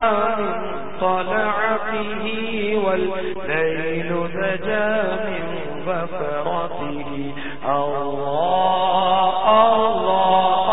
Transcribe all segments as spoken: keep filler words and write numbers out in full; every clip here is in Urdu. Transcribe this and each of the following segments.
طلعته والليل دجى من غفرته الله الله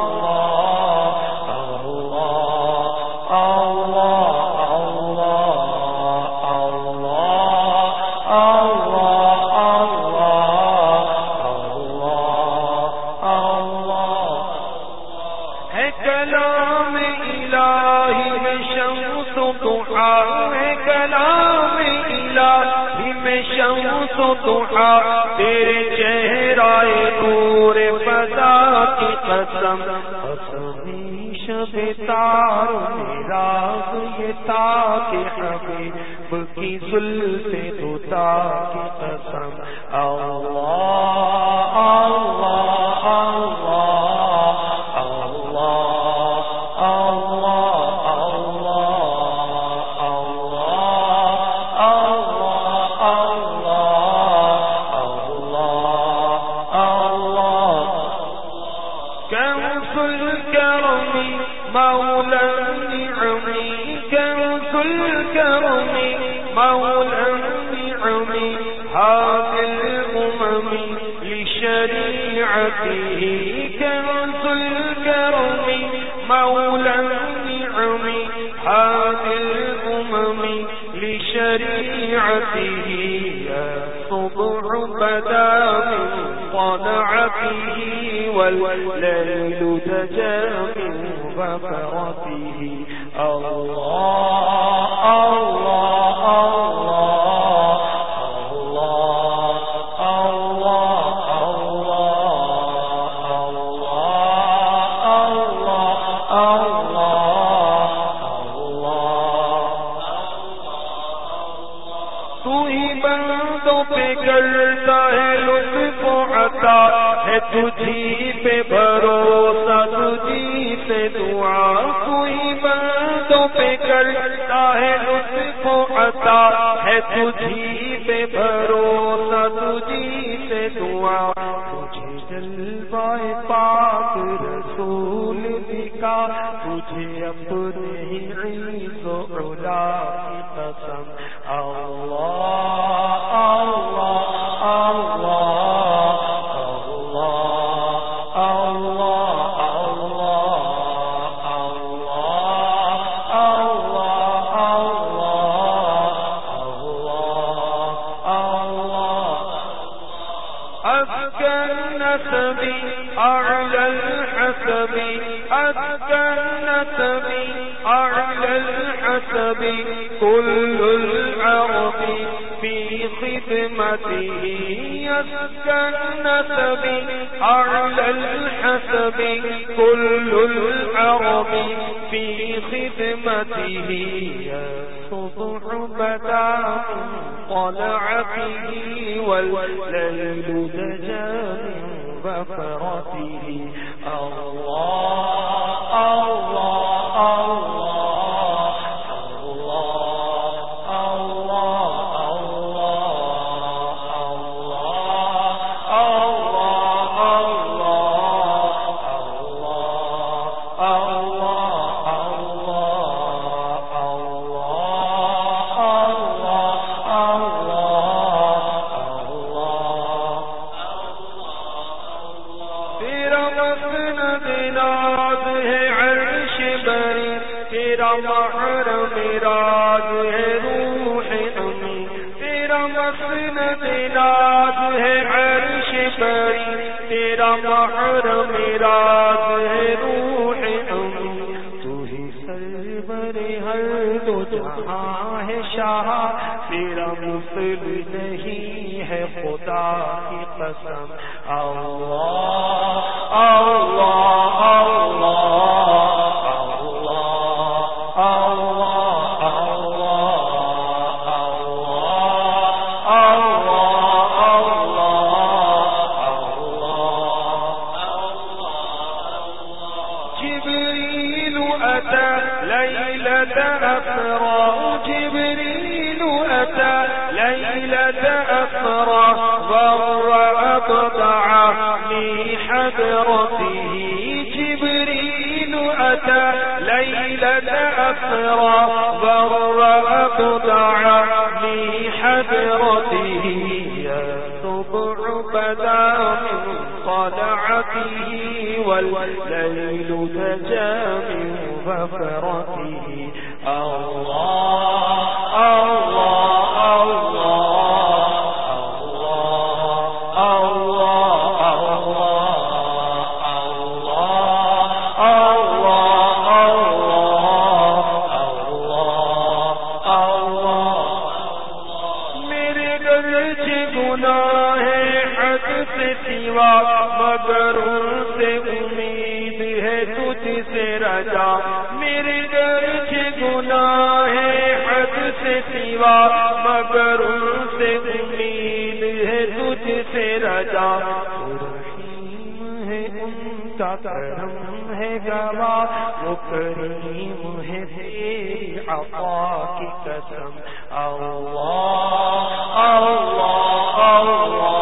تیرے چہرائے نور فضا کی قسم قسمی شب تار راز یہ تاک حبیب کی زلف دتا کی قسم اللہ اللہ اللہ اللہ كنز الكرم مولى النعم هادي الأمم لشريعته يا صبح بدا من طلعته والليل دجى من غفرته الله الله تجھی پہ بھروسہ تجھی سے دعا کوئی بندوں پہ کرتا ہے لطف و عطا ہے تجھی پہ بھروسہ تجھی سے دعا تجھے جلوہ پاک رسول دکھا تجھے اپنے ہی عز و علا کی قسم اللہ اللہ اللہ كل العرب في خدمته يسكن نسبي أعلى الحسب كل العرب في خدمته يا صبح بدا من طلعته والليل دجى من غفرته الله الله الله محرم راز ہے روح امین تو ہی سرور ہر دو جہاں ہے شاہ تیرا مثل نہیں ہے خدا کی قسم اللہ اللہ حضرته جبريل أتى ليلة أسرى مگر ان سے امید ہے تجھ سے رجا، میرے گرچ گناہ ہے حد سے سوا، مگر ان سے امید ہے تجھ سے رجا۔ رحیم ہے ان کا کرم ہے گواہ، وہ کریم ہے تیری عطا کی قسم۔ اللہ اللہ اللہ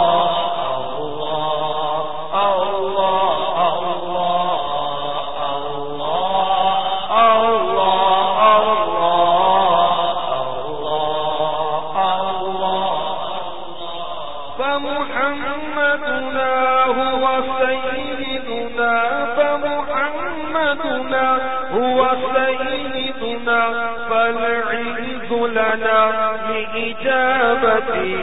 لنا بإجابته،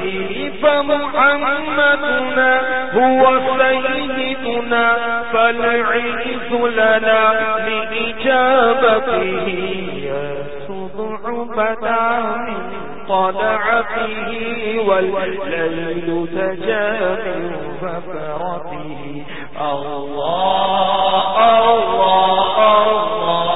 فمحمدنا هو سيدنا فالعز لنا بإجابته، يسطع بدا من طلعته والليل تجا من ظفرته۔ الله الله الله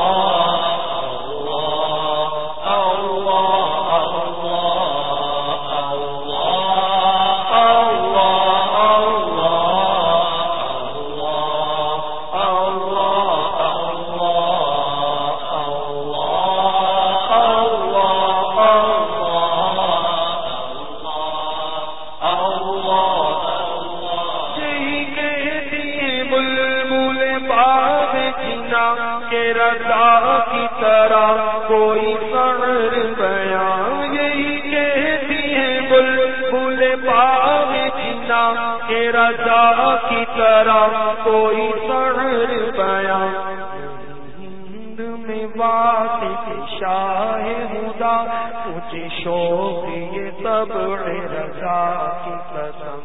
کی طرح کوئی شعر بیان، یہی کہتی ہے بلبل باغ جنا کہ رضا کی طرح کوئی شعر بیان۔ ہند میں واقف شاہ ہدا، مجھے شوق یہ طبع رضا کی قسم۔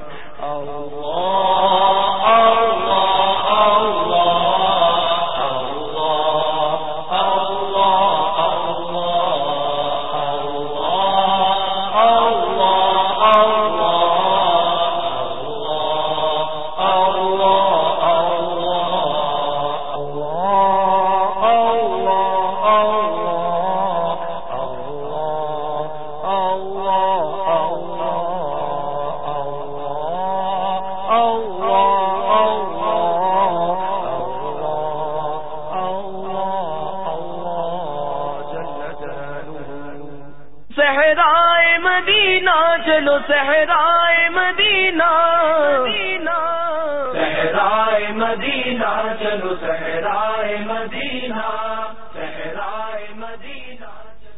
اللہ اللہ اللہ صحرائے مدینہ چلو صحرائے مدینہ، صحرائے مدینہ چلو صحرائے مدینہ، صحرائے مدینہ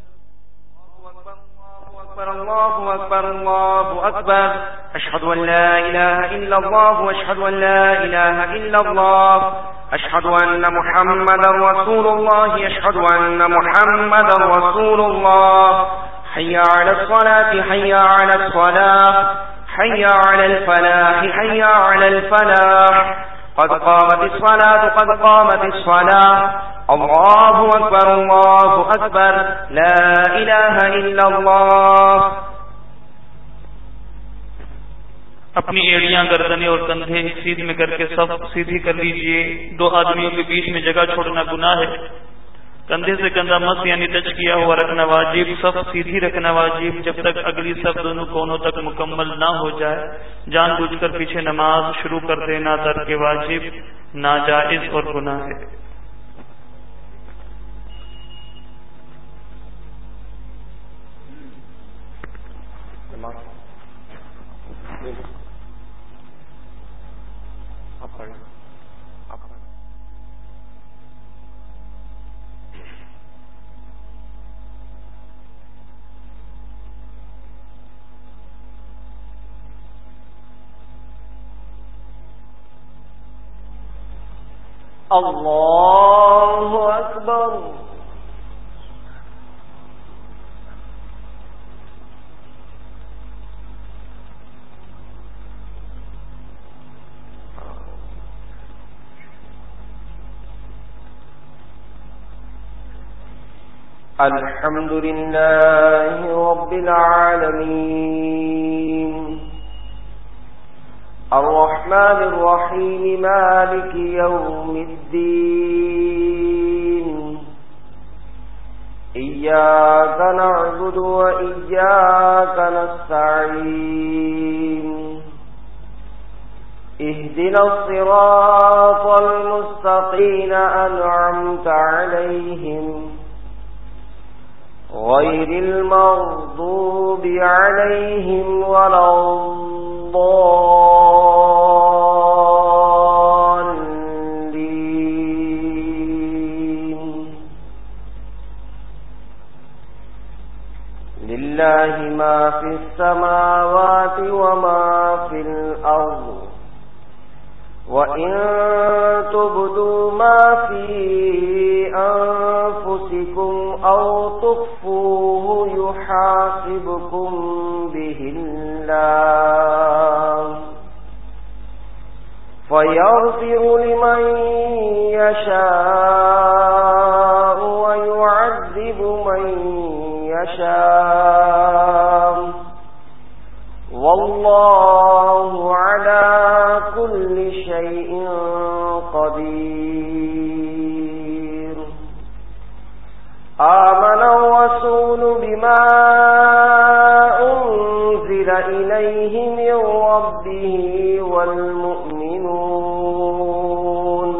الله أكبر الله أكبر أشهد أن لا إله إلا الله وأشهد أن لا إله إلا الله أشهد أن محمدا رسول الله أشهد أن محمدا رسول الله حي على الصلاة حي على الصلاة حي على الفلاح حي على الفلاح قد قامت الصلاة قد قامت الصلاة الله أكبر الله أكبر لا إله إلا الله۔ اپنی ایڑیاں گردنیں اور کندھے سیدھ میں کر کے سب سیدھی کر لیجئے۔ دو آدمیوں کے بیچ میں جگہ چھوڑنا گناہ ہے۔ کندھے سے کندھا مس یعنی ٹچ کیا ہوا رکھنا واجب، سب سیدھی رکھنا واجب جب تک اگلی سب دونوں کونوں تک مکمل نہ ہو جائے۔ جان بوجھ کر پیچھے نماز شروع کر دینا ترک واجب، ناجائز اور گناہ ہے۔ اللہ اکبر الحمد لله رب العالمين الرحمن الرحيم مالك يوم الدين إياك نعبد وإياك نستعين اهدنا الصراط المستقيم أنعمت عليهم غير المغضوب عليهم ولا الضالين لله ما في السماوات وما في الأرض وَإِن تُبْدُوا مَا فِي أَنفُسِكُمْ أَوْ تُخْفُوهُ يُحَاسِبْكُم بِهِ اللَّهُ فَيَغْفِرُ لِمَن يَشَاءُ وَيُعَذِّبُ مَن يَشَاءُ وَاللَّهُ عَلَى كل شيء قدير آمن الرسول بما أنزل إليه من ربه والمؤمنون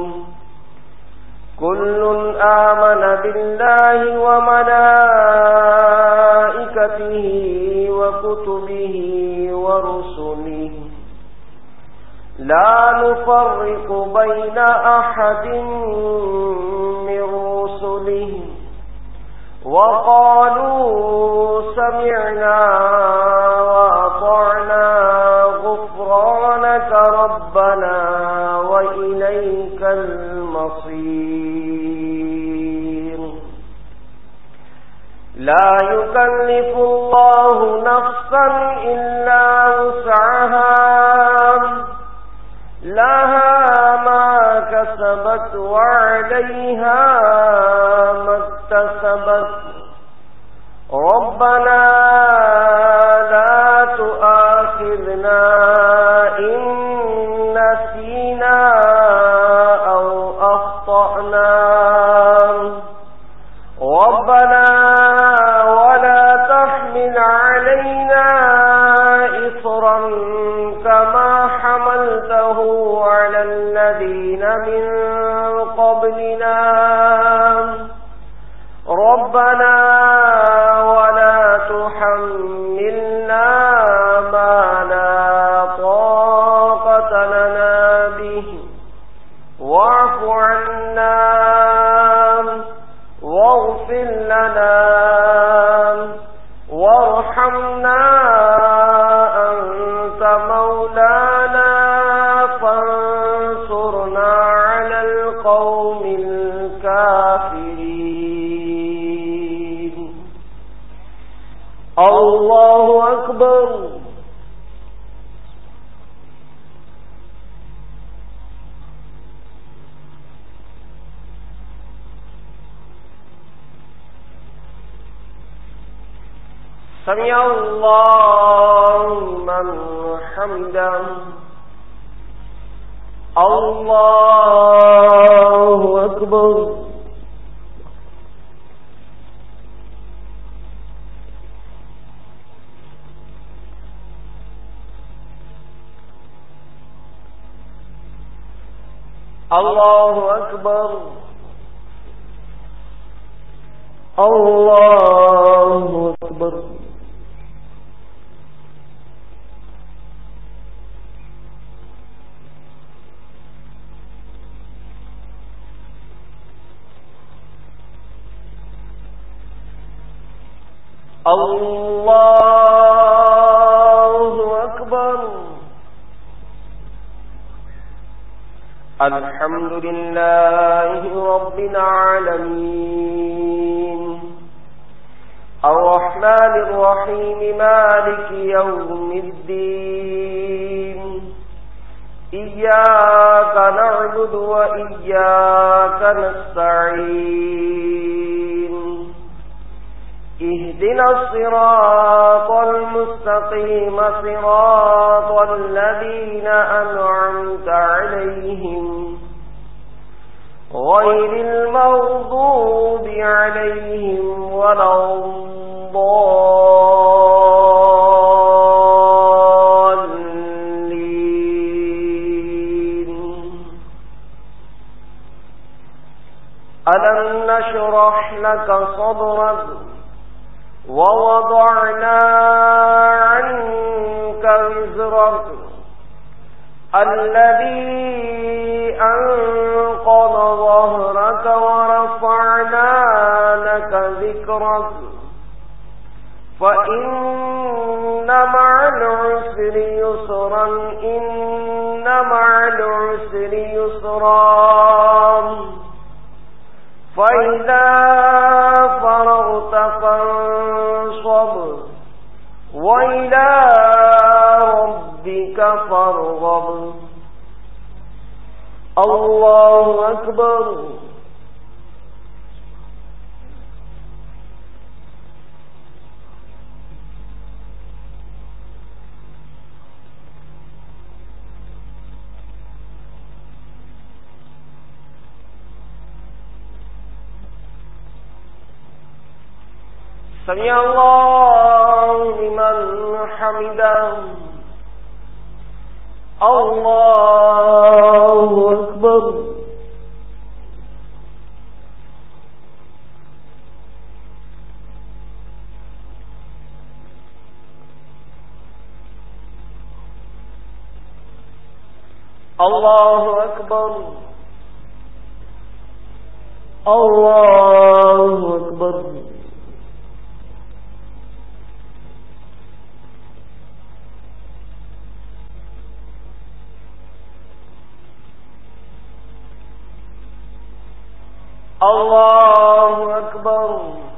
كل آمن بالله وملائكته وكتبه ورسله لا نفرق بين أحد من رسله وقالوا سمعنا وأطعنا غفرانك ربنا وإليك المصير لا يكلف الله نفسا إلا وسعها لها ما كسبت وعليها ما اكتسبت ربنا لا تؤاخذنا إن نسينا أو أخطأنا ربنا ولا تحمل علينا إصرا كما حملته على الذين من قبلنا ربنا ولا تحملنا ما لا طاقة لنا به واعف عنا واغفر لنا وارحمنا أنت مولانا فانصرنا على القوم الكافرين الله أكبر سمع الله من حمده الله أكبر الله أكبر الله أكبر الله أكبر الحمد لله رب العالمين الرحمن الرحيم مالك يوم الدين إياك نعبد وإياك نستعين اهدنا الصراط المستقيم صراط الذين أنعمت عليهم غير المغضوب عليهم ولا الضالين. ألم نشرح لك صدرك ووضعنا عنك وزرك الذي أنقض ظهرك ورفعنا لك ذكرك فإن مع العسر يسرا إن مع العسر يسرا فإذا فرغت فانصب وإلى ربك فارغب. الله أكبر. سمع الله لمن حمده. الله أكبر. الله أكبر. الله أكبر. الله أكبر.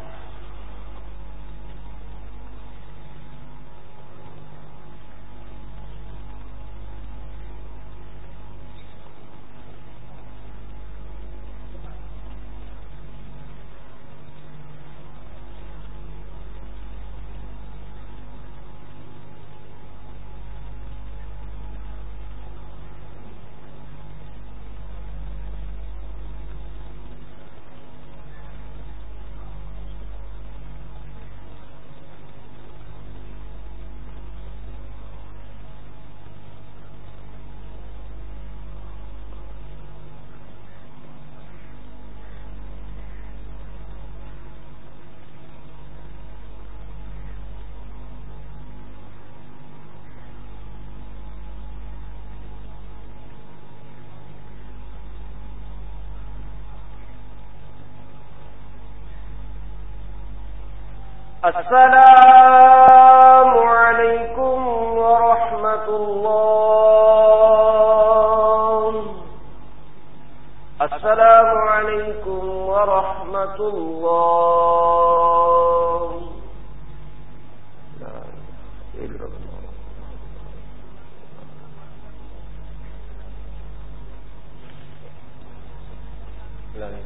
السلام عليكم ورحمة الله. السلام عليكم ورحمة الله. لا إله إلا الله. لا إله.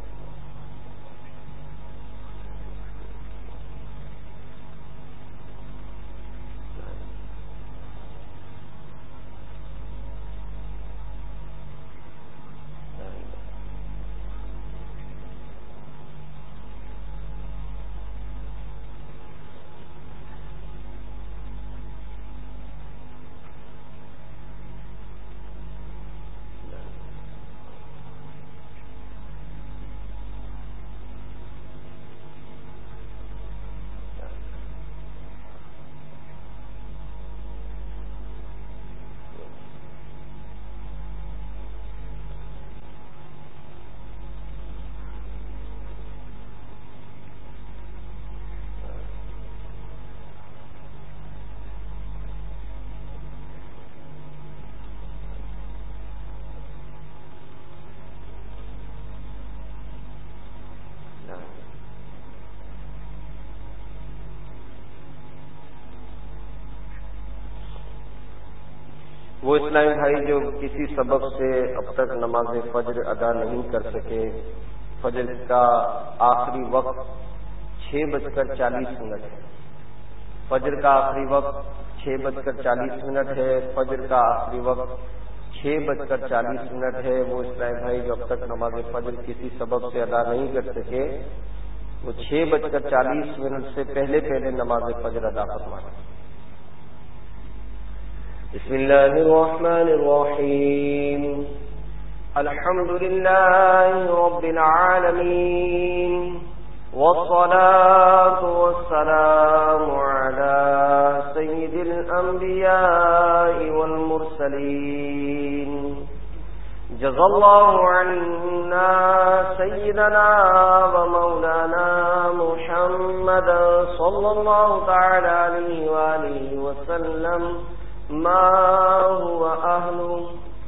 وہ اسلامی بھائی جو کسی سبب سے اب تک نماز فجر ادا نہیں کر سکے، فجر کا آخری وقت چھ بج کر چالیس منٹ ہے. فجر کا آخری وقت چھ بج کر چالیس منٹ ہے. فجر کا آخری وقت چھ بج کر چالیس منٹ ہے. وہ اسلام بھائی جو اب تک نماز فجر کسی سبب سے ادا نہیں کر سکے وہ چھ بج کر چالیس منٹ سے پہلے پہلے نماز فجر ادا فرمائیں. بسم اللہ الرحمن الرحیم. الحمد للہ رب العالمین والصلاة والسلام على سید الانبیاء والمرسلین. جزا اللہ عنا سیدنا ومولانا محمد صلی اللہ تعالی علیہ وآلہ وسلم ما هو أهله.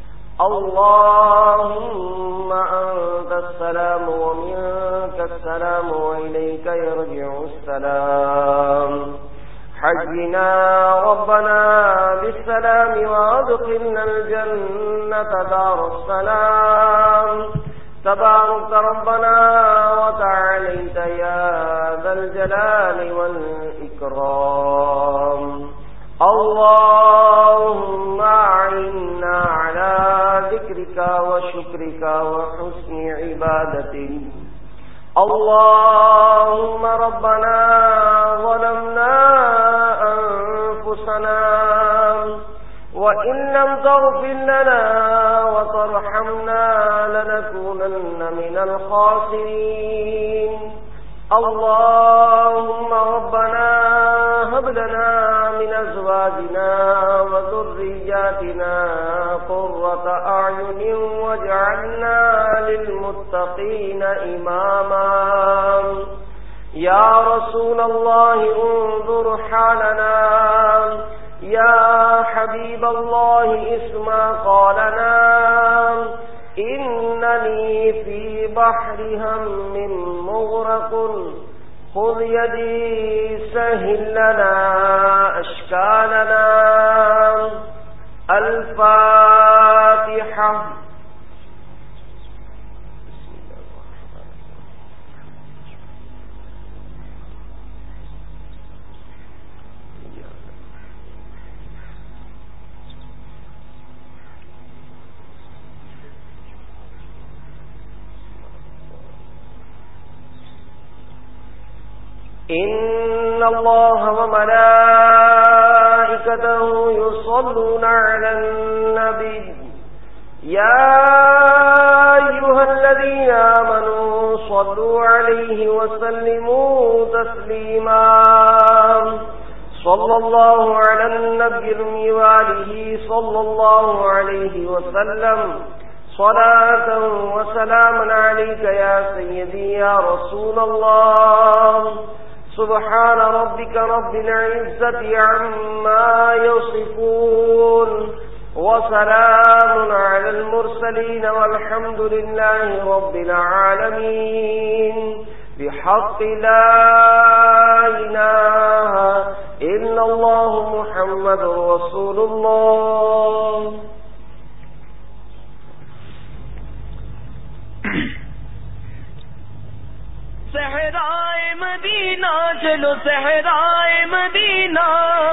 اللهم أنت السلام ومنك السلام وإليك يرجع السلام. حجنا ربنا بالسلام وادخلنا الجنة دار السلام. تبارك ربنا وتعاليت يا ذا الجلال والإكرام. اللهم أعنا على ذكرك وشكرك وحسن عبادتك. اللهم ربنا ظلمنا أنفسنا وإن لم تغفر لنا وترحمنا لنكونن من الخاسرين. اللهم ربنا هب لنا من أزواجنا وذرياتنا قرة أعين واجعلنا للمتقين إماما. يا رسول الله انظر حالنا. يا حبيب الله اسمع قالنا. إنني في بحر هم مغرق خذ يدي سهل لنا أشكالنا. الفاتحة. إن الله وملائكته يصلون على النبي. يا أيها الذين آمنوا صلوا عليه وسلموا تسليما. صلى الله على النبي وآله صلى الله عليه وسلم. صلاة وسلاما عليك يا سيدي يا رسول الله. سبحان ربك رب العزة عما يصفون وسلام على المرسلين والحمد لله رب العالمين. بحق لا إله إلا الله محمد رسول الله. صحرائے مدینہ چلو صحرائے مدینہ.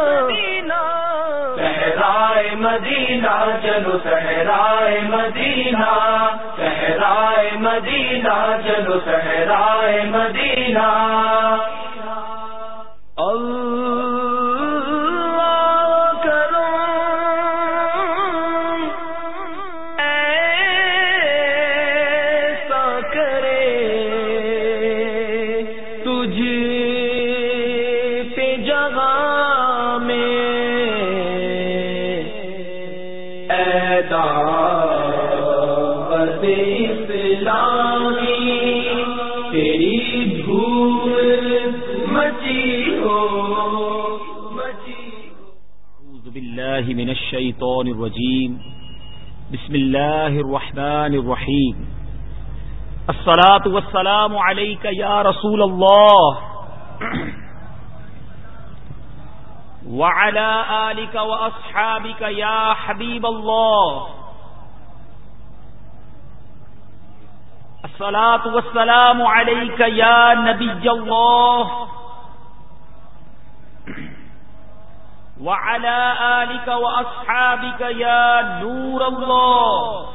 صحرائے مدینہ چلو صحرائے مدینہ. صحرائے مدینہ چلو صحرائے مدینہ. اللہ کرو ایسا کرے تجھ پہ جگہ میں اے دعوت اسلامی تیری دھول مچی ہو مچی. اعوذ باللہ من الشیطان الرجیم. بسم اللہ الرحمن الرحیم. الصلاة والسلام علیک یا رسول اللہ وعلى آلك وأصحابك يا حبيب الله. الصلاۃ والسلام علیک یا نبی اللہ وعلی آلک واصحابک یا نور اللہ.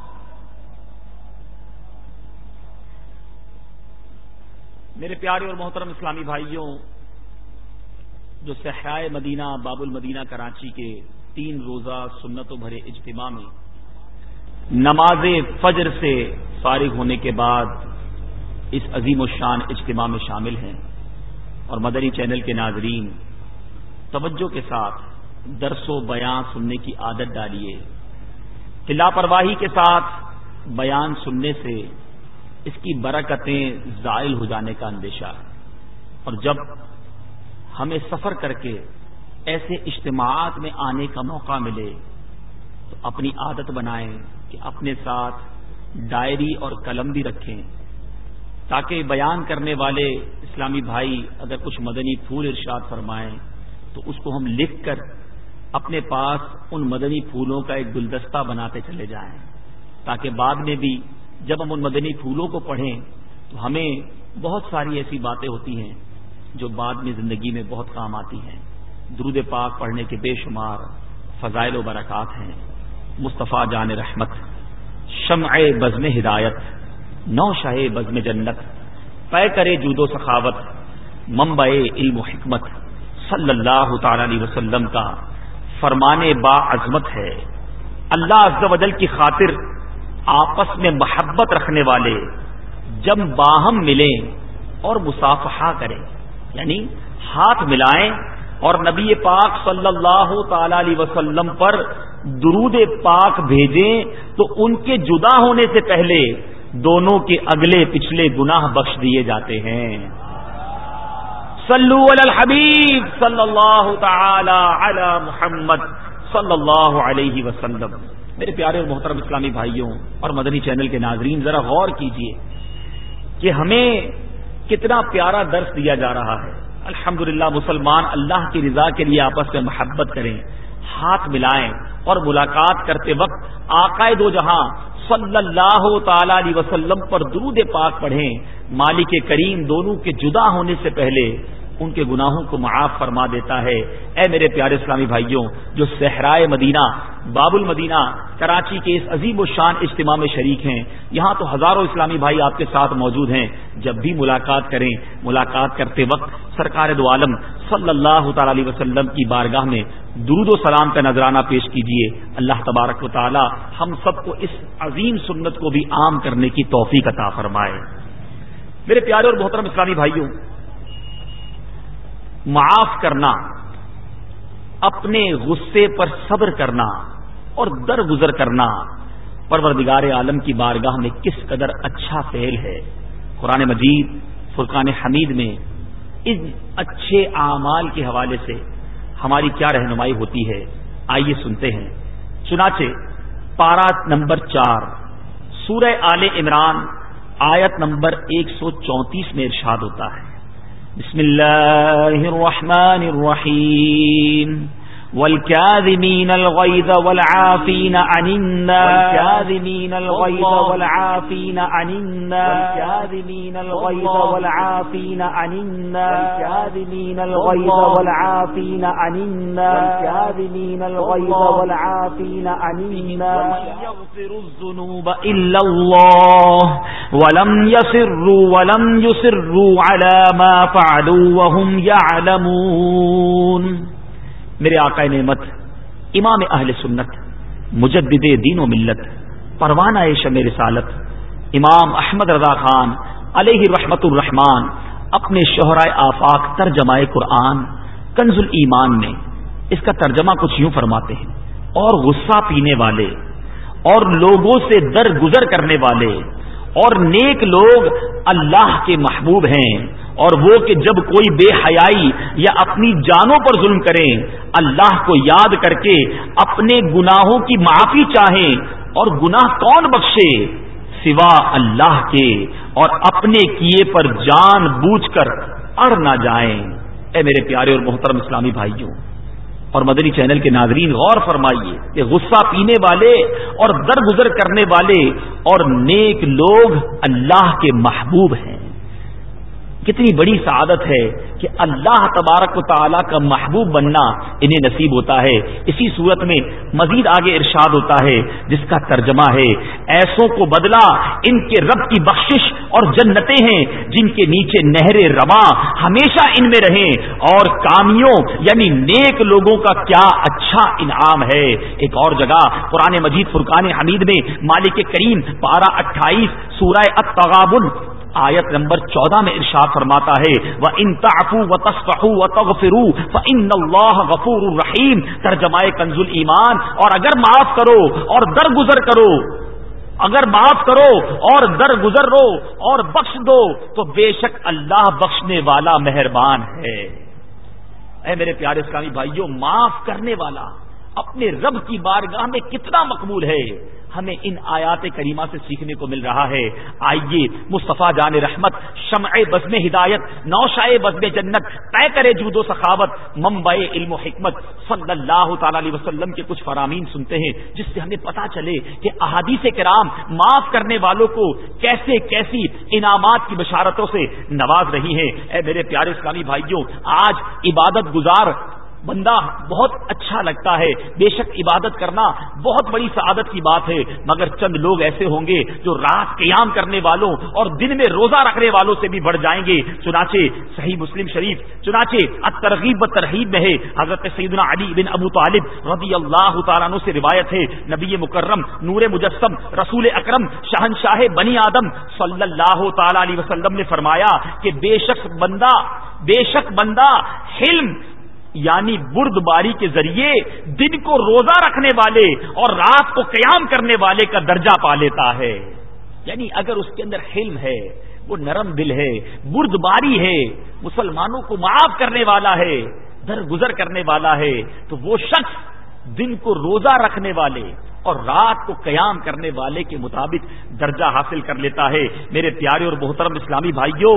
میرے پیارے اور محترم اسلامی بھائیوں، جو صحرائے مدینہ باب المدینہ کراچی کے تین روزہ سنتوں بھرے اجتماع میں نماز فجر سے فارغ ہونے کے بعد اس عظیم الشان اجتماع میں شامل ہیں، اور مدنی چینل کے ناظرین توجہ کے ساتھ درس و بیان سننے کی عادت ڈالیے. کہ لاپرواہی کے ساتھ بیان سننے سے اس کی برکتیں زائل ہو جانے کا اندیشہ ہے، اور جب ہمیں سفر کر کے ایسے اجتماعات میں آنے کا موقع ملے تو اپنی عادت بنائیں کہ اپنے ساتھ ڈائری اور قلم بھی رکھیں، تاکہ بیان کرنے والے اسلامی بھائی اگر کچھ مدنی پھول ارشاد فرمائیں تو اس کو ہم لکھ کر اپنے پاس ان مدنی پھولوں کا ایک گلدستہ بناتے چلے جائیں، تاکہ بعد میں بھی جب ہم ان مدنی پھولوں کو پڑھیں تو ہمیں بہت ساری ایسی باتیں ہوتی ہیں جو بعد میں زندگی میں بہت کام آتی ہیں. درود پاک پڑھنے کے بے شمار فضائل و برکات ہیں. مصطفیٰ جان رحمت، شمع بزم ہدایت، نو شاہ بزم جنت، پے کرے جود و سخاوت، منبع علم و حکمت، صلی اللہ تعالی علیہ وسلم کا فرمان با عظمت ہے. اللہ عز و جل کی خاطر آپس میں محبت رکھنے والے جب باہم ملیں اور مصافحہ کریں، یعنی ہاتھ ملائیں اور نبی پاک صلی اللہ تعالی علیہ وسلم پر درود پاک بھیجیں تو ان کے جدا ہونے سے پہلے دونوں کے اگلے پچھلے گناہ بخش دیے جاتے ہیں. صلو علی الحبیب صلی اللہ تعالی علی محمد صلی اللہ علیہ وسلم. میرے پیارے اور محترم اسلامی بھائیوں اور مدنی چینل کے ناظرین، ذرا غور کیجئے کہ ہمیں کتنا پیارا درس دیا جا رہا ہے. الحمدللہ مسلمان اللہ کی رضا کے لیے آپس میں محبت کریں، ہاتھ ملائیں اور ملاقات کرتے وقت آقائے دو جہاں صلی اللہ تعالی علیہ وسلم پر درود پاک پڑھیں. مالک کریم دونوں کے جدا ہونے سے پہلے ان کے گناہوں کو معاف فرما دیتا ہے. اے میرے پیارے اسلامی بھائیوں، جو صحرائے مدینہ باب المدینہ کراچی کے اس عظیم الشان اجتماع میں شریک ہیں، یہاں تو ہزاروں اسلامی بھائی آپ کے ساتھ موجود ہیں. جب بھی ملاقات کریں، ملاقات کرتے وقت سرکار دو عالم صلی اللہ تعالی علیہ وسلم کی بارگاہ میں درود و سلام کا نذرانہ پیش کیجیے. اللہ تبارک و تعالی ہم سب کو اس عظیم سنت کو بھی عام کرنے کی توفیق عطا فرمائے. میرے پیارے اور محترم اسلامی بھائیوں، معاف کرنا، اپنے غصے پر صبر کرنا اور درگزر کرنا پروردگار عالم کی بارگاہ میں کس قدر اچھا فعل ہے. قرآن مجید فرقان حمید میں ان اچھے اعمال کے حوالے سے ہماری کیا رہنمائی ہوتی ہے، آئیے سنتے ہیں. چنانچہ پارہ نمبر چار سورہ آل عمران آیت نمبر ایک سو چونتیس میں ارشاد ہوتا ہے، بسم اللہ الرحمن الرحیم والکاظمین الغیظ والعافین عن الناس والکاظمین الغیظ والعافین عن الناس والکاظمین الغیظ والعافین عن الناس والکاظمین الغیظ والعافین عن الناس والکاظمین الغیظ والعافین عن الناس یغفر الذنوب الا اللہ ولم یصروا ولم یصروا علی ما فعلوا وهم یعلمون. میرے آقا نعمت امام اہل سنت مجدد دین و ملت پروانہ شمع رسالت امام احمد رضا خان علیہ رحمت الرحمان اپنے شہرائے آفاق ترجمہ قرآن کنز الایمان میں اس کا ترجمہ کچھ یوں فرماتے ہیں، اور غصہ پینے والے اور لوگوں سے درگزر کرنے والے اور نیک لوگ اللہ کے محبوب ہیں، اور وہ کہ جب کوئی بے حیائی یا اپنی جانوں پر ظلم کریں اللہ کو یاد کر کے اپنے گناہوں کی معافی چاہیں، اور گناہ کون بخشے سوا اللہ کے، اور اپنے کیے پر جان بوجھ کر اڑ نہ جائیں. اے میرے پیارے اور محترم اسلامی بھائیوں، اور مدنی چینل کے ناظرین غور فرمائیے کہ غصہ پینے والے اور درگزر کرنے والے اور نیک لوگ اللہ کے محبوب ہیں. کتنی بڑی سعادت ہے کہ اللہ تبارک و تعالی کا محبوب بننا انہیں نصیب ہوتا ہے. اسی صورت میں مزید آگے ارشاد ہوتا ہے جس کا ترجمہ ہے ایسوں کو بدلہ ان کے رب کی بخشش اور جنتیں ہیں جن کے نیچے نہر رواں ہمیشہ ان میں رہیں, اور کامیوں یعنی نیک لوگوں کا کیا اچھا انعام ہے. ایک اور جگہ قرآن مجید فرقان حمید میں مالک کریم پارہ اٹھائیس سورہ التغابن آیت نمبر چودہ میں ارشاد فرماتا ہے وَإِن تَعْفُوا وَتَصْفَحُوا وَتَغْفِرُوا فَإِنَّ اللَّهَ غَفُورٌ رَحِيمٌ. ترجمہ کنز الایمان, اور اگر معاف کرو اور درگزر کرو اگر معاف کرو اور درگزر رو اور بخش دو تو بے شک اللہ بخشنے والا مہربان ہے. اے میرے پیارے اسلامی بھائیوں, معاف کرنے والا اپنے رب کی بارگاہ میں کتنا مقبول ہے, ہمیں ان آیات کریمہ سے سیکھنے کو مل رہا ہے. آئیے مصطفیٰ جان رحمت, شمع بزم ہدایت, نوشائے بزم جنت, طے کرے جود و سخاوت, منبع علم و حکمت صلی اللہ تعالی علیہ وسلم کے کچھ فرامین سنتے ہیں جس سے ہمیں پتا چلے کہ احادیث کرام معاف کرنے والوں کو کیسے کیسی انعامات کی بشارتوں سے نواز رہی ہیں. اے میرے پیارے اسلامی بھائیوں, آج عبادت گزار بندہ بہت اچھا لگتا ہے, بے شک عبادت کرنا بہت بڑی سعادت کی بات ہے, مگر چند لوگ ایسے ہوں گے جو رات قیام کرنے والوں اور دن میں روزہ رکھنے والوں سے بھی بڑھ جائیں گے. چنانچہ صحیح مسلم شریف چنانچہ الترغیب و ترہیب میں ہے, حضرت سیدنا علی بن ابو طالب رضی اللہ تعالیٰ عنہ سے روایت ہے, نبی مکرم نور مجسم رسول اکرم شہنشاہ بنی آدم صلی اللہ تعالی علیہ وسلم نے فرمایا کہ بے شک بندہ بے شک بندہ حلم یعنی بردباری کے ذریعے دن کو روزہ رکھنے والے اور رات کو قیام کرنے والے کا درجہ پا لیتا ہے. یعنی اگر اس کے اندر حلم ہے, وہ نرم دل ہے, بردباری ہے, مسلمانوں کو معاف کرنے والا ہے, درگزر کرنے والا ہے, تو وہ شخص دن کو روزہ رکھنے والے اور رات کو قیام کرنے والے کے مطابق درجہ حاصل کر لیتا ہے. میرے پیارے اور محترم اسلامی بھائیوں,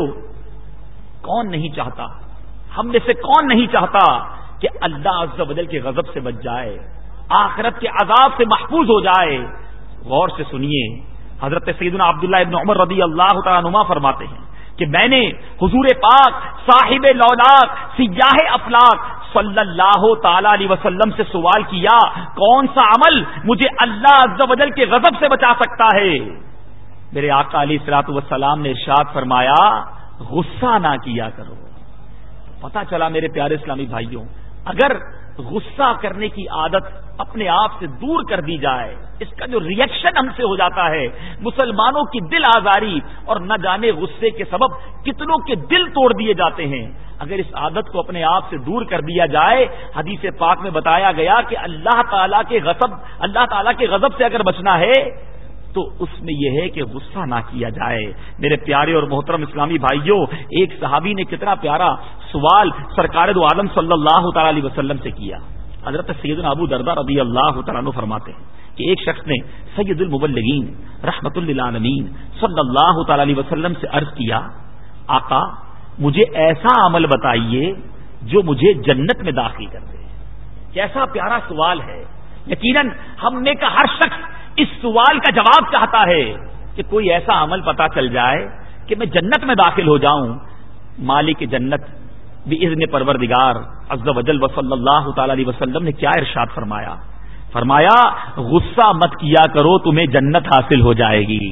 کون نہیں چاہتا, ہم میں سے کون نہیں چاہتا کہ اللہ عز و جل کے غضب سے بچ جائے, آخرت کے عذاب سے محفوظ ہو جائے. غور سے سنیے, حضرت سیدنا عبداللہ ابن عمر رضی اللہ تعالیٰ عنہما فرماتے ہیں کہ میں نے حضور پاک صاحب لولاک سیاہ افلاک صلی اللہ تعالی علیہ وسلم سے سوال کیا, کون سا عمل مجھے اللہ عز و جل کے غضب سے بچا سکتا ہے؟ میرے آقا علیہ الصلوۃ والسلام نے ارشاد فرمایا, غصہ نہ کیا کرو. پتا چلا میرے پیارے اسلامی بھائیوں, اگر غصہ کرنے کی عادت اپنے آپ سے دور کر دی جائے, اس کا جو ری ایکشن ہم سے ہو جاتا ہے, مسلمانوں کی دل آزاری اور نہ جانے غصے کے سبب کتنوں کے دل توڑ دیے جاتے ہیں, اگر اس عادت کو اپنے آپ سے دور کر دیا جائے, حدیث پاک میں بتایا گیا کہ اللہ تعالیٰ کے غضب اللہ تعالیٰ کے غضب سے اگر بچنا ہے تو اس میں یہ ہے کہ غصہ نہ کیا جائے. میرے پیارے اور محترم اسلامی بھائیوں, ایک صحابی نے کتنا پیارا سوال سرکار دو عالم صلی اللہ تعالی علیہ وسلم سے کیا. حضرت سیدنا ابو درداء رضی اللہ تعالیٰ عنہ فرماتے ہیں کہ ایک شخص نے سید المبلغین رحمت للعالمین صلی اللہ تعالی علیہ وسلم سے عرض کیا, آقا مجھے ایسا عمل بتائیے جو مجھے جنت میں داخل کر دے. کیسا پیارا سوال ہے. یقیناً ہم میں کا ہر شخص اس سوال کا جواب چاہتا ہے کہ کوئی ایسا عمل پتا چل جائے کہ میں جنت میں داخل ہو جاؤں. مالک جنت باذن پروردگار عز و جل و صلی اللہ تعالی علیہ وسلم نے کیا ارشاد فرمایا؟ فرمایا غصہ مت کیا کرو, تمہیں جنت حاصل ہو جائے گی.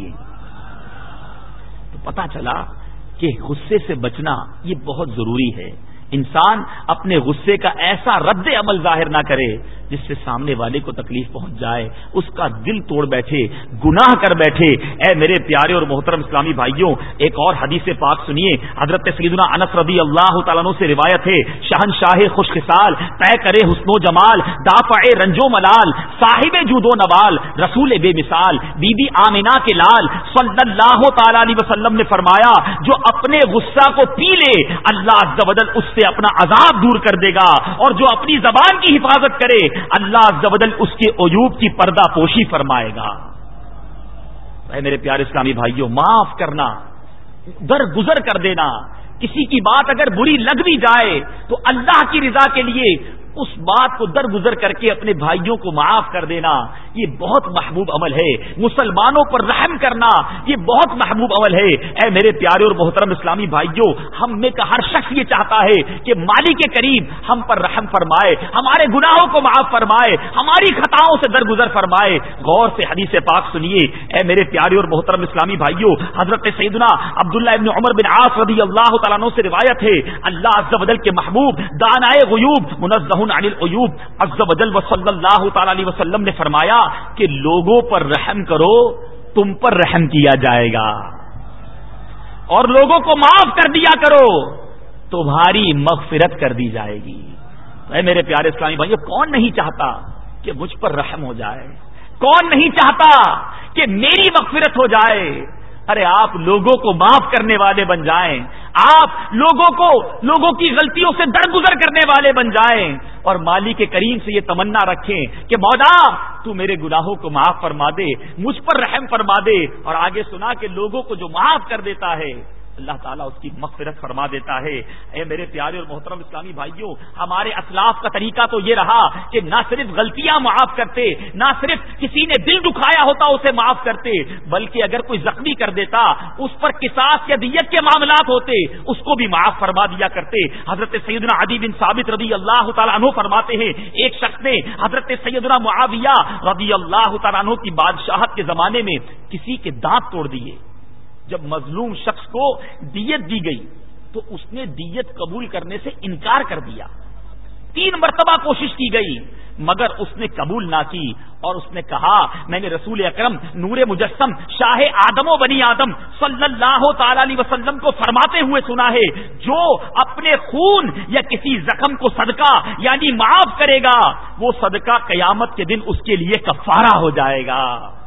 تو پتا چلا کہ غصے سے بچنا یہ بہت ضروری ہے. انسان اپنے غصے کا ایسا رد عمل ظاہر نہ کرے جس سے سامنے والے کو تکلیف پہنچ جائے, اس کا دل توڑ بیٹھے, گناہ کر بیٹھے. اے میرے پیارے اور محترم اسلامی بھائیوں, ایک اور حدیث پاک سنیے. حضرت سیدنا انس رضی اللہ تعالیٰ عنہ سے روایت ہے, شہنشاہ خوش خصال طے کرے حسن و جمال, دافع رنج و ملال, صاحب جود و نوال, رسول بے مثال, بی بی آمنہ کے لال صلی اللہ تعالی علیہ وسلم نے فرمایا, جو اپنے غصہ کو پی لے اللہ عز و جل اس سے اپنا عذاب دور کر دے گا, اور جو اپنی زبان کی حفاظت کرے اللہ عز و جل اس کے عیوب کی پردہ پوشی فرمائے گا. اے میرے پیارے اسلامی بھائیوں, معاف کرنا, درگزر کر دینا, کسی کی بات اگر بری لگ بھی جائے تو اللہ کی رضا کے لیے اس بات کو درگزر کر کے اپنے بھائیوں کو معاف کر دینا یہ بہت محبوب عمل ہے. مسلمانوں پر رحم کرنا یہ بہت محبوب عمل ہے. اے میرے پیارے اور محترم اسلامی بھائیوں، ہم میں کا ہر شخص یہ چاہتا ہے کہ مالک کریم ہم پر رحم فرمائے، ہمارے گناہوں کو معاف فرمائے، ہماری خطاؤں سے درگزر فرمائے. غور سے حدیث پاک سنیے. اے میرے پیارے اور محترم اسلامی بھائیوں، حضرت سیدنا عبداللہ ابن عمر بن عاص رضی اللہ تعالیٰ عنہ سے روایت ہے، اللہ عز و جل کے محبوب دانائے غیوب منزہ عن العیوب عز و جل صلی اللہ تعالی علیہ وسلم نے فرمایا کہ لوگوں پر رحم کرو تم پر رحم کیا جائے گا، اور لوگوں کو معاف کر دیا کرو تمہاری مغفرت کر دی جائے گی. اے میرے پیارے اسلامی بھائیو، کون نہیں چاہتا کہ مجھ پر رحم ہو جائے؟ کون نہیں چاہتا کہ میری مغفرت ہو جائے؟ ارے آپ لوگوں کو معاف کرنے والے بن جائیں، آپ لوگوں کو لوگوں کی غلطیوں سے درگزر کرنے والے بن جائیں، اور مالک کریم سے یہ تمنا رکھیں کہ مولا تو میرے گناہوں کو معاف فرما دے، مجھ پر رحم فرما دے. اور آگے سنا کہ لوگوں کو جو معاف کر دیتا ہے اللہ تعالیٰ اس کی مغفرت فرما دیتا ہے. اے میرے پیارے اور محترم اسلامی بھائیوں، ہمارے اسلاف کا طریقہ تو یہ رہا کہ نہ صرف غلطیاں معاف کرتے، نہ صرف کسی نے دل دکھایا ہوتا اسے معاف کرتے، بلکہ اگر کوئی زخمی کر دیتا، اس پر قصاص یا دیت کے معاملات ہوتے، اس کو بھی معاف فرما دیا کرتے. حضرت سیدنا عدی بن ثابت رضی اللہ تعالیٰ عنہ فرماتے ہیں، ایک شخص نے حضرت سیدنا معاویہ رضی اللہ تعالیٰ عنہ کی بادشاہت کے زمانے میں کسی کے دانت توڑ دیے. جب مظلوم شخص کو دیت دی گئی تو اس نے دیت قبول کرنے سے انکار کر دیا. تین مرتبہ کوشش کی گئی مگر اس نے قبول نہ کی، اور اس نے کہا میں نے رسول اکرم نور مجسم شاہ آدم و بنی آدم صلی اللہ تعالی علیہ وسلم کو فرماتے ہوئے سنا ہے، جو اپنے خون یا کسی زخم کو صدقہ یعنی معاف کرے گا وہ صدقہ قیامت کے دن اس کے لیے کفارہ ہو جائے گا.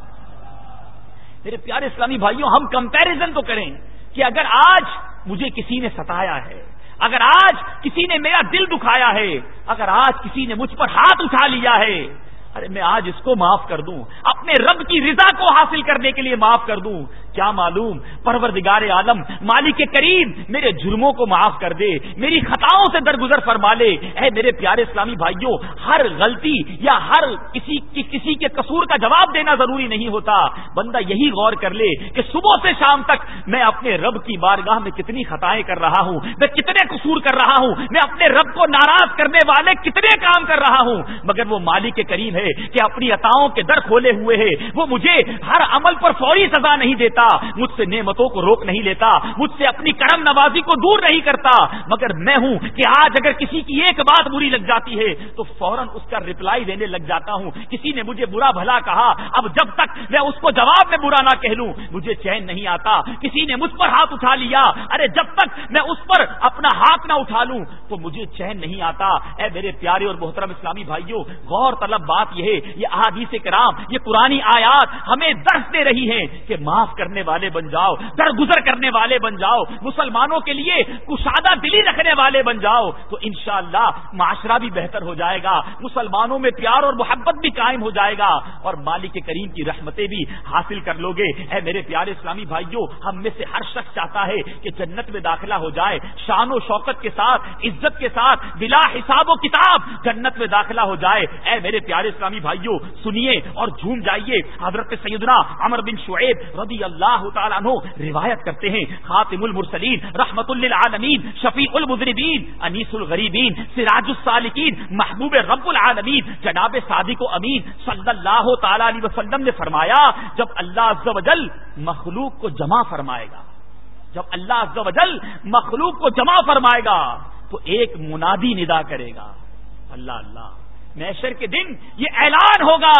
میرے پیارے اسلامی بھائیوں، ہم کمپیریزن تو کریں کہ اگر آج مجھے کسی نے ستایا ہے، اگر آج کسی نے میرا دل دکھایا ہے، اگر آج کسی نے مجھ پر ہاتھ اٹھا لیا ہے، ارے میں آج اس کو معاف کر دوں، اپنے رب کی رضا کو حاصل کرنے کے لیے معاف کر دوں، کیا معلوم پروردگار عالم مالک کریم میرے جرموں کو معاف کر دے، میری خطاؤں سے درگزر فرما لے. اے میرے پیارے اسلامی بھائیوں، ہر غلطی یا ہر کسی کی کسی کے قصور کا جواب دینا ضروری نہیں ہوتا. بندہ یہی غور کر لے کہ صبح سے شام تک میں اپنے رب کی بارگاہ میں کتنی خطائیں کر رہا ہوں، میں کتنے قصور کر رہا ہوں، میں اپنے رب کو ناراض کرنے والے کتنے کام کر رہا ہوں، مگر وہ مالک کریم ہے کہ اپنی عطاؤں کے در کھولے ہوئے ہے. وہ مجھے ہر عمل پر فوری سزا نہیں دیتا، مجھ سے نعمتوں کو روک نہیں لیتا، مجھ سے اپنی کرم نوازی کو دور نہیں کرتا. مگر میں ہوں کہ آج اگر کسی کی ایک بات بری لگ جاتی ہے تو فوراً اس کا ریپلائی دینے لگ جاتا ہوں. کسی نے مجھے برا بھلا کہا، اب جب تک میں اس کو جواب میں برا نہ کہہ لوں مجھے چین نہیں آتا. کسی نے مجھ پر ہاتھ اٹھا لیا، ارے جب تک میں اس پر اپنا ہاتھ نہ اٹھا لوں تو مجھے چین نہیں آتا. اے میرے پیارے اور محترم اسلامی بھائیوں، غور طلب بات یہ ہے، یہ احادیث کرام، یہ قرآنی آیات ہمیں درس دے رہی ہیں کہ معاف کرنے والے بن جاؤ، درگزر کرنے والے بن جاؤ، مسلمانوں کے لیے کشادہ دلی رکھنے والے بن جاؤ، تو انشاءاللہ معاشرہ بھی بہتر ہو جائے گا، مسلمانوں میں پیار اور محبت بھی قائم ہو جائے گا، اور مالک کریم کی رحمتیں بھی حاصل کر لو گے. اے میرے پیارے اسلامی بھائیوں، ہم میں سے ہر شخص چاہتا ہے کہ جنت میں داخلہ ہو جائے، شان و شوکت کے ساتھ، عزت کے ساتھ، بلا حساب و کتاب جنت میں داخلہ ہو جائے. اے میرے پیارے اسلامی بھائیوں، سنیے اور جھوم جائیے. حضرت سیدنا عمر بن شعیب رضی اللہ تعالیٰ عنہ روایت کرتے ہیں، خاتم المرسلین، رحمت للعالمین، شفیع المذنبین، انیس الغریبین، سراج السالکین، محبوب رب العالمین، جناب صادق و امین صلی اللہ تعالی علیہ وسلم نے فرمایا، جب اللہ عز و جل مخلوق کو جمع فرمائے گا، جب اللہ عز و جل مخلوق کو جمع فرمائے گا تو ایک منادی ندا کرے گا، اللہ اللہ، محشر کے دن یہ اعلان ہوگا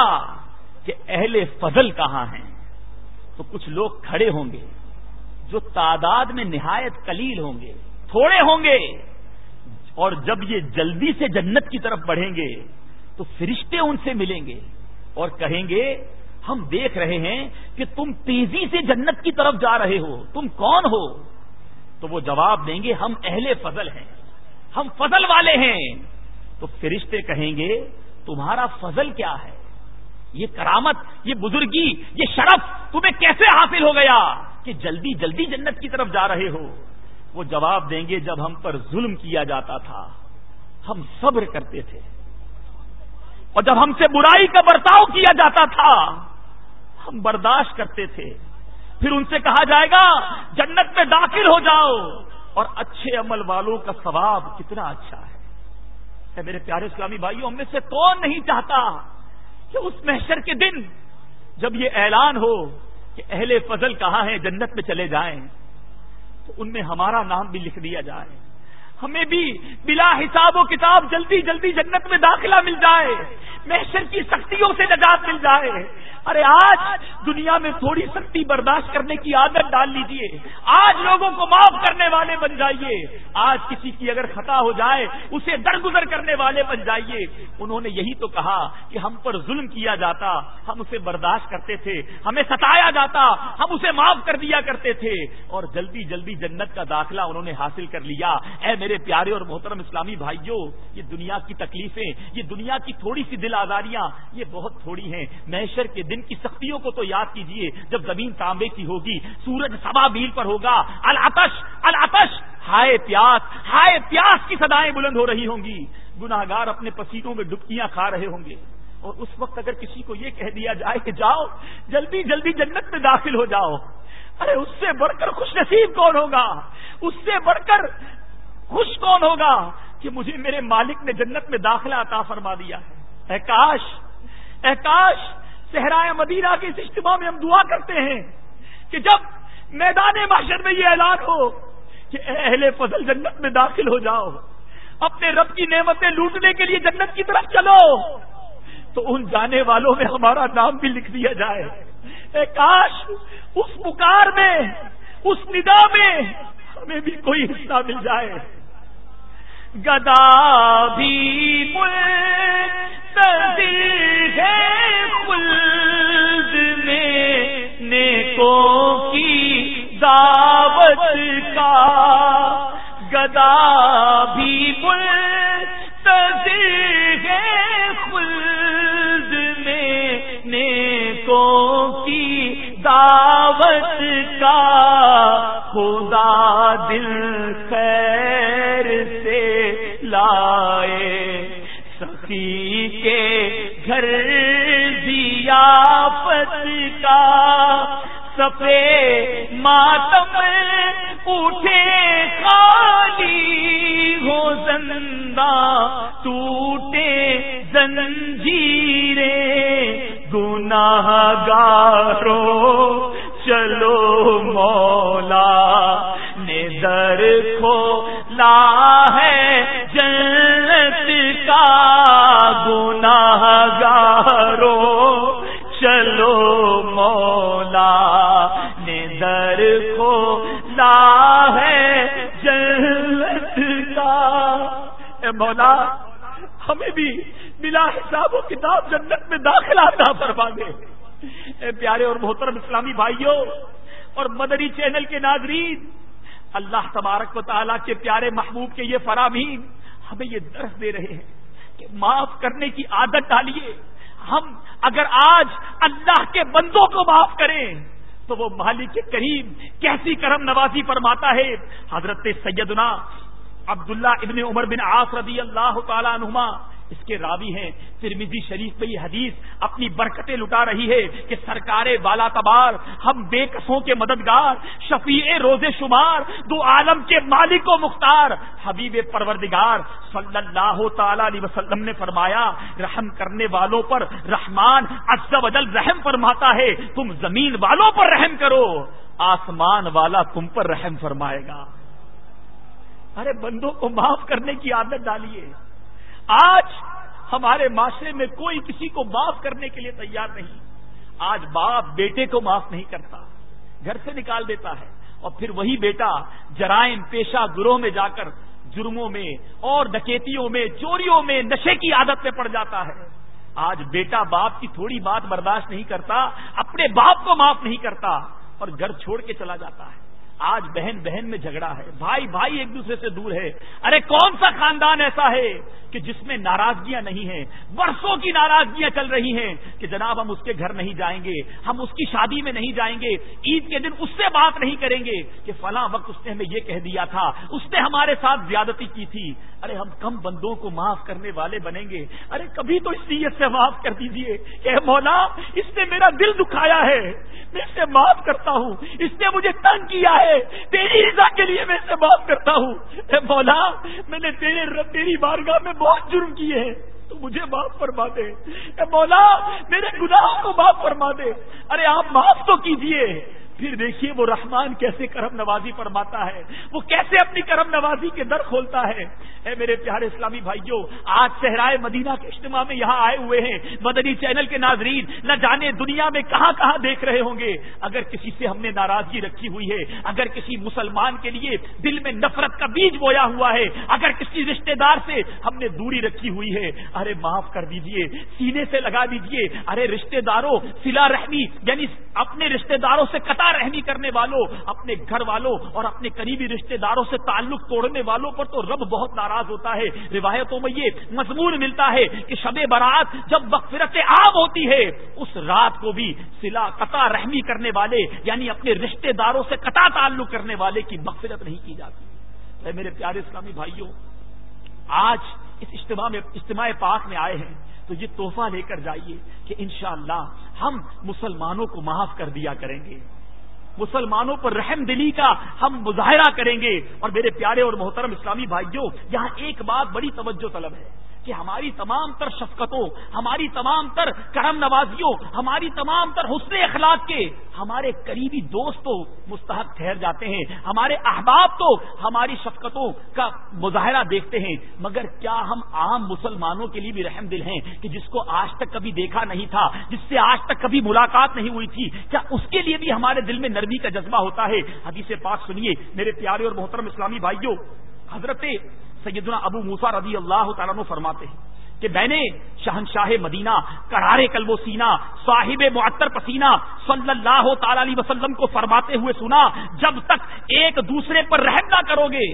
کہ اہل فضل کہاں ہیں. تو کچھ لوگ کھڑے ہوں گے جو تعداد میں نہایت قلیل ہوں گے، تھوڑے ہوں گے، اور جب یہ جلدی سے جنت کی طرف بڑھیں گے تو فرشتے ان سے ملیں گے اور کہیں گے ہم دیکھ رہے ہیں کہ تم تیزی سے جنت کی طرف جا رہے ہو، تم کون ہو؟ تو وہ جواب دیں گے ہم اہل فضل ہیں، ہم فضل والے ہیں. تو فرشتے کہیں گے تمہارا فضل کیا ہے، یہ کرامت، یہ بزرگی، یہ شرف تمہیں کیسے حاصل ہو گیا کہ جلدی جلدی جنت کی طرف جا رہے ہو؟ وہ جواب دیں گے جب ہم پر ظلم کیا جاتا تھا ہم صبر کرتے تھے، اور جب ہم سے برائی کا برتاؤ کیا جاتا تھا ہم برداشت کرتے تھے. پھر ان سے کہا جائے گا جنت میں داخل ہو جاؤ, اور اچھے عمل والوں کا ثواب کتنا اچھا ہے. اے میرے پیارے اسلامی بھائیوں, ہم میں سے کون نہیں چاہتا کہ اس محشر کے دن جب یہ اعلان ہو کہ اہل فضل کہاں ہیں جنت میں چلے جائیں, تو ان میں ہمارا نام بھی لکھ دیا جائے, ہمیں بھی بلا حساب و کتاب جلدی جلدی جنت میں داخلہ مل جائے, محشر کی سختیوں سے نجات مل جائے. ارے آج دنیا میں تھوڑی سختی برداشت کرنے کی عادت ڈال لیجئے, آج لوگوں کو معاف کرنے والے بن جائیے, آج کسی کی اگر خطا ہو جائے اسے درگزر کرنے والے بن جائیے. انہوں نے یہی تو کہا کہ ہم پر ظلم کیا جاتا ہم اسے برداشت کرتے تھے, ہمیں ستایا جاتا ہم اسے معاف کر دیا کرتے تھے, اور جلدی جلدی جنت کا داخلہ انہوں نے حاصل کر لیا. اے میرے پیارے اور محترم اسلامی بھائیوں, یہ دنیا کی تکلیفیں, یہ دنیا کی تھوڑی سی دل آزاریاں یہ بہت تھوڑی ہیں. محشر کے دن کی سختیوں کو تو یاد کیجئے, جب زمین تانبے کی ہوگی, سورج سوا میل پر ہوگا, العطش العطش ہائے پیاس ہائے پیاس کی صدائیں بلند ہو رہی ہوں گی, گناہگار اپنے پسینوں میں ڈبکیاں کھا رہے ہوں گے, اور اس وقت اگر کسی کو یہ کہہ دیا جائے کہ جاؤ جلدی جلدی جنت میں داخل ہو جاؤ, ارے اس سے بڑھ کر خوش نصیب کون ہوگا, اس سے بڑھ کر خوش کون ہوگا کہ مجھے میرے مالک نے جنت میں داخلہ عطا فرما دیا ہے. اے کاش اے کاش صحرائے مدینہ کے اس اجتماع میں ہم دعا کرتے ہیں کہ جب میدان محشر میں یہ اعلان ہو کہ اے اہل فضل جنت میں داخل ہو جاؤ, اپنے رب کی نعمتیں لوٹنے کے لیے جنت کی طرف چلو, تو ان جانے والوں میں ہمارا نام بھی لکھ دیا جائے. اے کاش اس پکار میں, اس ندا میں ہمیں بھی کوئی حصہ مل جائے. گدا بھی منتظر ہے خلد میں نیکوں کی دعوت کا, گدا بھی منتظر ہے خلد میں نیکوں کی دعوت کا, خدا دل خیر سے لائے سخی کے گھر ضیافت کا, صفے ماتم اٹھے خالی ہو زندہ ٹوٹے زنجیریں, گناہ گارو چلو مولا نے در کھولا ہے جنت کا, گناہ گارو چلو مولا نے در کھولا ہے جنت کا. اے مولا ہمیں بھی بلا حساب و کتاب جنت میں داخلہ عطا فرما دے. اے پیارے اور محترم اسلامی بھائیوں اور مدنی چینل کے ناظرین, اللہ تبارک و تعالیٰ کے پیارے محبوب کے یہ فرامین ہمیں یہ درس دے رہے ہیں کہ معاف کرنے کی عادت ڈالیے. ہم اگر آج اللہ کے بندوں کو معاف کریں تو وہ مالک کریم کیسی کرم نوازی فرماتا ہے. حضرت سیدنا عبداللہ ابن عمر بن عاص رضی اللہ تعالیٰ عنہما اس کے راوی ہیں. ترمذی شریف میں یہ حدیث اپنی برکتیں لٹا رہی ہے کہ سرکار بالا تبار, ہم بے کسوں کے مددگار, شفیع روز شمار, دو عالم کے مالک و مختار, حبیب پروردگار صلی اللہ تعالی علیہ وسلم نے فرمایا رحم کرنے والوں پر رحمان عز و جل رحم فرماتا ہے, تم زمین والوں پر رحم کرو آسمان والا تم پر رحم فرمائے گا. ارے بندوں کو معاف کرنے کی عادت ڈالیے. آج ہمارے معاشرے میں کوئی کسی کو معاف کرنے کے لیے تیار نہیں. آج باپ بیٹے کو معاف نہیں کرتا, گھر سے نکال دیتا ہے, اور پھر وہی بیٹا جرائم پیشہ گروہ میں جا کر جرموں میں اور ڈکیتیوں میں, چوریوں میں, نشے کی عادت میں پڑ جاتا ہے. آج بیٹا باپ کی تھوڑی بات برداشت نہیں کرتا, اپنے باپ کو معاف نہیں کرتا اور گھر چھوڑ کے چلا جاتا ہے. آج بہن بہن میں جھگڑا ہے, بھائی بھائی ایک دوسرے سے دور ہے. ارے کون سا خاندان ایسا ہے کہ جس میں ناراضگیاں نہیں ہیں، برسوں کی ناراضگیاں چل رہی ہیں کہ جناب ہم اس کے گھر نہیں جائیں گے، ہم اس کی شادی میں نہیں جائیں گے، عید کے دن اس سے بات نہیں کریں گے کہ فلاں وقت اس نے ہمیں یہ کہہ دیا تھا، اس نے ہمارے ساتھ زیادتی کی تھی۔ ارے ہم کم بندوں کو معاف کرنے والے بنیں گے؟ ارے کبھی تو اس نیت سے معاف کر دیجئے کہ اے مولا اس نے میرا دل دکھایا ہے، میں اسے معاف کرتا ہوں، اس نے مجھے تنگ کیا ہے، تیری رضا کے لیے میں اسے معاف کرتا ہوں۔ اے مولا میں نے تیرے رب تیری بارگاہ میں بہت جرم کیے ہیں، تو مجھے معاف فرما دے۔ اے مولا میرے گناہوں کو معاف فرما دے۔ ارے آپ معاف تو کیجئے۔ پھر دیکھیے وہ رحمان کیسے کرم نوازی فرماتا ہے، وہ کیسے اپنی کرم نوازی کے در کھولتا ہے۔ اے میرے پیارے اسلامی بھائیوں، آج صحرائے مدینہ کے اجتماع میں یہاں آئے ہوئے ہیں مدنی چینل کے ناظرین، نہ جانے دنیا میں کہاں کہاں دیکھ رہے ہوں گے۔ اگر کسی سے ہم نے ناراضگی رکھی ہوئی ہے، اگر کسی مسلمان کے لیے دل میں نفرت کا بیج بویا ہوا ہے، اگر کسی رشتہ دار سے ہم نے دوری رکھی ہوئی ہے، ارے معاف کر دیجئے، سینے سے لگا دیجئے۔ ارے رشتہ داروں، صلہ رحمی یعنی اپنے رشتہ داروں سے قطع رحمی کرنے والوں، اپنے گھر والوں اور اپنے قریبی رشتہ داروں سے تعلق توڑنے والوں پر تو رب بہت ناراض ہوتا ہے۔ روایتوں میں یہ مضمون ملتا ہے کہ شب برات جب مغفرت عام ہوتی ہے، اس رات کو بھی صلہ قطع رحمی کرنے والے یعنی اپنے رشتہ داروں سے قطع تعلق کرنے والے کی مغفرت نہیں کی جاتی۔ اے میرے پیارے اسلامی بھائیوں، آج اس اجتماع میں اجتماع پاک میں آئے ہیں تو یہ تحفہ لے کر جائیے کہ انشاءاللہ ہم مسلمانوں کو معاف کر دیا کریں گے، مسلمانوں پر رحم دلی کا ہم مظاہرہ کریں گے۔ اور میرے پیارے اور محترم اسلامی بھائیوں، یہاں ایک بات بڑی توجہ طلب ہے کہ ہماری تمام تر شفقتوں، ہماری تمام تر کرم نوازیوں، ہماری تمام تر حسن اخلاق کے ہمارے قریبی دوست تو مستحق ٹھہر جاتے ہیں، ہمارے احباب تو ہماری شفقتوں کا مظاہرہ دیکھتے ہیں، مگر کیا ہم عام مسلمانوں کے لیے بھی رحم دل ہیں کہ جس کو آج تک کبھی دیکھا نہیں تھا، جس سے آج تک کبھی ملاقات نہیں ہوئی تھی، کیا اس کے لیے بھی ہمارے دل میں نرمی کا جذبہ ہوتا ہے؟ حدیث پاک سنیے میرے پیارے اور محترم اسلامی بھائیوں، حضرت سیدنا ابو موسیٰ رضی اللہ تعالیٰ عنہ فرماتے ہیں کہ میں نے شہنشاہ مدینہ قرارے قلب و سینہ صاحب معطر پسینہ صلی اللہ تعالی علیہ وسلم کو فرماتے ہوئے سنا، جب تک ایک دوسرے پر رحم نہ کرو گے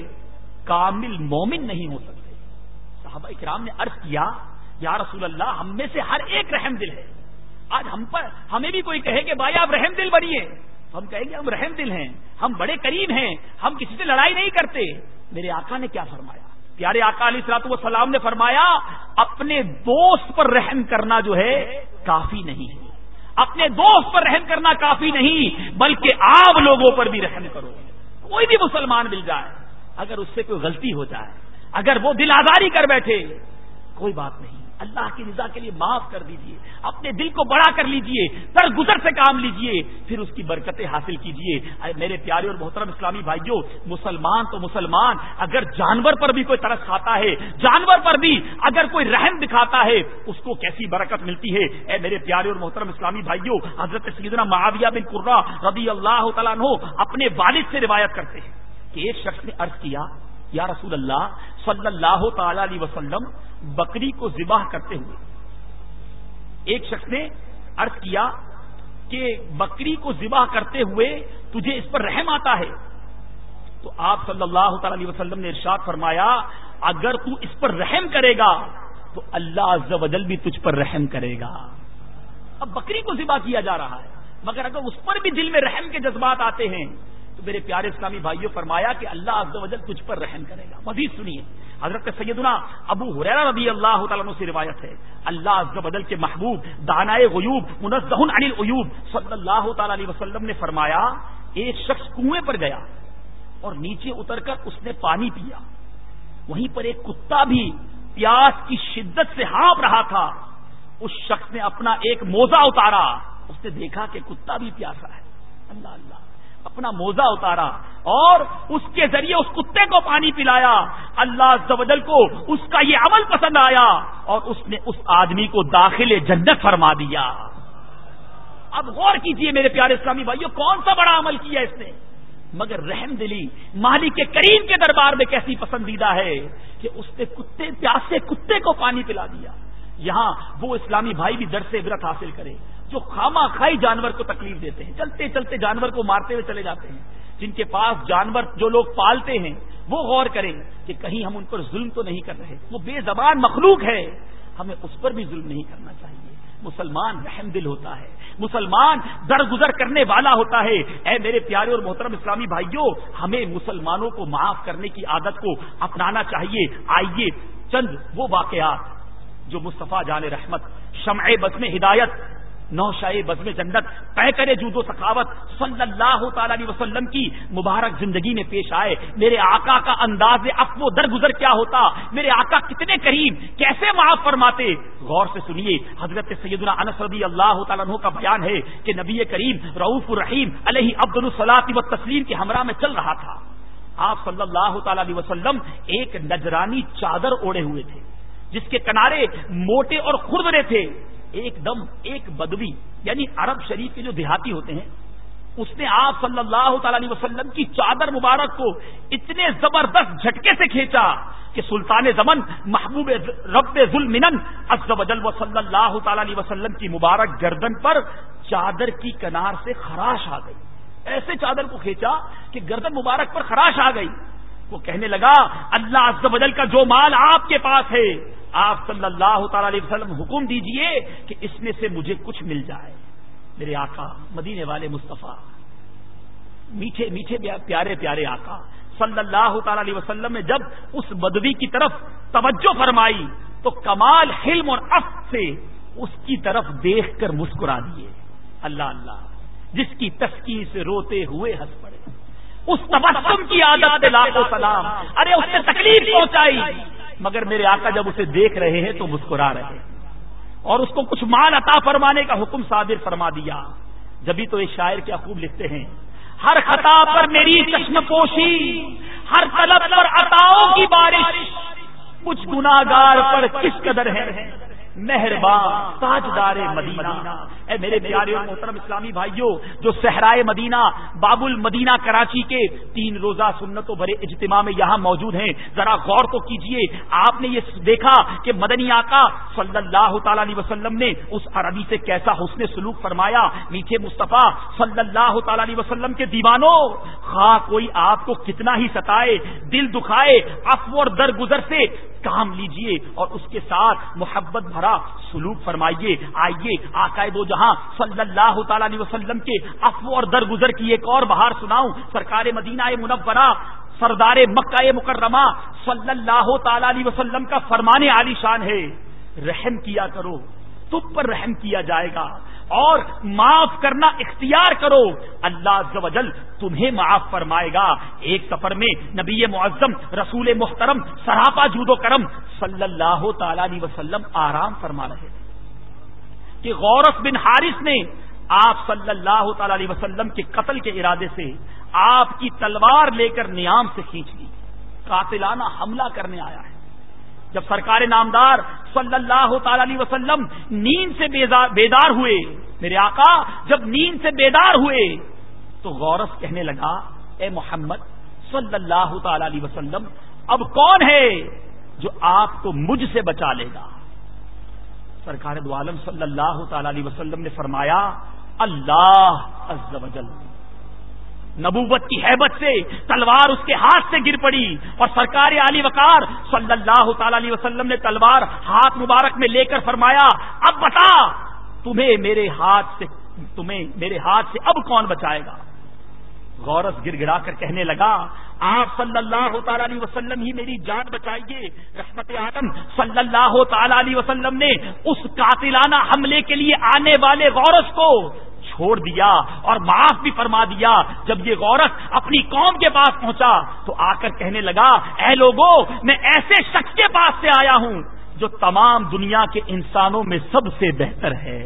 کامل مومن نہیں ہو سکتے۔ صحابہ کرام نے عرض کیا یا رسول اللہ ہم میں سے ہر ایک رحم دل ہے، آج ہم پر ہمیں بھی کوئی کہے کہ بھائی آپ رحم دل بنیے، ہم کہیں گے ہم رحم دل ہیں، ہم بڑے قریب ہیں، ہم کسی سے لڑائی نہیں کرتے۔ میرے آقا نے کیا فرمایا؟ پیارے آقا علیہ الصلوۃ والسلام نے فرمایا اپنے دوست پر رحم کرنا جو ہے کافی نہیں ہے، اپنے دوست پر رحم کرنا کافی نہیں بلکہ عام لوگوں پر بھی رحم کرو۔ کوئی بھی مسلمان مل جائے، اگر اس سے کوئی غلطی ہو جائے، اگر وہ دل آزاری کر بیٹھے، کوئی بات نہیں، اللہ کی رضا کے لیے معاف کر دیجئے، اپنے دل کو بڑا کر لیجئے، درگزر سے کام لیجئے، پھر اس کی برکتیں حاصل کیجئے۔ میرے پیارے اور محترم اسلامی بھائیوں، مسلمان تو مسلمان اگر جانور پر بھی کوئی ترس کھاتا ہے، جانور پر بھی اگر کوئی رحم دکھاتا ہے، اس کو کیسی برکت ملتی ہے۔ اے میرے پیارے اور محترم اسلامی بھائیوں، حضرت سیدنا معاویہ بن قرہ رضی اللہ تعالیٰ عنہ اپنے والد سے روایت کرتے ہیں کہ ایک شخص نے عرض کیا یا رسول اللہ صلی اللہ تعالی علیہ وسلم، بکری کو ذبح کرتے ہوئے ایک شخص نے عرض کیا کہ بکری کو ذبح کرتے ہوئے تجھے اس پر رحم آتا ہے؟ تو آپ صلی اللہ تعالی علیہ وسلم نے ارشاد فرمایا اگر تو اس پر رحم کرے گا تو اللہ عز و جل بھی تجھ پر رحم کرے گا۔ اب بکری کو ذبح کیا جا رہا ہے، مگر اگر اس پر بھی دل میں رحم کے جذبات آتے ہیں تو میرے پیارے اسلامی بھائیوں فرمایا کہ اللہ عز و جل تجھ پر رحم کرے گا۔ مزید سنیے، حضرت سیدنا ابو ہریرہ رضی اللہ تعالیٰ عنہ سے روایت ہے، اللہ عز و جل کے محبوب دانائے غیوب منزہ عن العیوب صلی اللہ تعالی علیہ وسلم نے فرمایا ایک شخص کنویں پر گیا اور نیچے اتر کر اس نے پانی پیا، وہیں پر ایک کتا بھی پیاس کی شدت سے ہانپ رہا تھا، اس شخص نے اپنا ایک موزہ اتارا، اس نے دیکھا کہ کتا بھی پیاسا ہے، اللہ اللہ اپنا موزہ اتارا اور اس کے ذریعے اس کتے کو پانی پلایا، اللہ عز و جل کو اس کا یہ عمل پسند آیا اور اس نے اس آدمی کو داخل جنت فرما دیا۔ اب غور کیجئے میرے پیارے اسلامی بھائیوں، کون سا بڑا عمل کیا اس نے، مگر رحم دلی مالک کے کریم کے دربار میں کیسی پسندیدہ ہے کہ اس نے کتے پیاسے کتے کو پانی پلا دیا۔ یہاں وہ اسلامی بھائی بھی درس عبرت حاصل کرے جو خامہ خائی جانور کو تکلیف دیتے ہیں، چلتے چلتے جانور کو مارتے ہوئے چلے جاتے ہیں، جن کے پاس جانور جو لوگ پالتے ہیں وہ غور کریں کہ کہیں ہم ان پر ظلم تو نہیں کر رہے. وہ بے زبان مخلوق ہے, ہمیں اس پر بھی ظلم نہیں کرنا چاہیے. مسلمان رحم دل ہوتا ہے, مسلمان درگزر کرنے والا ہوتا ہے. اے میرے پیارے اور محترم اسلامی بھائیوں, ہمیں مسلمانوں کو معاف کرنے کی عادت کو اپنانا چاہیے. آئیے چند وہ واقعات جو مصطفیٰ جان رحمت, شمع بزم ہدایت, نوشائے بزم جنت, پیکر جود و سخاوت صلی اللہ تعالی علیہ وسلم کی مبارک زندگی میں پیش آئے. میرے آقا کا انداز عفو و درگزر کیا ہوتا, میرے آقا کتنے کریم, کیسے معاف فرماتے. غور سے سنیے, حضرت سیدنا انس رضی اللہ تعالیٰ عنہ کا بیان ہے کہ نبی کریم رؤوف الرحیم علیہ افضل الصلاۃ والتسلیم کے ہمراہ میں چل رہا تھا. آپ صلی اللہ تعالی علیہ وسلم ایک نجرانی چادر اوڑے ہوئے تھے جس کے کنارے موٹے اور خردرے تھے. ایک دم ایک بدوی یعنی عرب شریف کے جو دیہاتی ہوتے ہیں, اس نے آپ صلی اللہ تعالی علیہ وسلم کی چادر مبارک کو اتنے زبردست جھٹکے سے کھینچا کہ سلطان زمن محبوب رب ذوالمنن عز وجل و صلی اللہ تعالی علیہ وسلم کی مبارک گردن پر چادر کی کنار سے خراش آ گئی. ایسے چادر کو کھینچا کہ گردن مبارک پر خراش آ گئی. وہ کہنے لگا, اللہ عز و جل کا جو مال آپ کے پاس ہے, آپ صلی اللہ تعالی علیہ وسلم حکم دیجئے کہ اس میں سے مجھے کچھ مل جائے. میرے آقا مدینے والے مصطفیٰ, میٹھے میٹھے پیارے پیارے آقا صلی اللہ تعالی علیہ وسلم نے جب اس بدوی کی طرف توجہ فرمائی تو کمال حلم اور عفو سے اس کی طرف دیکھ کر مسکرا دیے. اللہ اللہ, جس کی تسکین سے روتے ہوئے ہنس پڑے. اس تبسم کی عادت لاکھوں سلام. ارے اس نے تکلیف پہنچائی, مگر میرے آقا جب اسے دیکھ رہے ہیں تو مسکرا رہے ہیں اور اس کو کچھ مال عطا فرمانے کا حکم صادر فرما دیا. جبھی تو ایک شاعر کیا خوب لکھتے ہیں, ہر خطا پر میری چشم پوشی, ہر طلب پر عطاؤں کی بارش, کچھ گناہگار پر کس قدر ہے مہربان تاجدار مدینہ. اے میرے پیارے اور محترم اسلامی بھائیوں, جو صحرائے مدینہ باب المدینہ کراچی کے تین روزہ سنتوں بھرے اجتماع میں یہاں موجود ہیں, ذرا غور تو کیجئے. آپ نے یہ دیکھا کہ مدنی آقا صلی اللہ تعالی علیہ وسلم نے اس عربی سے کیسا حسن سلوک فرمایا. میٹھے مصطفیٰ صلی اللہ تعالی علیہ وسلم کے دیوانوں, خواہ کوئی آپ کو کتنا ہی ستائے, دل دکھائے, عفو اور درگزر سے کام لیجئے اور اس کے ساتھ محبت بھرا سلوک فرمائیے. آئیے آقائے دو جہاں صلی اللہ تعالی علیہ وسلم کے عفو اور درگزر کی ایک اور بہار سناؤں. سرکار مدینہ منورہ سردار مکہ مکرمہ صلی اللہ تعالی علیہ وسلم کا فرمان عالی شان ہے, رحم کیا کرو تم پر رحم کیا جائے گا اور معاف کرنا اختیار کرو, اللہ عز و جل تمہیں معاف فرمائے گا. ایک سفر میں نبی معظم رسول محترم سراپا جود و کرم صلی اللہ تعالی علیہ وسلم آرام فرما رہے تھے کہ غورث بن حارث نے آپ صلی اللہ تعالی علیہ وسلم کے قتل کے ارادے سے آپ کی تلوار لے کر نیام سے کھینچ لی, قاتلانہ حملہ کرنے آیا ہے. جب سرکار نامدار صلی اللہ تعالی علیہ وسلم نیند سے بیدار ہوئے, میرے آقا جب نیند سے بیدار ہوئے تو غورث کہنے لگا, اے محمد صلی اللہ تعالی علیہ وسلم, اب کون ہے جو آپ کو مجھ سے بچا لے گا؟ سرکار دو عالم صلی اللہ تعالی علیہ وسلم نے فرمایا, اللہ عز و جل. نبوت کی ہیبت سے تلوار اس کے ہاتھ سے گر پڑی اور سرکار علی وقار صلی اللہ تعالی علیہ وسلم نے تلوار ہاتھ مبارک میں لے کر فرمایا, اب بتا تمہیں میرے ہاتھ سے تمہیں میرے ہاتھ سے اب کون بچائے گا؟ غورث گر گڑا کر کہنے لگا, آپ صلی اللہ تعالی علیہ وسلم ہی میری جان بچائیے. رحمت عالم صلی اللہ تعالی علیہ وسلم نے اس قاتلانہ حملے کے لیے آنے والے غورث کو چھوڑ دیا اور معاف بھی فرما دیا. جب یہ غورث اپنی قوم کے پاس پہنچا تو آ کر کہنے لگا, اے لوگوں, میں ایسے شخص کے پاس سے آیا ہوں جو تمام دنیا کے انسانوں میں سب سے بہتر ہے.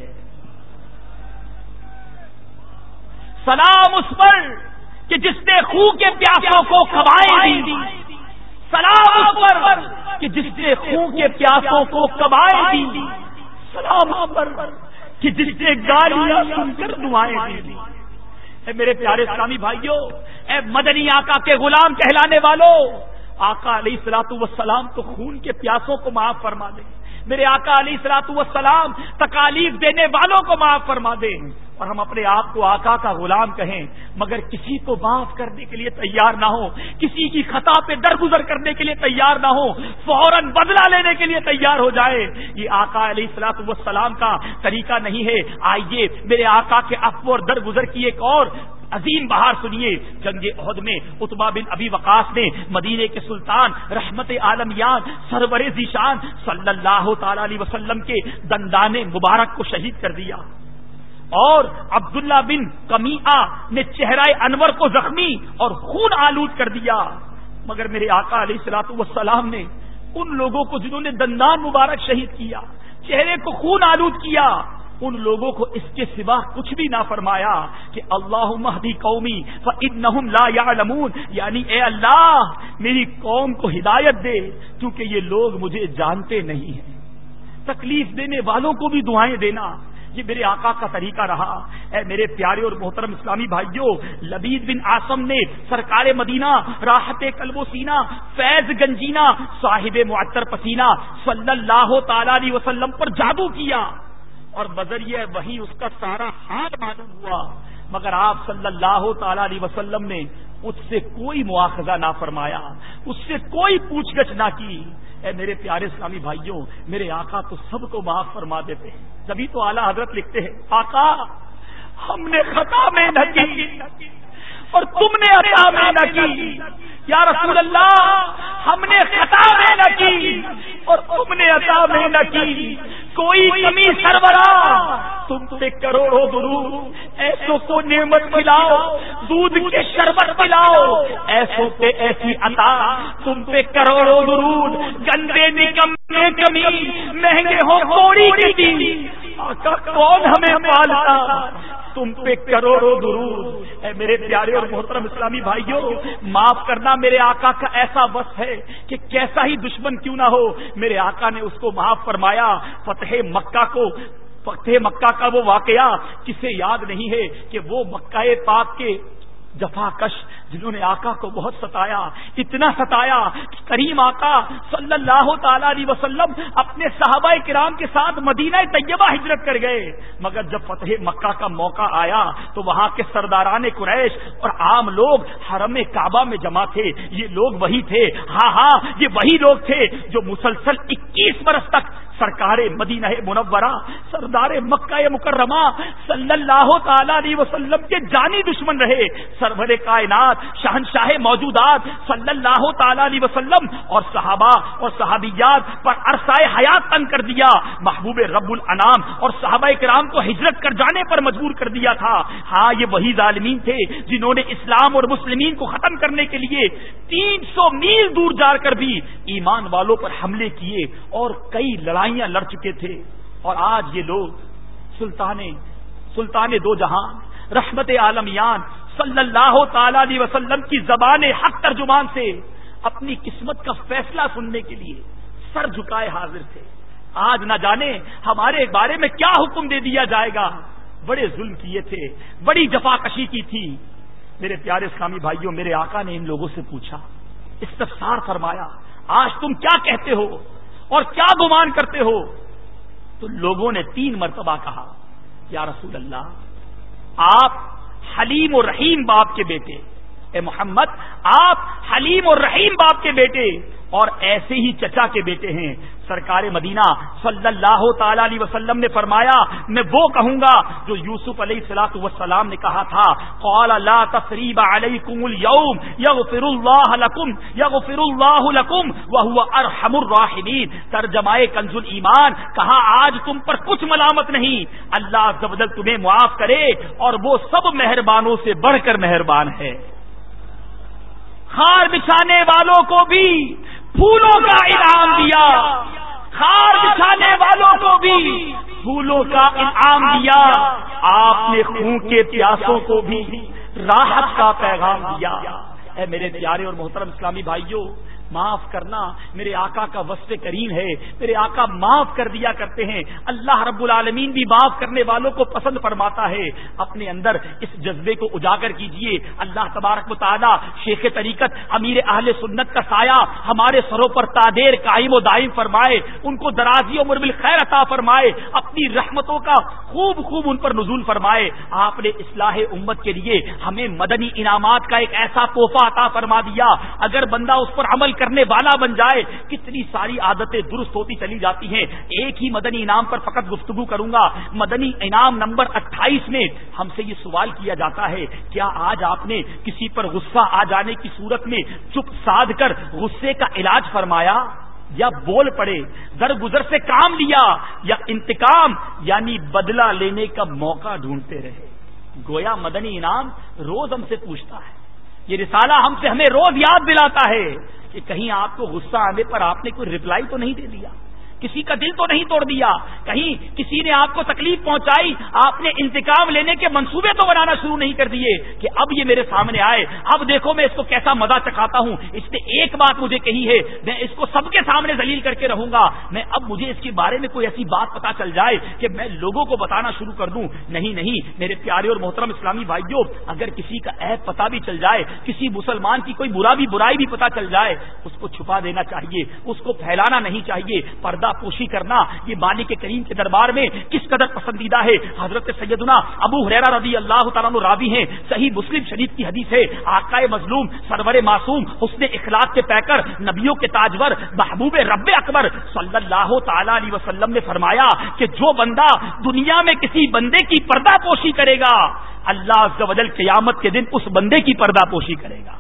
سلام اس پر کہ جس نے خون کے پیاسوں کو کبائیں دی, سلام اس پر کہ جس نے خون کے پیاسوں کو کبائیں دی, سلام اس پر کہ جس نے گالیاں سن کر دعائیں دی. اے میرے پیارے اسلامی بھائیوں, اے مدنی آقا کے غلام کہلانے والوں, آقا علیہ الصلوۃ والسلام تو خون کے پیاسوں کو معاف فرما دیں, میرے آقا علیہ الصلوۃ والسلام تکالیف دینے والوں کو معاف فرما دے اور ہم اپنے آپ کو آقا کا غلام کہیں مگر کسی کو معاف کرنے کے لیے تیار نہ ہو، کسی کی خطا پہ درگزر کرنے کے لیے تیار نہ ہو، فوراً بدلہ لینے کے لیے تیار ہو جائے، یہ آقا علیہ الصلوۃ والسلام کا طریقہ نہیں ہے۔ آئیے میرے آقا کے عفو اور درگزر کی ایک اور عظیم بہار سنیے۔ جنگ احد میں عتبہ بن ابی وقاص نے مدینے کے سلطان رحمت عالمیان سرور ذیشان صلی اللہ تعالی علیہ وسلم کے دندان مبارک کو شہید کر دیا، اور عبداللہ بن قمیعہ نے چہرہ انور کو زخمی اور خون آلود کر دیا، مگر میرے آقا علیہ الصلوۃ والسلام نے ان لوگوں کو جنہوں نے دندان مبارک شہید کیا، چہرے کو خون آلود کیا، ان لوگوں کو اس کے سوا کچھ بھی نہ فرمایا کہ اللہم اہدی قومی فانہم لا یعلمون، یعنی اے اللہ میری قوم کو ہدایت دے کیونکہ یہ لوگ مجھے جانتے نہیں ہیں۔ تکلیف دینے والوں کو بھی دعائیں دینا، یہ میرے آقا کا طریقہ رہا۔ اے میرے پیارے اور محترم اسلامی بھائیوں، لبید بن عاصم نے سرکار مدینہ راحت قلب و سینہ فیض گنجینہ صاحب معطر پسینہ صلی اللہ تعالی علیہ وسلم پر جادو کیا اور بذریعہ وہی اس کا سارا حال معلوم ہوا، مگر آپ صلی اللہ تعالی علیہ وسلم نے اس سے کوئی مواخذہ نہ فرمایا، اس سے کوئی پوچھ گچھ نہ کی۔ اے میرے پیارے اسلامی بھائیوں، میرے آقا تو سب کو معاف فرما دیتے ہیں، جبھی تو اعلیٰ حضرت لکھتے ہیں آقا ہم نے خطا میں نہ کی اور تم نے عطا میں نہ کی، یا رسول اللہ ہم نے خطا میں نہ کی اور تم نے عطا میں نہ کی، کوئی کمی سربراہ تم پہ کروڑوں درود، ایسوں کو نعمت پلاؤ، دودھ کے شربت پلاؤ، ایسوں پہ ایسی عطا، تم پہ کروڑوں درود، گندے نکمے کمی، مہنگے ہو کوڑی کی دی، آقا کون ہمیں پالتا، تم پہ کروڑوں درود۔ اے میرے پیارے اور محترم اسلامی بھائیوں، معاف کرنا میرے آقا کا ایسا وصف ہے کہ کیسا ہی دشمن کیوں نہ ہو، میرے آقا نے اس کو معاف فرمایا۔ فتح مکہ کو فتح مکہ کا وہ واقعہ کسے یاد نہیں ہے کہ وہ مکہ پاک کے جفا کش جنہوں نے آقا کو بہت ستایا، اتنا ستایا کہ کریم آقا صلی اللہ تعالی علیہ وسلم اپنے صحابہ کرام کے ساتھ مدینہ طیبہ ہجرت کر گئے، مگر جب فتح مکہ کا موقع آیا تو وہاں کے سرداران قریش اور عام لوگ حرم کعبہ میں جمع تھے۔ یہ لوگ وہی تھے، ہاں ہاں یہ وہی لوگ تھے جو مسلسل اکیس برس تک سرکار مدینہ منورہ سردار مکہ مکرمہ صلی اللہ تعالی علیہ وسلم کے جانی دشمن رہے۔ سرور کائنات شہنشاہ موجودات صلی اللہ تعالی علیہ وسلم اور صحابہ اور صحابیات پر عرصہ حیات تنگ کر دیا، محبوب رب الانام اور صحابہ کرام کو ہجرت کر جانے پر مجبور کر دیا تھا۔ ہاں یہ وہی ظالمین تھے جنہوں نے اسلام اور مسلمین کو ختم کرنے کے لیے تین سو میل دور جا کر بھی ایمان والوں پر حملے کیے اور کئی لڑائیاں لڑ چکے تھے، اور آج یہ لوگ سلطان سلطان دو جہان رحمت عالمیان صلی اللہ تعالی علیہ وسلم کی زبان حق ترجمان سے اپنی قسمت کا فیصلہ سننے کے لیے سر جھکائے حاضر تھے۔ آج نہ جانے ہمارے بارے میں کیا حکم دے دیا جائے گا۔ بڑے ظلم کیے تھے، بڑی جفا کشی کی تھی۔ میرے پیارے اسلامی بھائیوں، میرے آقا نے ان لوگوں سے پوچھا، استفسار فرمایا، آج تم کیا کہتے ہو اور کیا گمان کرتے ہو؟ تو لوگوں نے تین مرتبہ کہا، یا رسول اللہ آپ حلیم اور رحیم باپ کے بیٹے، اے محمد آپ حلیم اور رحیم باپ کے بیٹے اور ایسے ہی چچا کے بیٹے ہیں۔ سرکار مدینہ صلی اللہ تعالی علیہ وسلم نے فرمایا، میں وہ کہوں گا جو یوسف علیہ الصلوۃ والسلام نے کہا تھا، قال لا تثریب علیکم اليوم یغفر اللہ لکم یغفر اللہ لکم وہو ارحم الراحمین۔ ترجمہ کنز الایمان، کہا آج تم پر کچھ ملامت نہیں، اللہ عز و جل تمہیں معاف کرے اور وہ سب مہربانوں سے بڑھ کر مہربان ہے۔ خار بچھانے والوں کو بھی پھولوں کا انعام دیا، خار بچھانے والوں کو بھی پھولوں کا انعام دیا، آپ نے خون کے پیاسوں کو بھی راحت کا پیغام دیا۔ اے میرے پیارے اور محترم اسلامی بھائیوں، معاف کرنا میرے آقا کا وصف کریم ہے. میرے آقا معاف کر دیا کرتے ہیں. اللہ رب العالمین بھی معاف کرنے والوں کو پسند فرماتا ہے. اپنے اندر اس جذبے کو اجاگر کیجئے. اللہ تبارک و تعالی شیخ طریقت امیر اہل سنت کا سایہ ہمارے سروں پر تادیر قائم و دائم فرمائے. ان کو درازی عمر بالخیر عطا فرمائے. اپنی رحمتوں کا خوب خوب ان پر نزول فرمائے. آپ نے اصلاح امت کے لیے ہمیں مدنی انعامات کا ایک ایسا تحفہ عطا فرما دیا. اگر بندہ اس پر عمل کرنے والا بن جائے کتنی ساری عادتیں درست ہوتی چلی جاتی ہیں. ایک ہی مدنی انعام پر فقط گفتگو کروں گا. مدنی انعام نمبر اٹھائیس میں ہم سے یہ سوال کیا جاتا ہے کیا آج آپ نے کسی پر غصہ آ جانے کی صورت میں چپ سادھ کر غصے کا علاج فرمایا یا بول پڑے, درگزر سے کام لیا یا انتقام یعنی بدلہ لینے کا موقع ڈھونڈتے رہے. گویا مدنی انعام روز ہم سے پوچھتا ہے. یہ رسالہ ہم سے ہمیں روز یاد دلاتا ہے کہ کہیں آپ کو غصہ آنے پر آپ نے کوئی ریپلائی تو نہیں دے دیا, کسی کا دل تو نہیں توڑ دیا, کہیں کسی نے آپ کو تکلیف پہنچائی آپ نے انتقام لینے کے منصوبے تو بنانا شروع نہیں کر دیے کہ اب یہ میرے سامنے آئے, اب دیکھو میں اس کو کیسا مزہ چکھاتا ہوں, اس نے ایک بات مجھے کہی ہے میں اس کو سب کے سامنے ذلیل کر کے رہوں گا, میں اب مجھے اس کے بارے میں کوئی ایسی بات پتا چل جائے کہ میں لوگوں کو بتانا شروع کر دوں. نہیں نہیں میرے پیارے اور محترم اسلامی بھائیوں, اگر کسی کا عیب پتا بھی چل جائے, کسی مسلمان کی کوئی برا بھی برائی بھی پتا چل جائے, اس کو چھپا دینا چاہیے, اس کو پھیلانا نہیں چاہیے. پردہ پوشی کرنا یہ مالک کریم کے دربار میں کس قدر پسندیدہ ہے. حضرت سیدنا ابو ہریرہ رضی اللہ تعالیٰ عنہ راوی ہیں, صحیح مسلم شریف کی حدیث ہے. آقا مظلوم سرور معصوم حسن اخلاق کے پیکر نبیوں کے تاجور محبوب رب اکبر صلی اللہ تعالی علیہ وسلم نے فرمایا کہ جو بندہ دنیا میں کسی بندے کی پردہ پوشی کرے گا اللہ عز و جل قیامت کے دن اس بندے کی پردہ پوشی کرے گا.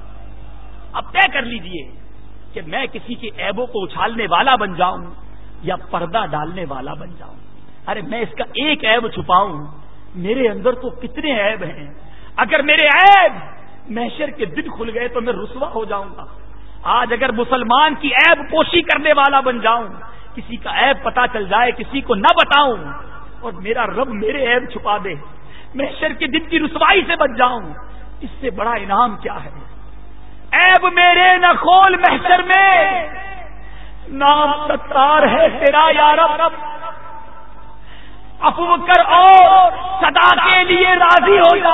اب طے کر لیجئے کہ میں کسی کے عیبوں کو اچھالنے والا بن جاؤں یا پردہ ڈالنے والا بن جاؤں. ارے میں اس کا ایک عیب چھپاؤں, میرے اندر تو کتنے عیب ہیں. اگر میرے عیب محشر کے دن کھل گئے تو میں رسوا ہو جاؤں گا. آج اگر مسلمان کی عیب پوشی کرنے والا بن جاؤں, کسی کا عیب پتا چل جائے کسی کو نہ بتاؤں اور میرا رب میرے عیب چھپا دے, محشر کے دن کی رسوائی سے بچ جاؤں, اس سے بڑا انعام کیا ہے. عیب میرے نہ کھول محشر میں, نام ستار ہے تیرا یا رب, عفو کر اور صدا کے لیے راضی ہو جا,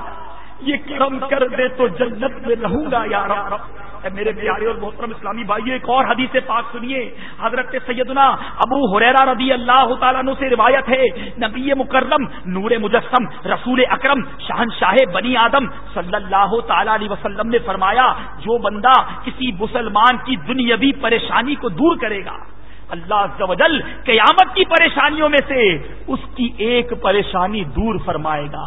یہ کرم کر دے تو جنت میں رہوں گا یا رب. اے میرے پیارے اور محترم اسلامی بھائیو, ایک اور حدیث پاک سنیے. حضرت سیدنا ابو ہریرہ رضی اللہ تعالیٰ عنہ سے روایت ہے, نبی مکرم نور مجسم رسول اکرم شہنشاہ بنی آدم صلی اللہ تعالی علیہ وسلم نے فرمایا جو بندہ کسی مسلمان کی دنیاوی پریشانی کو دور کرے گا اللہ عز و جل قیامت کی پریشانیوں میں سے اس کی ایک پریشانی دور فرمائے گا.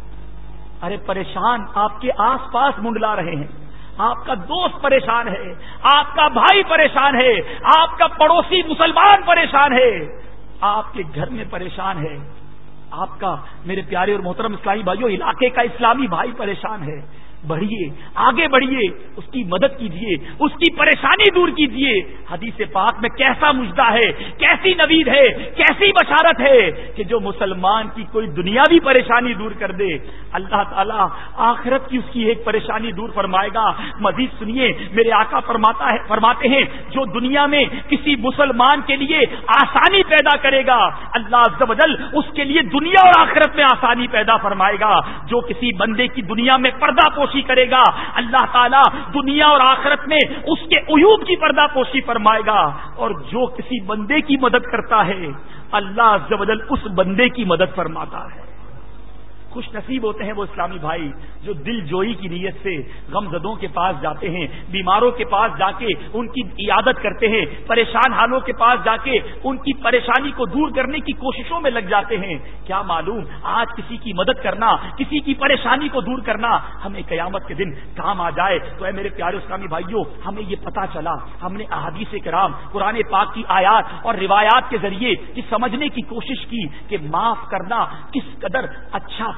ارے پریشان آپ کے آس پاس منڈلا رہے ہیں, آپ کا دوست پریشان ہے, آپ کا بھائی پریشان ہے, آپ کا پڑوسی مسلمان پریشان ہے, آپ کے گھر میں پریشان ہے, آپ کا میرے پیارے اور محترم اسلامی بھائیوں علاقے کا اسلامی بھائی پریشان ہے. بڑھیے, آگے بڑھیے, اس کی مدد کیجیے, اس کی پریشانی دور کیجیے. حدیث پاک میں کیسا مجدہ ہے, کیسی نوید ہے, کیسی بشارت ہے کہ جو مسلمان کی کوئی دنیاوی پریشانی دور کر دے اللہ تعالیٰ آخرت کی اس کی ایک پریشانی دور فرمائے گا. مزید سنیے, میرے آقا فرماتا ہے فرماتے ہیں جو دنیا میں کسی مسلمان کے لیے آسانی پیدا کرے گا اللہ عز و جل اس کے لیے دنیا اور آخرت میں آسانی پیدا فرمائے گا. جو کسی بندے کی دنیا میں پردہ پوشی کرے گا اللہ تعالیٰ دنیا اور آخرت میں اس کے عیوب کی پردہ پوشی فرمائے گا. اور جو کسی بندے کی مدد کرتا ہے اللہ عز و جل اس بندے کی مدد فرماتا ہے. خوش نصیب ہوتے ہیں وہ اسلامی بھائی جو دل جوئی کی نیت سے غم زدوں کے پاس جاتے ہیں, بیماروں کے پاس جا کے ان کی عیادت کرتے ہیں, پریشان حالوں کے پاس جا کے ان کی پریشانی کو دور کرنے کی کوششوں میں لگ جاتے ہیں. کیا معلوم آج کسی کی مدد کرنا, کسی کی پریشانی کو دور کرنا ہمیں قیامت کے دن کام آ جائے. تو اے میرے پیارے اسلامی بھائیوں, ہمیں یہ پتا چلا, ہم نے احادیث کرام قرآن پاک کی آیات اور روایات کے ذریعے یہ سمجھنے کی کوشش کی کہ معاف کرنا کس قدر اچھا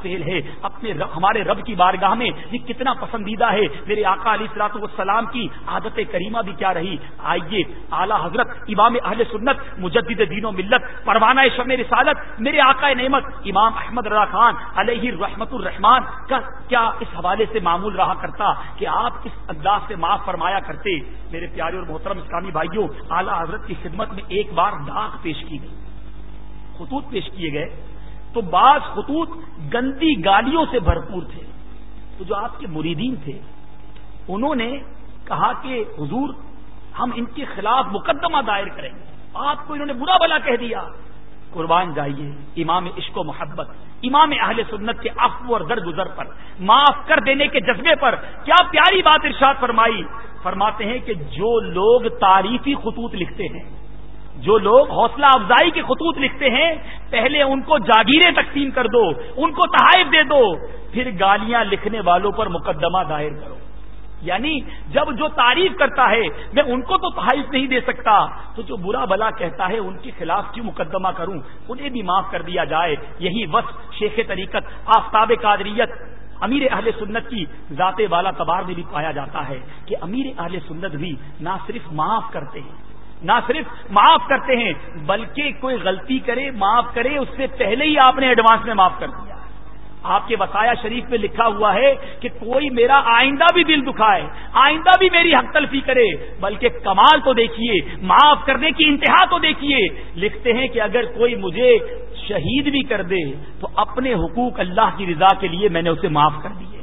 فعل ہے اپنے رب ہمارے رب کی بارگاہ میں یہ کتنا پسندیدہ ہے. میرے آقا علیہ الصلوۃ والسلام کی عادت کریمہ بھی کیا رہی. آئیے اعلیٰ حضرت امام اہل سنت مجدد دین و ملت پروانہ شمع رسالت میرے آقا نعمت امام احمد رضا خان علیہ الرحمت الرحمان کا کیا اس حوالے سے معمول رہا کرتا کہ آپ اس انداز سے معاف فرمایا کرتے. میرے پیارے اور محترم اسلامی بھائیوں، اعلیٰ حضرت کی خدمت میں ایک بار ڈاک پیش کی گئی، خطوط پیش کیے گئے تو بعض خطوط گندی گالیوں سے بھرپور تھے. تو جو آپ کے مریدین تھے انہوں نے کہا کہ حضور ہم ان کے خلاف مقدمہ دائر کریں گے، آپ کو انہوں نے برا بلا کہہ دیا. قربان جائیے امام عشق و محبت امام اہل سنت کے عفو اور درگزر پر، معاف کر دینے کے جذبے پر کیا پیاری بات ارشاد فرمائی. فرماتے ہیں کہ جو لوگ تعریفی خطوط لکھتے ہیں، جو لوگ حوصلہ افزائی کے خطوط لکھتے ہیں، پہلے ان کو جاگیریں تقسیم کر دو، ان کو تحائف دے دو، پھر گالیاں لکھنے والوں پر مقدمہ دائر کرو. یعنی جب جو تعریف کرتا ہے میں ان کو تو تحائف نہیں دے سکتا، تو جو برا بلا کہتا ہے ان کے خلاف کیوں مقدمہ کروں، انہیں بھی معاف کر دیا جائے. یہی وصف شیخ طریقت آفتاب قادریت امیر اہل سنت کی ذات والا تبار میں بھی پایا جاتا ہے کہ امیر اہل سنت بھی نہ صرف معاف کرتے ہیں نہ صرف معاف کرتے ہیں بلکہ کوئی غلطی کرے معاف کرے اس سے پہلے ہی آپ نے ایڈوانس میں معاف کر دیا. آپ کے وصایا شریف میں لکھا ہوا ہے کہ کوئی میرا آئندہ بھی دل دکھائے، آئندہ بھی میری حق تلفی کرے، بلکہ کمال تو دیکھیے، معاف کرنے کی انتہا تو دیکھیے. لکھتے ہیں کہ اگر کوئی مجھے شہید بھی کر دے تو اپنے حقوق اللہ کی رضا کے لیے میں نے اسے معاف کر دیے.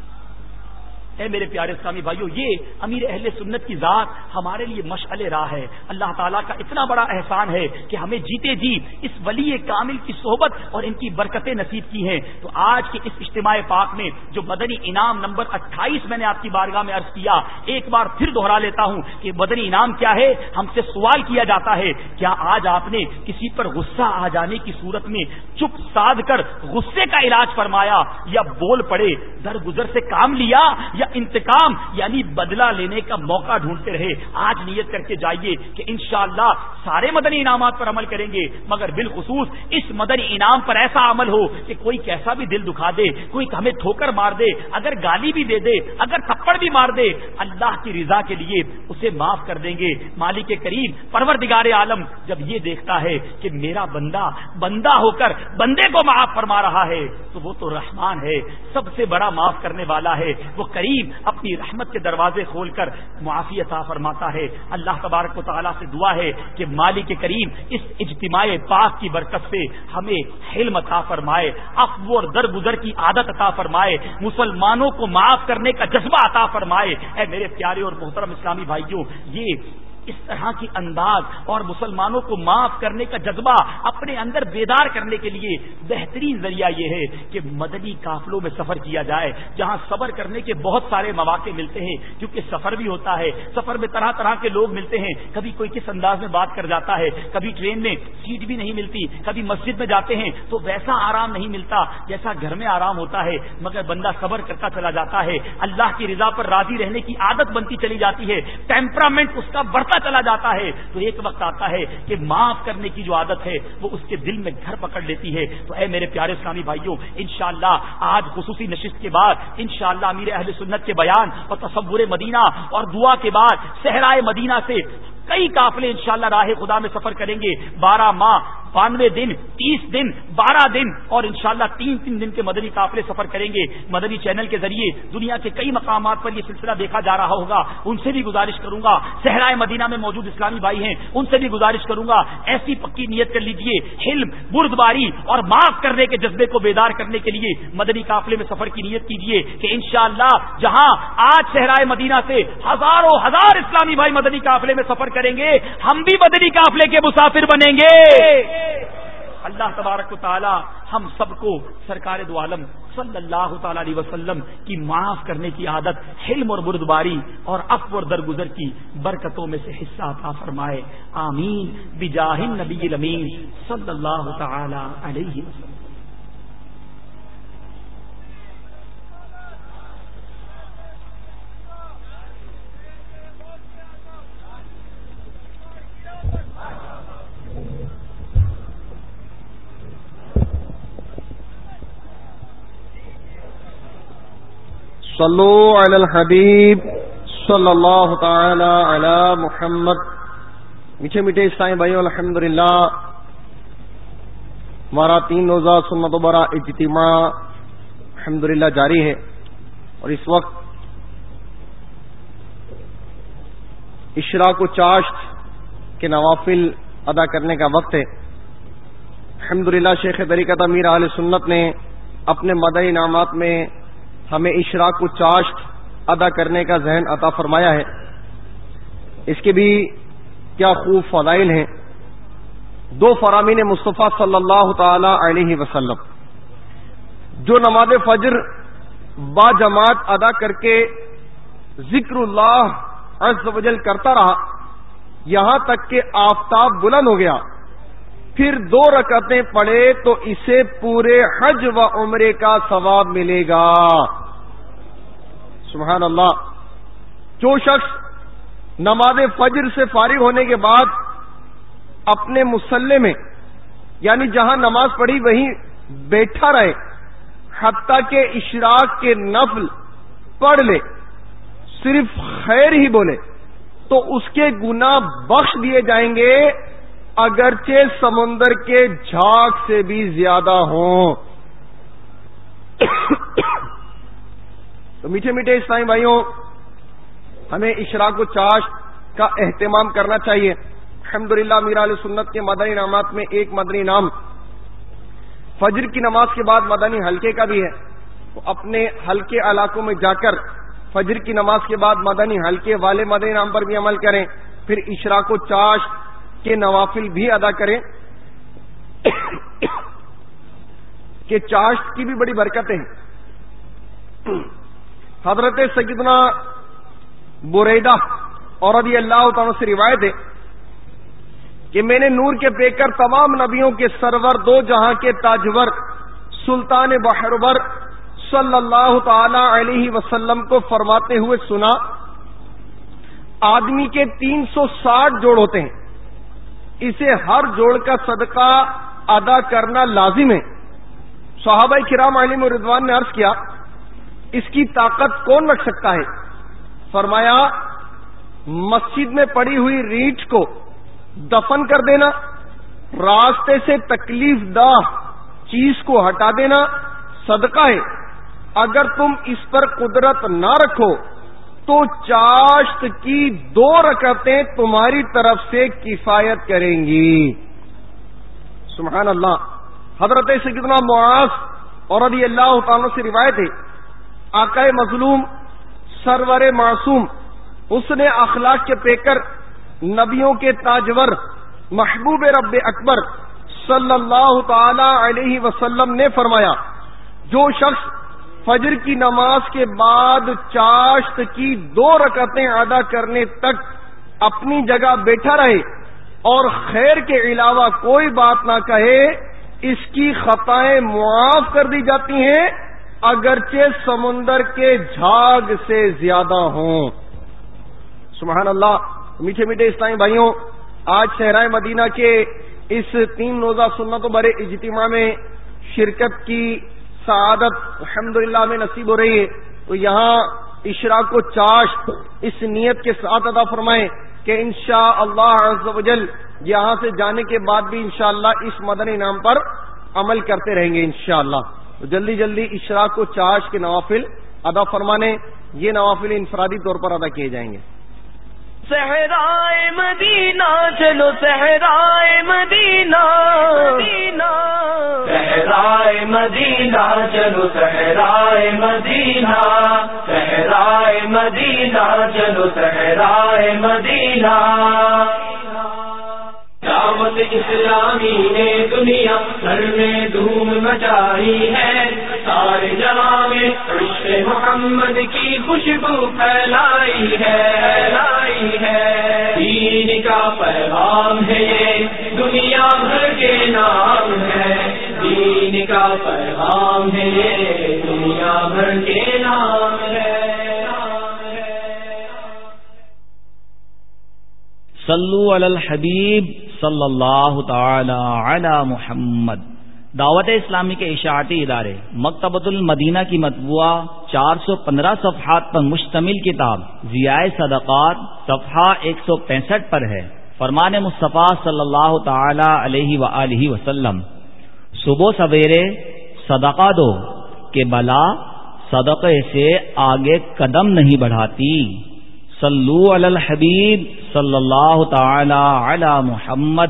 اے میرے پیارے اسلامی بھائیوں، یہ امیر اہل سنت کی ذات ہمارے لیے مشعل راہ ہے. اللہ تعالیٰ کا اتنا بڑا احسان ہے کہ ہمیں جیتے جی اس ولی کامل کی صحبت اور ان کی برکتیں نصیب کی ہیں. تو آج کے اس اجتماع پاک میں جو مدنی انعام نمبر اٹھائیس میں نے آپ کی بارگاہ میں عرض کیا، ایک بار پھر دوہرا لیتا ہوں کہ مدنی انعام کیا ہے. ہم سے سوال کیا جاتا ہے کیا آج آپ نے کسی پر غصہ آ جانے کی صورت میں چپ سادھ کر غصے کا علاج فرمایا، یا بول پڑے درگزر سے کام لیا، یا انتقام یعنی بدلہ لینے کا موقع ڈھونڈتے رہے. آج نیت کر کے جائیے کہ انشاءاللہ سارے مدنی انعامات پر عمل کریں گے، مگر بالخصوص اس مدنی انعام پر ایسا عمل ہو کہ کوئی کیسا بھی دل دکھا دے، کوئی ہمیں ٹھوکر مار دے، اگر گالی بھی دے دے، اگر تھپڑ بھی مار دے، اللہ کی رضا کے لیے اسے معاف کر دیں گے. مالک کریم پروردگار عالم جب یہ دیکھتا ہے کہ میرا بندہ بندہ ہو کر بندے کو معاف فرما رہا ہے تو وہ تو رحمان ہے، سب سے بڑا معاف کرنے والا ہے. وہ کریم اپنی رحمت کے دروازے کھول کر معافی عطا فرماتا ہے. اللہ تبارک و تعالیٰ سے دعا ہے کہ مالک کریم اس اجتماع پاک کی برکت سے ہمیں حلم عطا فرمائے، عفو اور درگزر کی عادت عطا فرمائے، مسلمانوں کو معاف کرنے کا جذبہ عطا فرمائے. اے میرے پیارے اور محترم اسلامی بھائیوں، یہ اس طرح کی انداز اور مسلمانوں کو معاف کرنے کا جذبہ اپنے اندر بیدار کرنے کے لیے بہترین ذریعہ یہ ہے کہ مدنی قافلوں میں سفر کیا جائے، جہاں صبر کرنے کے بہت سارے مواقع ملتے ہیں، کیونکہ سفر بھی ہوتا ہے، سفر میں طرح طرح کے لوگ ملتے ہیں. کبھی کوئی کس انداز میں بات کر جاتا ہے، کبھی ٹرین میں سیٹ بھی نہیں ملتی، کبھی مسجد میں جاتے ہیں تو ویسا آرام نہیں ملتا جیسا گھر میں آرام ہوتا ہے، مگر بندہ صبر کرتا چلا جاتا ہے، اللہ کی رضا پر راضی رہنے کی عادت بنتی چلی جاتی ہے، ٹیمپرامنٹ اس کا بڑھتا چلا جاتا ہے. تو ایک وقت آتا ہے کہ معاف کرنے کی جو عادت ہے وہ اس کے دل میں گھر پکڑ لیتی ہے. تو اے میرے پیارے اسلامی بھائیوں، انشاءاللہ آج خصوصی نشست کے بعد انشاءاللہ امیر اہل سنت کے بیان اور تصور مدینہ اور دعا کے بعد صحرائے مدینہ سے کئی قافلے انشاءاللہ راہ خدا میں سفر کریں گے. بارہ ماہ بانوے دن تیس دن بارہ دن اور انشاءاللہ تین تین دن کے مدنی قافلے سفر کریں گے. مدنی چینل کے ذریعے دنیا کے کئی مقامات پر یہ سلسلہ دیکھا جا رہا ہوگا. ان سے بھی گزارش کروں گا، صحرائے مدینہ میں موجود اسلامی بھائی ہیں ان سے بھی گزارش کروں گا، ایسی پکی نیت کر لیجئے، حلم بردباری اور معاف کرنے کے جذبے کو بیدار کرنے کے لیے مدنی قافلے میں سفر کی نیت کیجئے کہ انشاءاللہ جہاں آج صحرائے مدینہ سے ہزاروں ہزار اسلامی بھائی مدنی قافلے میں سفر کریں گے، ہم بھی مدنی قافلے کے مسافر بنیں گے. اللہ تبارک و تعالی ہم سب کو سرکار دو عالم صلی اللہ تعالی علیہ وسلم کی معاف کرنے کی عادت، حلم اور بردباری اور عفو اور درگزر کی برکتوں میں سے حصہ عطا فرمائے. آمین بجاہ النبی الامین صلی اللہ تعالی علیہ وسلم. صلو علی الحبیب صلی اللہ تعالی علی محمد. میٹھے میٹھے اسلامی بھائیوں، الحمدللہ ہمارا تین روزہ سنت و برا اجتماع الحمدللہ جاری ہے، اور اس وقت اشراق و چاشت کے نوافل ادا کرنے کا وقت ہے. الحمدللہ شیخ طریقت امیر اہل سنت نے اپنے مدنی انعامات میں ہمیں اشراق و چاشت ادا کرنے کا ذہن عطا فرمایا ہے. اس کے بھی کیا خوب فضائل ہیں. دو فرامین مصطفیٰ صلی اللہ تعالی علیہ وسلم جو نماز فجر با جماعت ادا کر کے ذکر اللہ عز و جل کرتا رہا یہاں تک کہ آفتاب بلند ہو گیا، پھر دو رکعتیں پڑھے تو اسے پورے حج و عمرے کا ثواب ملے گا. سبحان اللہ. جو شخص نماز فجر سے فارغ ہونے کے بعد اپنے مصلی میں یعنی جہاں نماز پڑھی وہیں بیٹھا رہے حتیٰ کہ اشراق کے نفل پڑھ لے، صرف خیر ہی بولے، تو اس کے گناہ بخش دیے جائیں گے اگرچہ سمندر کے جھاگ سے بھی زیادہ ہوں. تو میٹھے میٹھے اسلامی بھائیوں، ہمیں اشراق و چاشت کا اہتمام کرنا چاہیے. الحمدللہ امیر اہل سنت کے مدنی انعامات میں ایک مدنی انعام فجر کی نماز کے بعد مدنی حلقے کا بھی ہے. تو اپنے حلقے علاقوں میں جا کر فجر کی نماز کے بعد مدنی حلقے والے مدنی انعام پر بھی عمل کریں، پھر اشراق و چاشت کے نوافل بھی ادا کریں کہ چاشت کی بھی بڑی برکتیں ہیں. حضرت سیدنا بریدہ اور رضی اللہ تعالیٰ سے روایت ہے کہ میں نے نور کے پیکر تمام نبیوں کے سرور دو جہاں کے تاجور سلطان بحربر صلی اللہ تعالی علیہ وسلم کو فرماتے ہوئے سنا، آدمی کے تین سو ساٹھ جوڑ ہوتے ہیں، اسے ہر جوڑ کا صدقہ ادا کرنا لازم ہے. صحابہ کرام علیہم رضوان نے عرض کیا، اس کی طاقت کون رکھ سکتا ہے؟ فرمایا، مسجد میں پڑی ہوئی ریچھ کو دفن کر دینا، راستے سے تکلیف دہ چیز کو ہٹا دینا صدقہ ہے. اگر تم اس پر قدرت نہ رکھو تو چاشت کی دو رکعتیں تمہاری طرف سے کفایت کریں گی. سبحان اللہ. حضرت سیدنا معاذ اور رضی اللہ تعالیٰ سے روایت ہے، آقا مظلوم سرور معصوم حسن اخلاق کے پیکر نبیوں کے تاجور محبوب رب اکبر صلی اللہ تعالی علیہ وسلم نے فرمایا، جو شخص فجر کی نماز کے بعد چاشت کی دو رکعتیں ادا کرنے تک اپنی جگہ بیٹھا رہے اور خیر کے علاوہ کوئی بات نہ کہے، اس کی خطائیں معاف کر دی جاتی ہیں اگرچہ سمندر کے جھاگ سے زیادہ ہوں. سبحان اللہ. میٹھے میٹھے اسلامی بھائیوں، آج صحرائے مدینہ کے اس تین روزہ سنت و برے اجتماع میں شرکت کی سعادت الحمدللہ میں نصیب ہو رہی ہے. تو یہاں اشراق و چاشت اس نیت کے ساتھ ادا فرمائیں کہ انشاءاللہ عز و جل یہاں سے جانے کے بعد بھی انشاءاللہ اس مدنی انعام پر عمل کرتے رہیں گے انشاءاللہ. تو جلدی جلدی اشراق و چاشت کے نوافل ادا فرمانے. یہ نوافل انفرادی طور پر ادا کیے جائیں گے. صحرائے مدینہ چلو صحرائے مدینہ، صحرائے مدینہ چلو صحرائے مدینہ، صحرائے مدینہ چلو صحرائے مدینہ. دعوت اسلامی نے دنیا بھر میں دھوم مچائی ہے، سارے جہاں میں عشق محمد کی خوشبو پھیلائی ہے، پھیلائی ہے. دین کا پیغام ہے یہ دنیا بھر کے نام ہے، دین کا پیغام ہے یہ دنیا بھر کے نام ہے. صلو علی الحبیب صلی اللہ تعالی علی محمد. دعوت اسلامی کے اشاعتی ادارے مکتبۃ المدینہ کی مطبوعہ چار سو پندرہ صفحات پر مشتمل کتاب ضیاء صدقات صفحہ ایک سو پینسٹھ پر ہے۔ فرمان مصطفیٰ صلی اللہ تعالی علیہ وآلہ وسلم، صبح سویرے صدقہ دو کہ بلا صدقے سے آگے قدم نہیں بڑھاتی۔ صلو علی الحبیب صلی اللہ تعالی علی محمد۔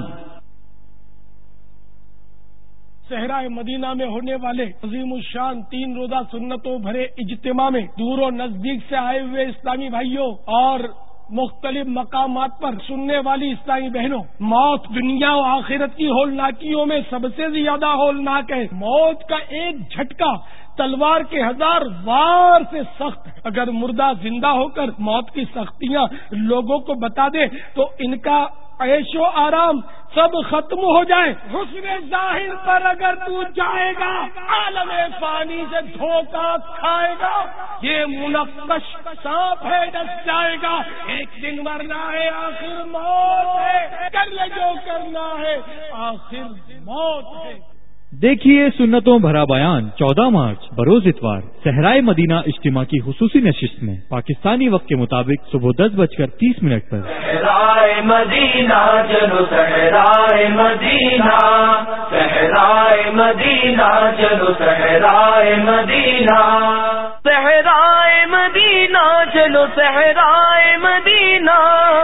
صحرائے مدینہ میں ہونے والے عظیم الشان تین روزہ سنتوں بھرے اجتماع میں دور و نزدیک سے آئے ہوئے اسلامی بھائیوں اور مختلف مقامات پر سننے والی اسلامی بہنوں، موت دنیا و آخرت کی ہولناکیوں میں سب سے زیادہ ہولناک ہے۔ موت کا ایک جھٹکا تلوار کے ہزار وار سے سخت ہے۔ اگر مردہ زندہ ہو کر موت کی سختیاں لوگوں کو بتا دے تو ان کا عیش و آرام سب ختم ہو جائے۔ حسن ظاہر پر اگر تو جائے گا عالم فانی سے دھوکہ کھائے گا، یہ منقش سانپ ہے ڈس جائے گا، ایک دن مرنا ہے آخر موت ہے، کر لے جو کرنا ہے آخر موت ہے۔ دیکھیے سنتوں بھرا بیان چودہ مارچ بروز اتوار صحرائے مدینہ اجتماع کی خصوصی نشست میں پاکستانی وقت کے مطابق صبح دس بج کر تیس منٹ پر۔ صحرائے مدینہ چلو صحرائے مدینہ، صحرائے مدینہ چلو صحرائے مدینہ، صحرائے مدینہ چلو صحرائے مدینہ،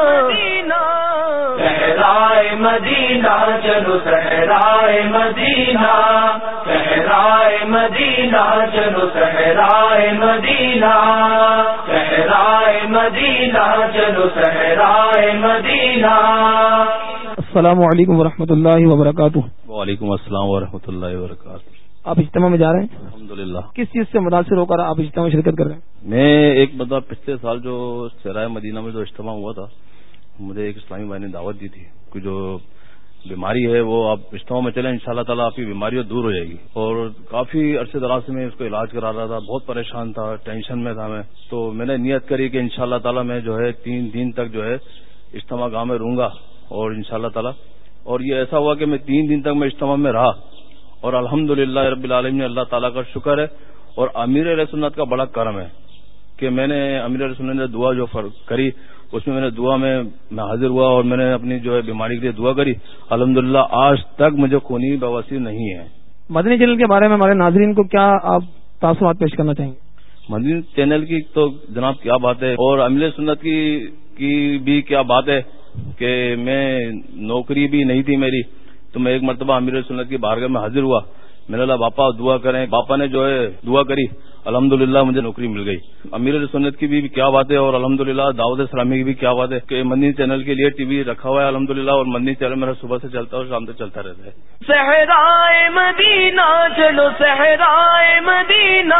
صحرائے مدینہ چلو صحرائے مدینہ، صحرائے مدینہ چلو صحرائے مدینہ، صحرائے مدینہ چلو صحرائے مدینہ۔ السلام علیکم ورحمۃ اللہ وبرکاتہ۔ وعلیکم السلام ورحمۃ اللہ وبرکاتہ۔ آپ اجتماع میں جا رہے ہیں؟ الحمدللہ۔ کس چیز سے متاثر ہو کر آپ اجتماع میں شرکت کر رہے ہیں؟ میں ایک بندہ پچھلے سال جو صحرائے مدینہ میں جو اجتماع ہوا تھا، مجھے ایک اسلامی بھائی نے دعوت دی تھی کہ جو بیماری ہے وہ آپ اجتماع میں چلیں، انشاءاللہ تعالیٰ آپ کی بیماری دور ہو جائے گی۔ اور کافی عرصے دراز سے میں اس کو علاج کرا رہا تھا، بہت پریشان تھا، ٹینشن میں تھا میں، تو میں نے نیت کری کہ انشاءاللہ تعالیٰ میں جو ہے تین دن تک جو ہے اجتماع گاہ میں رہوں گا، اور انشاءاللہ تعالیٰ اور یہ ایسا ہوا کہ میں تین دن تک میں اجتماع میں رہا، اور الحمدللہ رب العالمین اللہ تعالیٰ کا شکر ہے، اور امیر علیہ سنت کا بڑا کرم ہے کہ میں نے امیر علیہ سنت نے دعا جو کری اس میں میں نے دعا میں میں حاضر ہوا، اور میں نے اپنی جو ہے بیماری کے لیے دعا کری۔ الحمدللہ آج تک مجھے خونی بواسیر نہیں ہے۔ مدنی چینل کے بارے میں ہمارے ناظرین کو کیا آپ تاثرات پیش کرنا چاہیں گے؟ مدنی چینل کی تو جناب کیا بات ہے، اور امیر سنت کی کی بھی کیا بات ہے کہ میں نوکری بھی نہیں تھی میری، تو میں ایک مرتبہ امیر سنت کی بارگاہ میں حاضر ہوا، میں نے کہا باپا دعا کریں، باپا نے جو ہے دعا کری، الحمدللہ مجھے نوکری مل گئی۔ امیر سنت کی بھی کیا بات ہے، اور الحمدللہ دعوت اسلامی کی بھی کیا بات ہے کہ مدنی چینل کے لیے ٹی وی رکھا ہوا ہے الحمدللہ، اور مدنی چینل میرا صبح سے چلتا ہے اور شام تک چلتا رہتا ہے۔ صحرائے مدینہ چلو صحرائے مدینہ،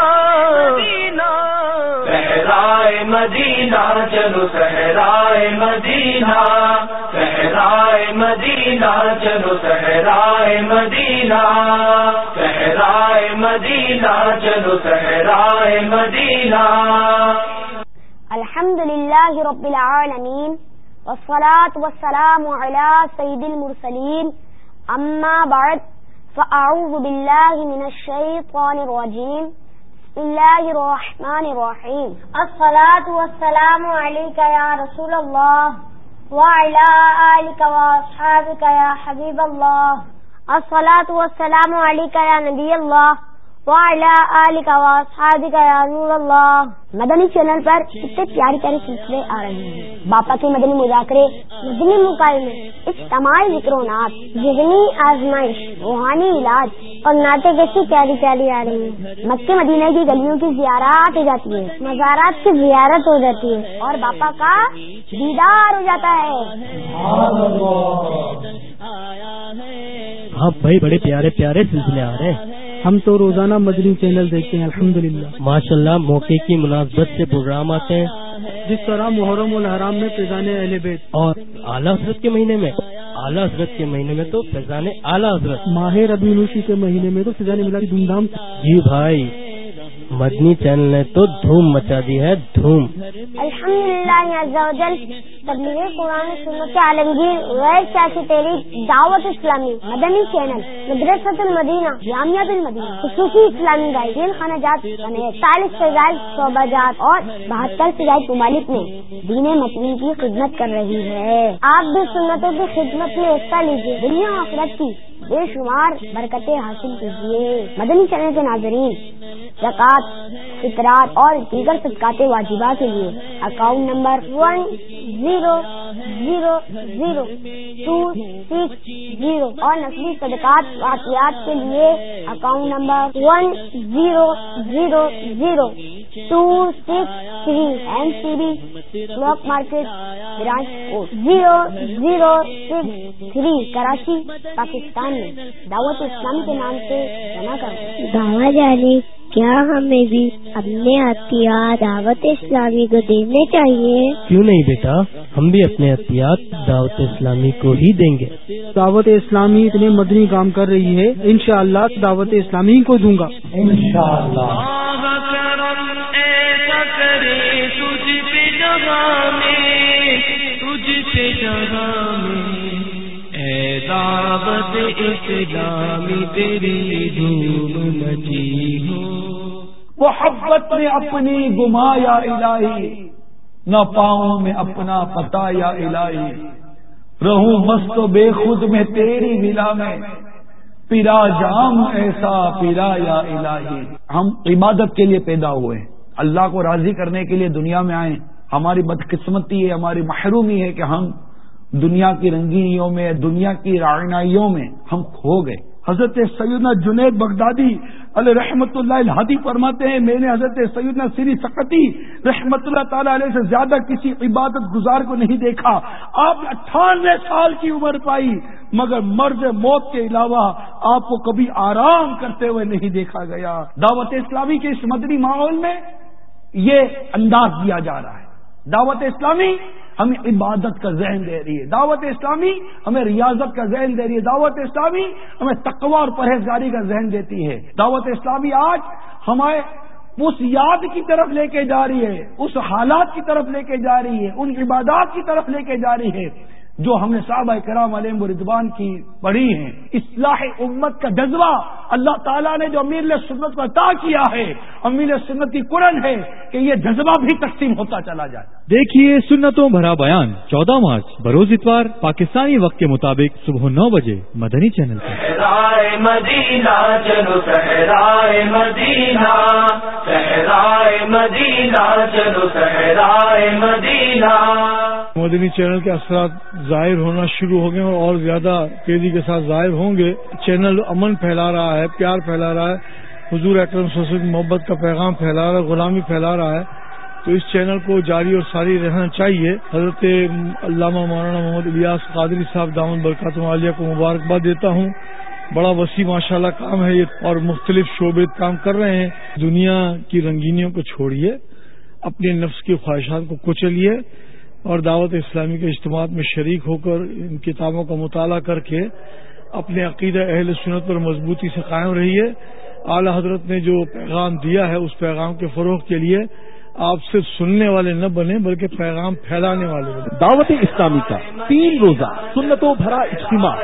صحرائے مدینہ چلو صحرائے مدینہ، صحرائے مدینہ چلو صحرائے مدینہ، صحرائے مدینہ چلو صحرائے مدینہ۔ الحمد للہ رب العالمین والصلاة والسلام علی سید المرسلین، اما بعد فاعوذ باللہ من الشیطان الرجیم، بسم اللہ الرحمن الرحیم۔ الصلاة والسلام علیک یا رسول اللہ وعلی آلک واصحابک یا حبیب اللہ۔ الصلاة والسلام علیک یا نبی اللہ وعلی آلک واصحابک یا نور اللہ۔ مدنی چینل پر اتنے پیاری پیاری سلسلے آ رہے ہیں، باپا کے مدنی مذاکرے، مدنی مکالمے، اجتماعی ذکر و نعت، ذہنی آزمائش، روحانی علاج اور نعتیں کیسی پیاری پیاری آ رہی ہیں۔ مکہ مدینہ کی گلیوں کی زیارات ہو جاتی ہے، مزارات کی زیارت ہو جاتی ہے، اور باپا کا دیدار ہو جاتا ہے۔ ہاں بھائی، بڑے پیارے پیارے سلسلے آ رہے ہیں، ہم تو روزانہ مدنی چینل دیکھتے ہیں الحمدللہ۔ ماشاء اللہ، موقع کی مناسبت سے پروگرام آتے ہیں، جس طرح محرم الحرام میں فیضان اہل بیت، اور اعلیٰ حضرت کے مہینے میں اعلیٰ حضرت کے مہینے میں تو فیضان اعلیٰ حضرت، ماہ ربیع الاولی کے مہینے میں تو فیضان میلاد کی دھوم دھام سے۔ جی بھائی، مدنی چینل نے تو دھوم مچا دی ہے، دھوم۔ الحمدللہ عز و جل تبلیغ قرآن و سنت عالمگیر غیر سیاسی تحریک دعوت اسلامی مدنی چینل مدرسۃ المدینہ جامعۃ المدینہ خصوصی اسلامی گائیڈین خانہ جات اکتالیس سے زائد شعبہ جات اور بہتر سے زائد ممالک میں دین متین کی خدمت کر رہی ہے۔ آپ بھی سنتوں کی خدمت میں حصہ لیجیے، دنیا و آخرت کی بے شمار برکتیں حاصل کیجیے۔ مدنی چینل کے ناظرین زکوٰۃ، فطرات اور دیگر صدقات واجبہ کے لیے account number one zero zero zero two six zero اور نقلی صدقات واقعات کے لیے account number one zero zero zero two six three M C B block market branch code zero zero six three Karachi Pakistan میں دعوت اسلامی کے نام سے جمع کریں۔ بابا جانی کیا ہمیں بھی اپنے عطیات دعوت اسلامی کو دینے چاہیے؟ کیوں نہیں بیٹا، ہم بھی اپنے عطیات دعوت اسلامی کو ہی دیں گے۔ دعوت اسلامی اتنے مدنی کام کر رہی ہے، انشاءاللہ دعوت اسلامی کو دوں گا انشاءاللہ۔ دعوت اسلامی تیری دھوم مچی ہو، محبت میں اپنی گما یا الہی، نہ پاؤں میں اپنا پتا یا الہی، رہوں مست و بے خود میں تیری ولا میں، پیرا جام ایسا پیرا یا الہی۔ ہم عبادت کے لیے پیدا ہوئے، اللہ کو راضی کرنے کے لیے دنیا میں آئے۔ ہماری بدقسمتی ہے، ہماری محرومی ہے کہ ہم دنیا کی رنگینیوں میں، دنیا کی رعنائیوں میں ہم کھو گئے۔ حضرت سیدنا جنید بغدادی علیہ رحمت اللہ الہادی فرماتے ہیں، میں نے حضرت سیدنا سری سقطی رحمت اللہ تعالی علیہ سے زیادہ کسی عبادت گزار کو نہیں دیکھا۔ آپ نے اٹھانوے سال کی عمر پائی، مگر مرض موت کے علاوہ آپ کو کبھی آرام کرتے ہوئے نہیں دیکھا گیا۔ دعوت اسلامی کے اس مدنی ماحول میں یہ انداز دیا جا رہا ہے۔ دعوت اسلامی ہمیں عبادت کا ذہن دے رہی ہے، دعوت اسلامی ہمیں ریاضت کا ذہن دے رہی ہے، دعوت اسلامی ہمیں تقوی اور پرہیزگاری کا ذہن دیتی ہے۔ دعوت اسلامی آج ہمیں اس یاد کی طرف لے کے جا رہی ہے، اس حالات کی طرف لے کے جا رہی ہے، ان عبادات کی طرف لے کے جا رہی ہے جو ہم نے صحابہ کرام علیہم رضوان کی پڑھی ہیں۔ اصلاح امت کا جذبہ اللہ تعالیٰ نے جو امیر سنت کو عطا کیا ہے، امیر سنت کی قرن ہے کہ یہ جذبہ بھی تقسیم ہوتا چلا جائے۔ دیکھیے سنتوں بھرا بیان چودہ مارچ بروز اتوار پاکستانی وقت کے مطابق صبح نو بجے مدنی چینل پر۔ صحرائے مدینہ چلو، صحرائے مدینہ، صحرائے مدینہ چلو، صحرائے مدینہ۔ مدنی چینل کے اثرات ظاہر ہونا شروع ہو گئے اور اور زیادہ تیزی کے ساتھ ظاہر ہوں گے۔ چینل امن پھیلا رہا ہے، پیار پھیلا رہا ہے، حضور اکرم صلی اللہ علیہ وسلم محبت کا پیغام پھیلا رہا ہے، غلامی پھیلا رہا ہے، تو اس چینل کو جاری اور ساری رہنا چاہیے۔ حضرت علامہ مولانا محمد الیاس قادری صاحب دامن برکاتہ عالیہ کو مبارکباد دیتا ہوں۔ بڑا وسیع ماشاءاللہ کام ہے یہ اور مختلف شعبے کام کر رہے ہیں۔ دنیا کی رنگینیوں کو چھوڑیے، اپنے نفس کی خواہشات کو کچلیے اور دعوت اسلامی کے اجتماعات میں شریک ہو کر ان کتابوں کا مطالعہ کر کے اپنے عقیدہ اہل سنت پر مضبوطی سے قائم رہیے۔ اعلی حضرت نے جو پیغام دیا ہے اس پیغام کے فروغ کے لیے آپ صرف سننے والے نہ بنے بلکہ پیغام پھیلانے والے بنے۔ دعوت اسلامی کا تین روزہ سنتوں بھرا اجتماع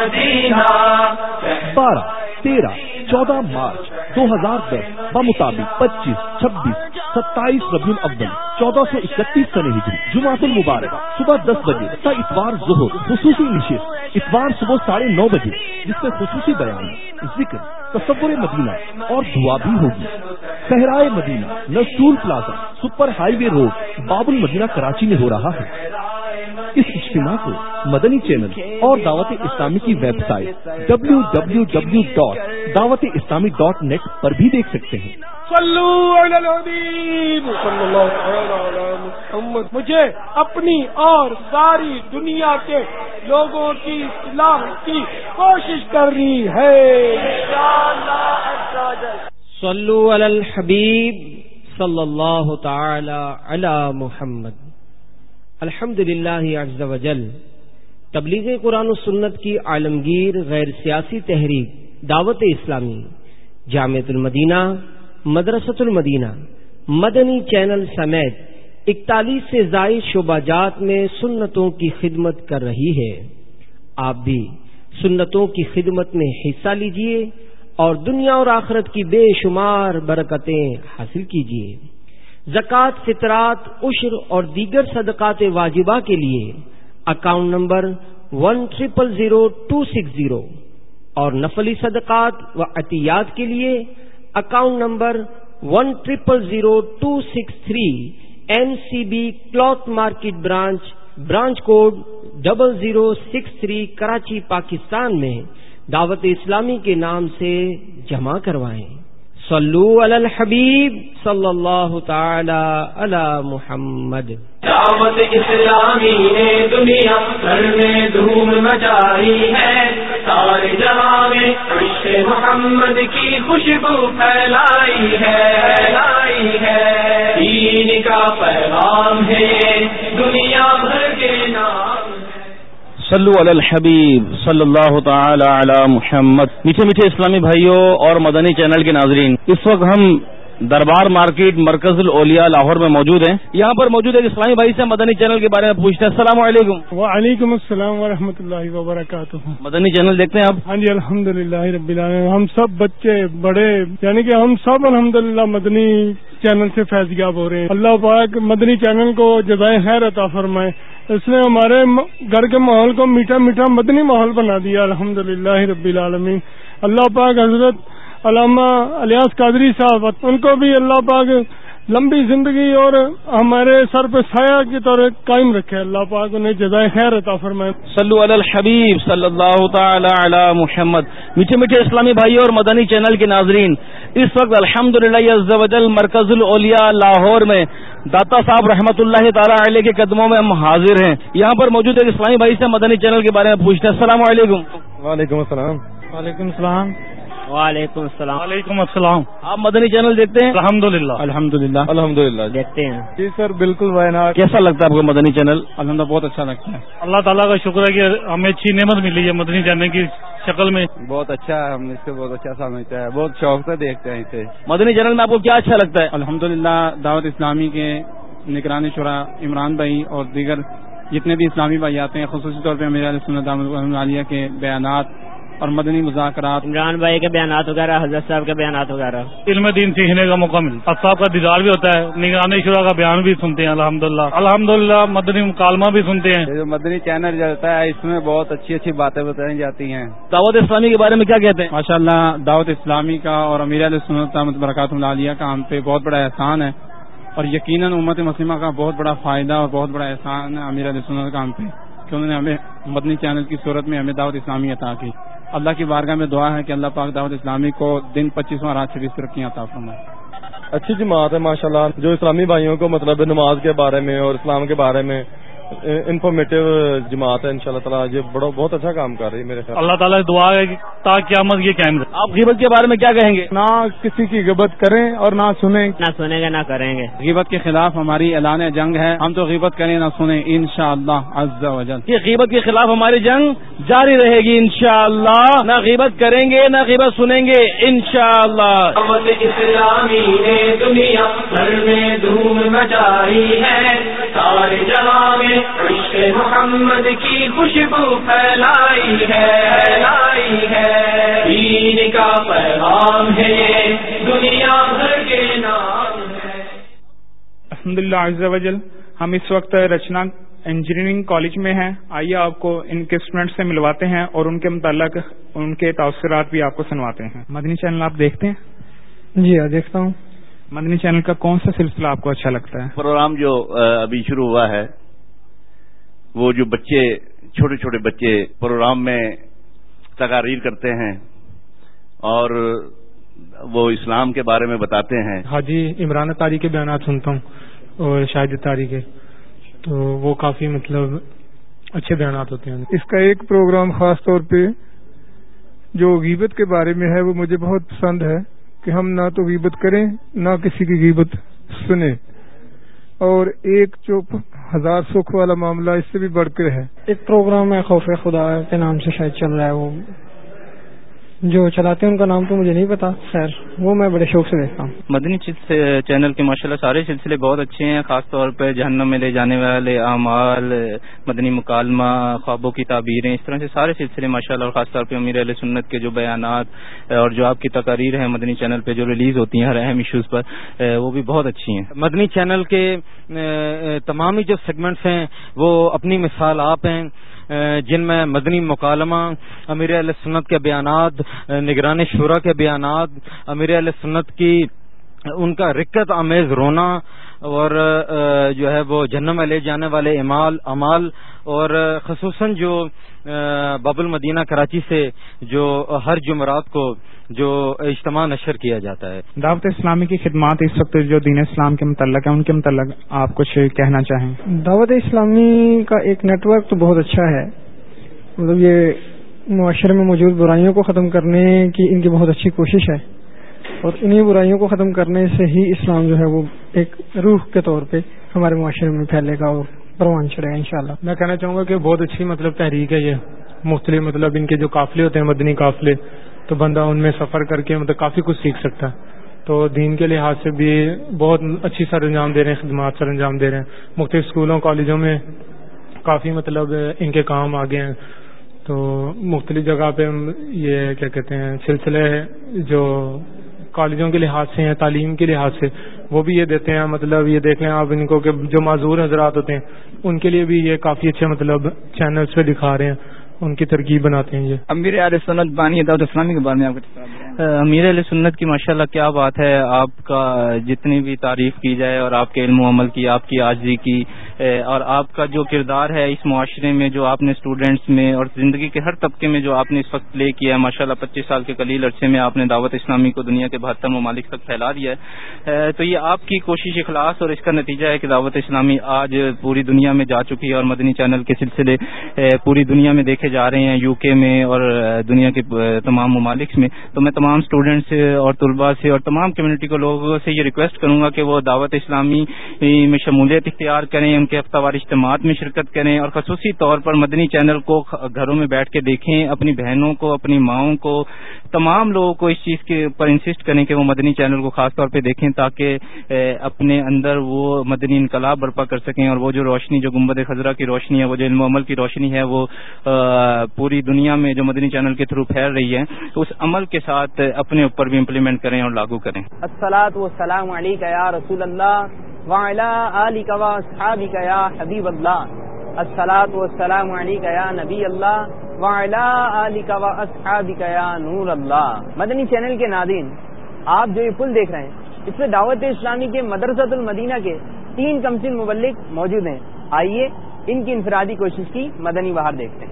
بارہ تیرہ چودہ مارچ دو ہزار دس بمطابق پچیس چھبیس ستائیس ربیع الاول چودہ سو اکتیس سن ہجری جمعۃ المبارک صبح دس بجے تا اتوار ظہر خصوصی نشست اتوار صبح ساڑھے نو بجے جس میں خصوصی بیان ذکر تصور مدینہ اور دعا بھی ہوگی۔ صحرائے مدینہ نسٹول plaza super highway road Bab-ul Madina Karachi میں ہو رہا ہے۔ اس اجتماع کو مدنی چینل اور دعوت اسلامی کی website W W W dot Dawat Islami dot net پر بھی دیکھ سکتے ہیں۔ صلو علی الحبیب صلی اللہ علیہ محمد۔ مجھے اپنی اور ساری دنیا کے لوگوں کی اصلاح کی کوشش کرنی ہے۔ صلو علی الحبیب صلی اللہ تعالی علی محمد۔ الحمد للہ عز و جل تبلیغ قرآن و سنت کی عالمگیر غیر سیاسی تحریک دعوت اسلامی جامعۃ المدینہ مدرسۃ المدینہ مدنی چینل سمیت اکتالیس سے زائد شعبہ جات میں سنتوں کی خدمت کر رہی ہے۔ آپ بھی سنتوں کی خدمت میں حصہ لیجیے اور دنیا اور آخرت کی بے شمار برکتیں حاصل کیجیے۔ زکوٰۃ، فطرات، عشر اور دیگر صدقات واجبہ کے لیے account number one triple zero two six zero اور نفلی صدقات و عطیات کے لیے account number one triple zero two six three N C B cloth market branch branch code double zero six three Karachi Pakistan میں دعوت اسلامی کے نام سے جمع کروائیں۔ صلو علی الحبیب صلی اللہ تعالی علی محمد۔ دعوت اسلامی نے دنیا بھر میں دھوم مچائی ہے، سارے جہاں میں عشق محمد کی خوشبو پھیلائی ہے پھیلائی ہے۔ دین کا پیغام ہے یہ دنیا بھر کے نام۔ صلو علی الحبیب صلی اللہ تعالی علی محمد۔ میٹھے میٹھے اسلامی بھائیوں اور مدنی چینل کے ناظرین، اس وقت ہم دربار مارکیٹ مرکز الاولیاء لاہور میں موجود ہیں۔ یہاں پر موجود ایک اسلامی بھائی سے مدنی چینل کے بارے میں پوچھتے ہیں۔ السلام علیکم۔ وعلیکم السلام ورحمۃ اللہ وبرکاتہ۔ مدنی چینل دیکھتے ہیں آپ؟ ہاں جی، الحمدللہ رب العالمین۔ ہم سب بچے بڑے یعنی کہ ہم سب الحمدللہ مدنی چینل سے فیض یاب ہو رہے ہیں۔ اللہ پاک مدنی چینل کو جزائے خیر عطا فرمائے۔ اس نے ہمارے گھر کے ماحول کو میٹھا میٹھا مدنی ماحول بنا دیا الحمدللہ رب العالمین۔ اللہ پاک حضرت علامہ الیاس قادری صاحب، ان کو بھی اللہ پاک لمبی زندگی اور ہمارے سر پہ سایہ کی طرح قائم رکھے۔ اللہ پاک انہیں جزائے خیر عطا فرمائے۔ صلو علی الحبیب صلی اللہ تعالی علی محمد۔ میٹھے میٹھے اسلامی بھائیوں اور مدنی چینل کے ناظرین، اس وقت الحمدللہ عز و جل مرکز الاولیاء لاہور میں داتا صاحب رحمۃ اللہ تعالی علیہ کے قدموں میں ہم حاضر ہیں۔ یہاں پر موجود ایک اسلامی بھائی سے مدنی چینل کے بارے میں پوچھتے ہیں۔ السلام علیکم۔ وعلیکم السلام۔ وعلیکم السلام۔ وعلیکم السلام۔ وعلیکم السلام۔ آپ مدنی چینل دیکھتے ہیں؟ الحمدللہ الحمدللہ الحمدللہ دیکھتے ہیں جی سر، بالکل وائناڈ۔ کیسا لگتا ہے آپ کو مدنی چینل؟ الحمدللہ بہت اچھا لگتا ہے۔ اللہ تعالیٰ کا شکر ہے کہ ہمیں اچھی نعمت ملی ہے مدنی چینل کی شکل میں۔ بہت اچھا ہے، ہم اس سے بہت اچھا سمجھتے ہیں، بہت شوق سے دیکھتے ہیں اسے۔ مدنی چینل میں آپ کو کیا اچھا لگتا ہے؟ الحمدللہ دعوت اسلامی کے نگرانی شورا عمران بھائی اور دیگر جتنے بھی اسلامی بھائی آتے ہیں، خصوصی طور پہ میرے سنت عالیہ کے بیانات اور مدنی مذاکرات، عمران بھائی کے بیانات وغیرہ، حضرت صاحب کے بیانات وغیرہ، علم دین سیکھنے کا موقع ملتا ہے۔ صاحب کا دیدار بھی ہوتا ہے، نگرانی شورا کا بیان بھی سنتے ہیں الحمدللہ الحمدللہ مدنی مکالمہ بھی سنتے ہیں۔ جو مدنی چینل چلتا ہے اس میں بہت اچھی اچھی باتیں بتائی جاتی ہیں۔ دعوت اسلامی کے بارے میں کیا کہتے ہیں؟ ماشاءاللہ دعوت اسلامی کا اور امیر علیہ سنت برکاتہ العالیہ کا ہم پہ بہت بڑا احسان ہے، اور یقیناً امت مسلمہ کا بہت بڑا فائدہ اور بہت بڑا احسان ہے امیر علیہ سنت کا ہم پہ، کہ انہوں نے ہمیں مدنی چینل کی صورت میں ہمیں دعوت اسلامی عطا کی۔ اللہ کی بارگاہ میں دعا ہے کہ اللہ پاک دعوت اسلامی کو دن پچیسواں رات چھبیس ترقیاں عطا فرمائے۔ اچھی جماعت ہے ماشاءاللہ، جو اسلامی بھائیوں کو مطلب نماز کے بارے میں اور اسلام کے بارے میں انفارمیٹو جماعت ہے۔ انشاءاللہ تعالیٰ یہ بڑا بہت اچھا کام کر رہی ہے میرے خیال۔ اللہ تعالیٰ سے دعا ہے کہ تا قیامت یہ قائم رہے۔ آپ غیبت کے بارے میں کیا کہیں گے؟ نہ کسی کی غیبت کریں اور نہ سنیں۔ نہ سنیں گے نہ کریں گے۔ غیبت کے خلاف ہماری اعلان جنگ ہے، ہم تو غیبت کریں نہ سنیں انشاءاللہ عز و جل۔ یہ غیبت کے خلاف ہماری جنگ جاری رہے گی انشاءاللہ، نہ غیبت کریں گے نہ غیبت سنیں گے انشاءاللہ۔ دعوت اسلامی نے دنیا بھر میں دھوم مچائی ہے، سارے جہاں میں عشق محمد کی خوشبو پھیلائی ہے پھیلائی ہے۔ دین کا پیغام ہے یہ دنیا بھر کے نام ہے۔ الحمدللہ عز و جل، ہم اس وقت رچنا انجینئرنگ کالج میں ہیں۔ آئیے آپ کو ان کے اسٹوڈنٹ سے ملواتے ہیں اور ان کے متعلق ان کے تاثرات بھی آپ کو سنواتے ہیں۔ مدنی چینل آپ دیکھتے ہیں؟ جی ہاں دیکھتا ہوں۔ مدنی چینل کا کون سا سلسلہ آپ کو اچھا لگتا ہے؟ پروگرام جو ابھی شروع ہوا ہے، وہ جو بچے چھوٹے چھوٹے بچے پروگرام میں تقاریر کرتے ہیں اور وہ اسلام کے بارے میں بتاتے ہیں۔ حاجی عمران طاری کے بیانات سنتا ہوں اور شاہد طاری کے، تو وہ کافی مطلب اچھے بیانات ہوتے ہیں۔ اس کا ایک پروگرام خاص طور پہ جو غیبت کے بارے میں ہے وہ مجھے بہت پسند ہے، کہ ہم نہ تو غیبت کریں نہ کسی کی غیبت سنیں، اور ایک چپ ہزار سکھ والا معاملہ اس سے بھی بڑھ کر ہے۔ ایک پروگرام ہے خوف خدا کے نام سے شاید چل رہا ہے، وہ جو چلاتے ہیں ان کا نام تو مجھے نہیں پتا، خیر وہ میں بڑے شوق سے دیکھتا ہوں۔ مدنی چینل کے ماشاءاللہ سارے سلسلے بہت اچھے ہیں، خاص طور پہ جہنم میں لے جانے والے اعمال، مدنی مکالمہ، خوابوں کی تعبیریں، اس طرح سے سارے سلسلے ماشاءاللہ، اور خاص طور پہ امیر اہل سنت کے جو بیانات اور جو آپ کی تقاریر ہیں مدنی چینل پہ جو ریلیز ہوتی ہیں ہر اہم ایشوز پر، وہ بھی بہت اچھی ہیں۔ مدنی چینل کے تمام ہی جو سیگمنٹس ہیں وہ اپنی مثال آپ ہیں، جن میں مدنی مکالمہ، امیر اہل سنت کے بیانات، نگران شورا کے بیانات، امیر اہل سنت کی ان کا رکت آمیز رونا، اور جو ہے وہ جہنم میں لے جانے والے اعمال اعمال اور خصوصاً جو باب المدینہ کراچی سے جو ہر جمعرات کو جو اجتماع نشر کیا جاتا ہے۔ دعوت اسلامی کی خدمات اس وقت جو دین اسلام کے متعلق ہیں ان کے متعلق آپ کچھ کہنا چاہیں؟ دعوت اسلامی کا ایک نیٹ ورک تو بہت اچھا ہے، مطلب یہ معاشرے میں موجود برائیوں کو ختم کرنے کی ان کی بہت اچھی کوشش ہے، اور انہی برائیوں کو ختم کرنے سے ہی اسلام جو ہے وہ ایک روح کے طور پہ ہمارے معاشرے میں پھیلے گا اور پروان چڑھے گا انشاءاللہ۔ میں کہنا چاہوں گا کہ بہت اچھی مطلب تحریک ہے یہ، مختلف مطلب ان کے جو قافلے ہوتے ہیں مدنی قافلے، تو بندہ ان میں سفر کر کے مطلب کافی کچھ سیکھ سکتا ہے، تو دین کے لحاظ سے بھی بہت اچھی سر انجام دے رہے ہیں، خدمات سر انجام دے رہے ہیں، مختلف اسکولوں کالجوں میں کافی مطلب ان کے کام آگے ہیں، تو مختلف جگہ پہ یہ کیا کہتے ہیں سلسلے جو کالجوں کے لحاظ سے ہیں، تعلیم کے لحاظ سے وہ بھی یہ دیتے ہیں، مطلب یہ دیکھ لیں آپ ان کو کہ جو معذور حضرات ہوتے ہیں ان کے لیے بھی یہ کافی اچھے مطلب چینلز پہ دکھا رہے ہیں، ان کی ترغیب بناتے ہیں۔ یہ امیر اہل سنت بانی دعوت اسلامی کے بارے میں آپ کو امیر اہل سنت کی ماشاءاللہ کیا بات ہے، آپ کا جتنی بھی تعریف کی جائے اور آپ کے علم و عمل کی، آپ کی عاجزی کی، اور آپ کا جو کردار ہے اس معاشرے میں، جو آپ نے اسٹوڈینٹس میں اور زندگی کے ہر طبقے میں جو آپ نے اس وقت پلے کیا ہے، ماشاءاللہ پچیس سال کے قلیل عرصے میں آپ نے دعوت اسلامی کو دنیا کے بہتر ممالک تک پھیلا دیا ہے، تو یہ آپ کی کوشش اخلاص اور اس کا نتیجہ ہے کہ دعوت اسلامی آج پوری دنیا میں جا چکی ہے، اور مدنی چینل کے سلسلے پوری دنیا میں دیکھے جا رہے ہیں، یو کے میں اور دنیا کے تمام ممالک میں۔ تو میں تمام اسٹوڈینٹس سے اور طلباء سے اور تمام کمیونٹی کو لوگوں سے یہ ریکویسٹ کروں گا کہ وہ دعوت اسلامی میں شمولیت اختیار کریں، ان کے ہفتہ وار اجتماعات میں شرکت کریں، اور خصوصی طور پر مدنی چینل کو گھروں میں بیٹھ کے دیکھیں، اپنی بہنوں کو، اپنی ماؤں کو، تمام لوگوں کو اس چیز کے اوپر انسسٹ کریں کہ وہ مدنی چینل کو خاص طور پہ دیکھیں، تاکہ اپنے اندر وہ مدنی انقلاب برپا کر سکیں، اور وہ جو روشنی، جو گنبد خضرا کی روشنی ہے، وہ جو علم و عمل کی روشنی ہے، وہ پوری دنیا میں جو مدنی چینل کے تھرو پھیل رہی ہے، تو اس عمل کے ساتھ اپنے اوپر بھی امپلیمنٹ کریں اور لاگو کریں۔ الصلاۃ والسلام علیک یا رسول اللہ وعلی آلک و اصحابک یا حبیب اللہ، الصلاۃ والسلام علیک یا نبی اللہ وعلی آلک و اصحابک یا نور اللہ۔ مدنی چینل کے ناظرین، آپ جو یہ پل دیکھ رہے ہیں اس میں دعوت اسلامی کے مدرسۃ المدینہ کے تین کمسن مبلغ موجود ہیں، آئیے ان کی انفرادی کوشش کی مدنی بہار دیکھتے ہیں۔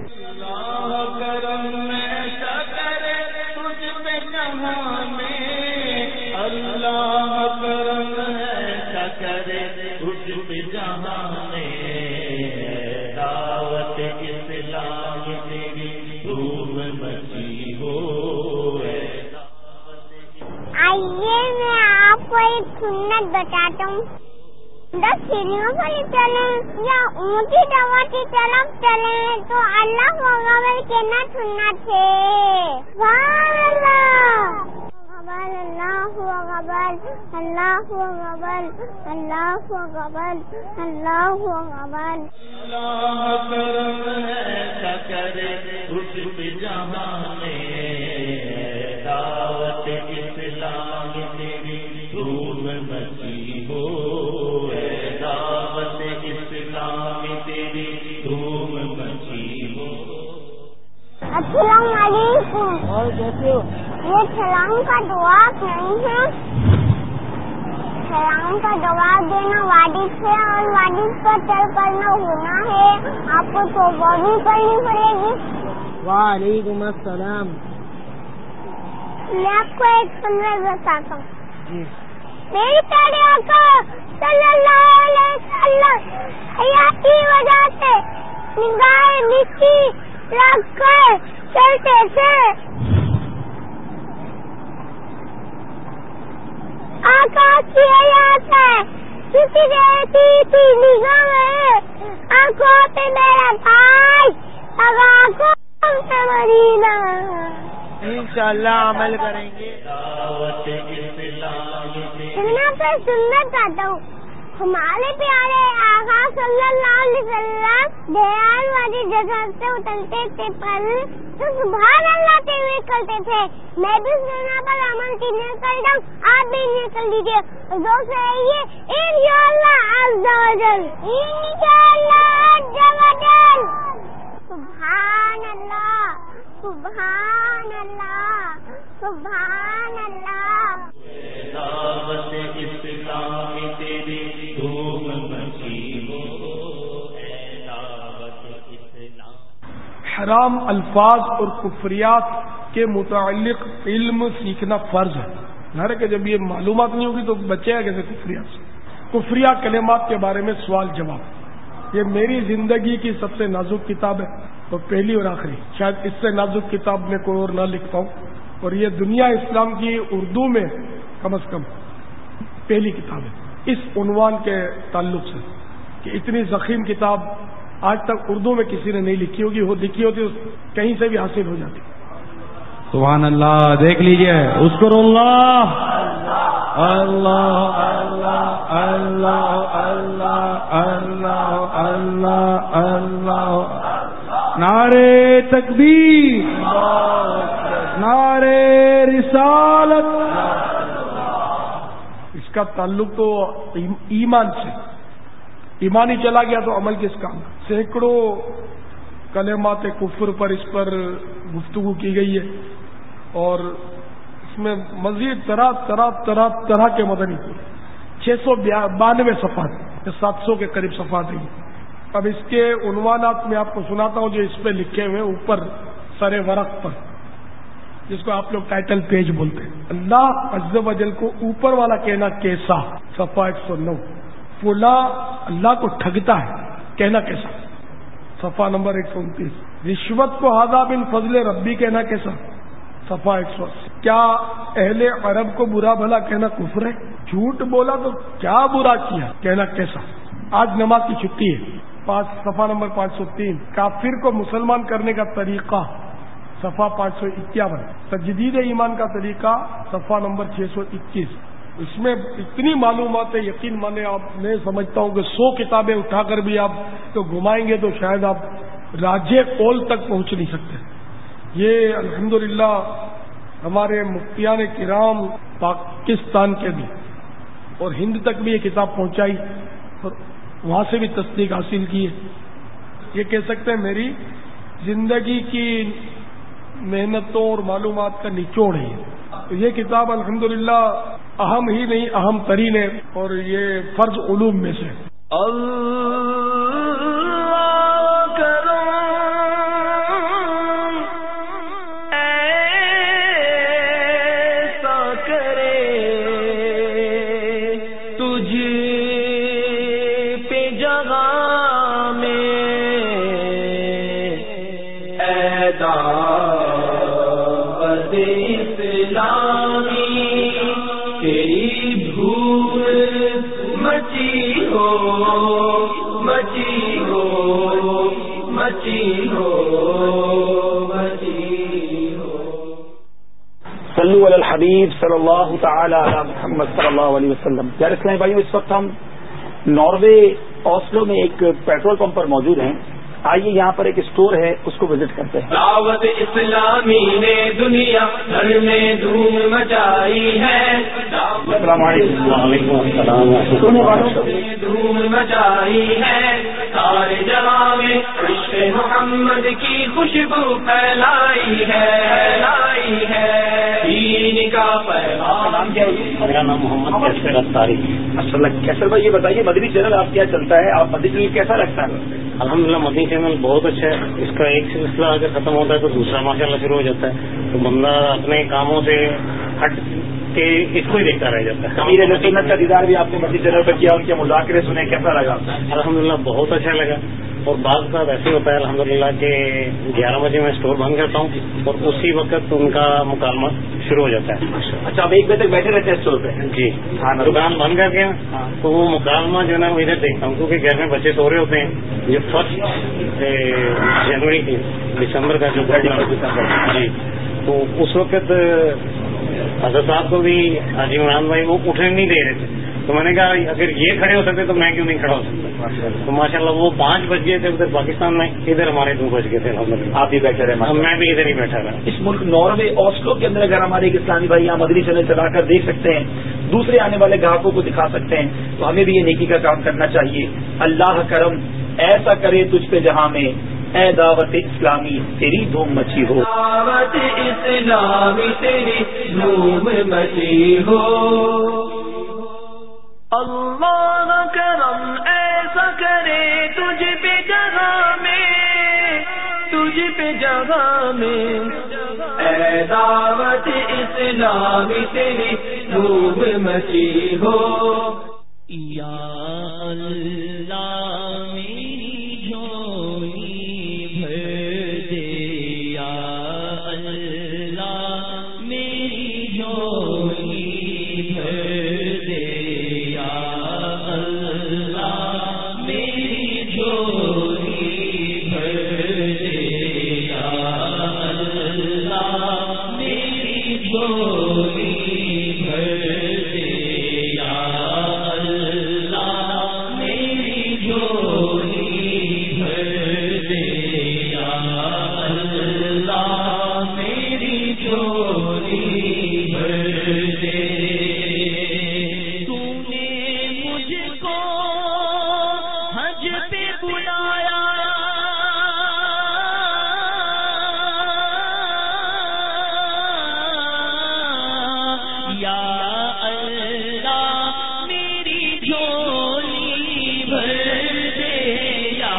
آئیے میں آپ کو ایک سنت بتاتا ہوں، دس سیڑھیوں پر چلیں یا اونچی جگہ کی طرف چلیں تو اللہ اکبر کہنا سنت ہے۔ سبحان اللہ، اللہ اکبر، اللہ اکبر، اللہ اکبر، اللہ اکبر۔ اللہ کرم ایسا کرے اس جہاں میں، دعوت اسلام تیری دھوم مچی ہو، دعوت اسلام تیری دھوم مچی ہو۔ السلام علیکم، اور کیسے ہو؟ یہ چھلانگ کا دعا نہیں ہے، چھلانگ کا دعا دینا واجب ہے اور واجب پر چل کرنا ہونا ہے، آپ کو توبہ بھی کرنی پڑے گی۔ وعلیکم السلام۔ میں آپ کو ایک سنت بتاتا ہوں، میری پیارے آقا صلی اللہ علیہ وسلم حیات کی وجہ سے نگاہ مٹی رکھ کر چلتے تھے، آقا کی حیات ہے کسی رہتی تھی نگاہ میں، آنکھوں پہ میرا بھائی اب آنکھوں پہ مدینہ۔ انشاءاللہ عمل کریں گے. میں پر سننا چاہتا ہوں. ہمارے پیارے آقا صلی اللہ علیہ وسلم دیال والی جگہ سے اترتے تھے پر تو سبحان اللہ کہتے کرتے تھے. میں بھی سننا پر عمل کرنے کرتا ہوں, آپ بھی نہیں کر لیجیے. دوست رہیے انشاءاللہ عز و جل, انشاءاللہ عز و جل. سبحان اللہ سبحان اللہ سبحان اللہ. دعوت اسلامی تیری دھوم مچی ہو, دعوت اسلام. حرام الفاظ اور کفریات کے متعلق علم سیکھنا فرض ہے. ظاہر ہے کہ جب یہ معلومات نہیں ہوگی تو بچے گا کیسے کفریات سے. کفریہ کلمات کے بارے میں سوال جواب. یہ میری زندگی کی سب سے نازک کتاب ہے اور پہلی اور آخری. شاید اس سے نازک کتاب میں کوئی اور نہ لکھ پاؤں, اور یہ دنیا اسلام کی اردو میں کم از کم پہلی کتاب ہے اس عنوان کے تعلق سے کہ اتنی ضخیم کتاب آج تک اردو میں کسی نے نہیں لکھی ہوگی. وہ لکھی ہوتی کہیں سے بھی حاصل ہو جاتی. سبحان اللہ. دیکھ لیجئے, اذکر اللہ اللہ اللہ اللہ اللہ اللہ اللہ اللہ. نعرے تکبیر, نعرے رسالت. اس کا تعلق تو ایمان سے. ایمان ہی چلا گیا تو عمل کس کام. سینکڑوں کلمات کفر پر اس پر گفتگو کی گئی ہے, اور اس میں مزید طرح طرح طرح طرح کے مدنی چھ سو بانوے صفحات, سات سو کے قریب صفحات ہیں. اب اس کے عنوانات میں آپ کو سناتا ہوں جو اس پہ لکھے ہوئے اوپر سر ورق پر, جس کو آپ لوگ ٹائٹل پیج بولتے ہیں. اللہ عز و جل کو اوپر والا کہنا کیسا, صفحہ ایک سو نو. فلاں اللہ کو ٹھگتا ہے, کہنا کیسا, صفحہ نمبر ایک سو انتیس. رشوت کو ھذا بن فضل ربی کہنا کیسا, صفحہ ایک سو اسی. کیا اہل عرب کو برا بھلا کہنا کفر ہے. جھوٹ بولا تو کیا برا کیا, کہنا کیسا. آج نماز کی چھٹی ہے, پانچ صفحہ نمبر پانچ سو تین. کافر کو مسلمان کرنے کا طریقہ, صفحہ پانچ سو اکیاون. تجدید ایمان کا طریقہ, صفحہ نمبر چھ سو اکیس. اس میں اتنی معلومات ہے, یقین مانے آپ میں سمجھتا ہوں کہ سو کتابیں اٹھا کر بھی آپ تو گھمائیں گے تو شاید آپ راجے قول تک پہنچ نہیں سکتے. یہ الحمدللہ ہمارے مفتیان کرام پاکستان کے بھی اور ہند تک بھی یہ کتاب پہنچائی اور وہاں سے بھی تصدیق حاصل کی ہے. یہ کہہ سکتے ہیں میری زندگی کی محنتوں اور معلومات کا نچوڑ ہے. تو یہ کتاب الحمدللہ اہم ہی نہیں اہم ترین ہے, اور یہ فرض علوم میں سے. صلو علی الحبیب صلی اللہ تعالی علی محمد صلی اللہ علیہ وسلم. پیارے اسلامی بھائیو, اس وقت ہم ناروے اوسلو میں ایک پیٹرول پمپ پر موجود ہیں. آئیے یہاں پر ایک اسٹور ہے, اس کو وزٹ کرتے ہیں. دعوت اسلامی نے دنیا بھر میں دھوم مچائی ہے. السلام علیکم. وعلیکم السلام. سننے والوں نے دھوم مچائی ہے. سارے جہاں میں عشق محمد کی خوشبو پھیلائی ہے, پھیلائی ہے. دین کا پیغام. میرا نام محمد کیسر افطاری. اصل کیسر بھائی, یہ بتائیے مدنی چینل آپ کیا چلتا ہے, آپ مدنی چینل کیسا لگتا ہے؟ الحمدللہ مدنی چینل بہت اچھا ہے. اس کا ایک سلسلہ اگر ختم ہوتا ہے تو دوسرا ماشاءاللہ شروع ہو جاتا ہے, تو بندہ اپنے کاموں سے ہٹ کے اس کو ہی دیکھتا رہ جاتا ہے. امیر اہل سنت کا دیدار بھی آپ نے مدنی چینل پہ کیا, ان کے مذاکرے سنے, کیسا لگا؟ الحمدللہ بہت اچھا لگا. اور بعض بات ایسے ہوتا ہے الحمدللہ کہ گیارہ بجے میں اسٹور بند کرتا ہوں اور اسی وقت ان کا مکالمہ شروع ہو جاتا ہے. اچھا, آپ ایک بجے تک بیٹھے رہتے ہیں اسٹور پہ؟ جی, دکان بند کر کے تو وہ مکالمہ جو ہے نا وہ ادھر دیکھتا ہوں, کیونکہ گھر میں بچے سو رہے ہوتے ہیں. یہ فرسٹ جنوری کی دسمبر کا جو جی تو اس وقت حضرت صاحب کو بھی حاجی عمران بھائی وہ اٹھنے نہیں دے رہے تھے، تو میں نے کہا اگر یہ کھڑے ہو سکتے تو میں کیوں نہیں کھڑا ہو سکتا. تو ماشاء اللہ وہ پانچ بج گئے تھے ادھر پاکستان میں، ادھر ہمارے دو بج گئے تھے. آپ بھی بیٹھے رہے، میں بھی ادھر ہی بیٹھا رہا. اس ملک ناروے اوسلو کے اندر اگر ہمارے ایک اسلامی بھائی یہاں مدنی چینل چلا کر دیکھ سکتے ہیں، دوسرے آنے والے گاہکوں کو دکھا سکتے ہیں، تو ہمیں بھی یہ نیکی کا کام کرنا چاہیے. اللہ کرم ایسا کرے تجھ پہ جہاں میں، اے دعوت اسلامی تیری دھوم مچی ہو. دعوت اسلامی تیری دھوم مچی ہو. اللہ کرم ایسا کرے تجھ پہ جہاں میں، تجھ پہ جہاں میں، اے دعوت اسلامی تیری دھوم مچی ہو. یا اللہ میری جھولی بھر دے، یا اللہ میری جھولی بھر دے، یا اللہ میری جھولی بھر دے، یا اللہ میری جھولی بھر دے، یا اللہ میری جھولی بھر دے، یا اللہ میری جھولی بھر دے. تو نے مجھ کو حج پہ بلایا، یا اللہ میری جھولی بھر دے، یا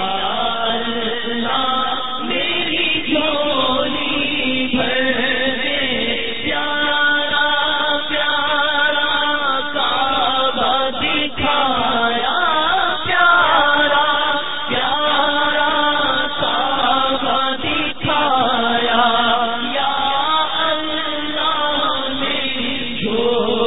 اللہ میری جھولی بھر دے. پیارا پیارا کعبہ دکھایا، پیارا پیارا کعبہ دکھایا، یا اللہ میری جھولی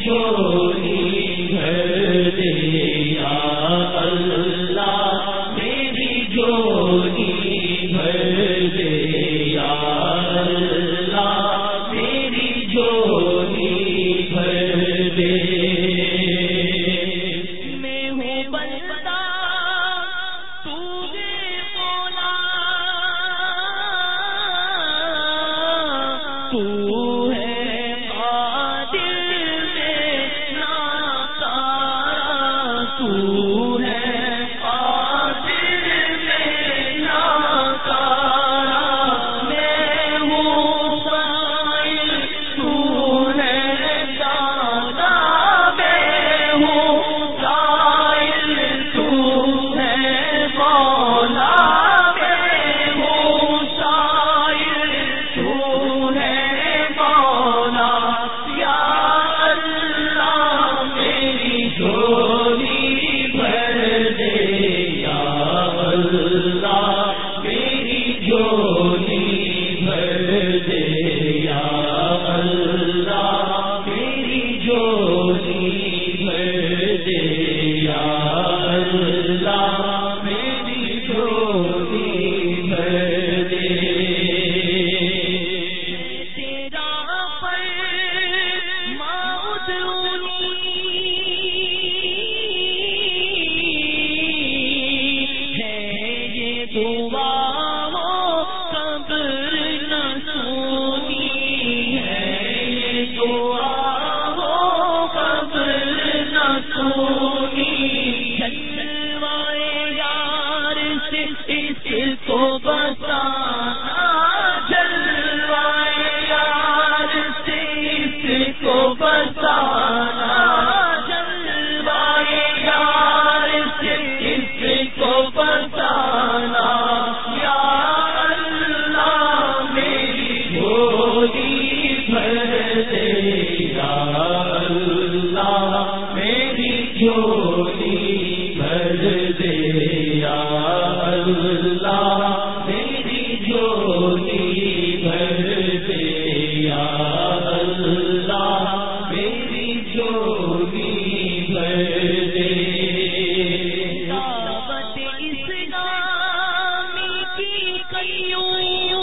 جھولی بھر دے یا اللہ میری جھولی بھر دے یا اللہ میری جھولی بھر دے میں ہوں بندہ تو نے بولا تو ہے قادر میں ناکارہ تو ہے قادر میں ناکارہ میں ہوں سائل تو ہے دانا میں ہوں سائل تو ہے مولا میں ہوں سائل تو ہے مولا یا اللہ میری جھولی بھر دے یا اللہ میری جھولی بھر دے یا اللہ میری جھولی بھر دے یا اللہ میری جھولی بھر دے تیرا فرما ادعونی ہے یہ دعا ہو قبر نہ سونی ہے یہ دعا ہو قبر نہ سونی جلوائے یار سے اس کو بسانا جلوائے یار سے اس کو بسانا جلوائے یار سے اس کو بسانا یا اللہ میری جھولی بھر دے یا اللہ میری جھولی بھر دے یا اللہ میری جھولی بھر دے یا اللہ میری جھولی بھر دے دعوت اسلامی کی کئیوں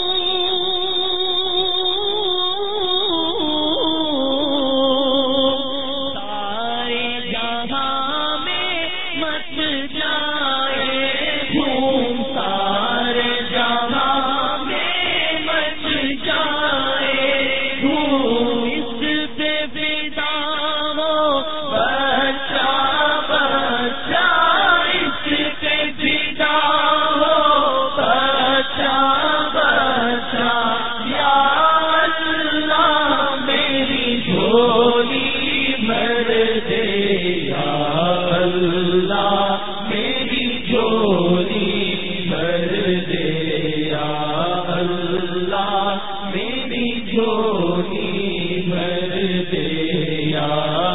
سارے جہاں میں مچ جائے دھوم سارے جہاں میں مچ جائے دھوم اس پہ فدا ہو بچہ بچہ اس پہ فدا ہو بچہ بچہ یا اللہ میری جھولی بھر دے یا اللہ میری جھولی بھر دے یا اللہ میری جھولی بھر دے یا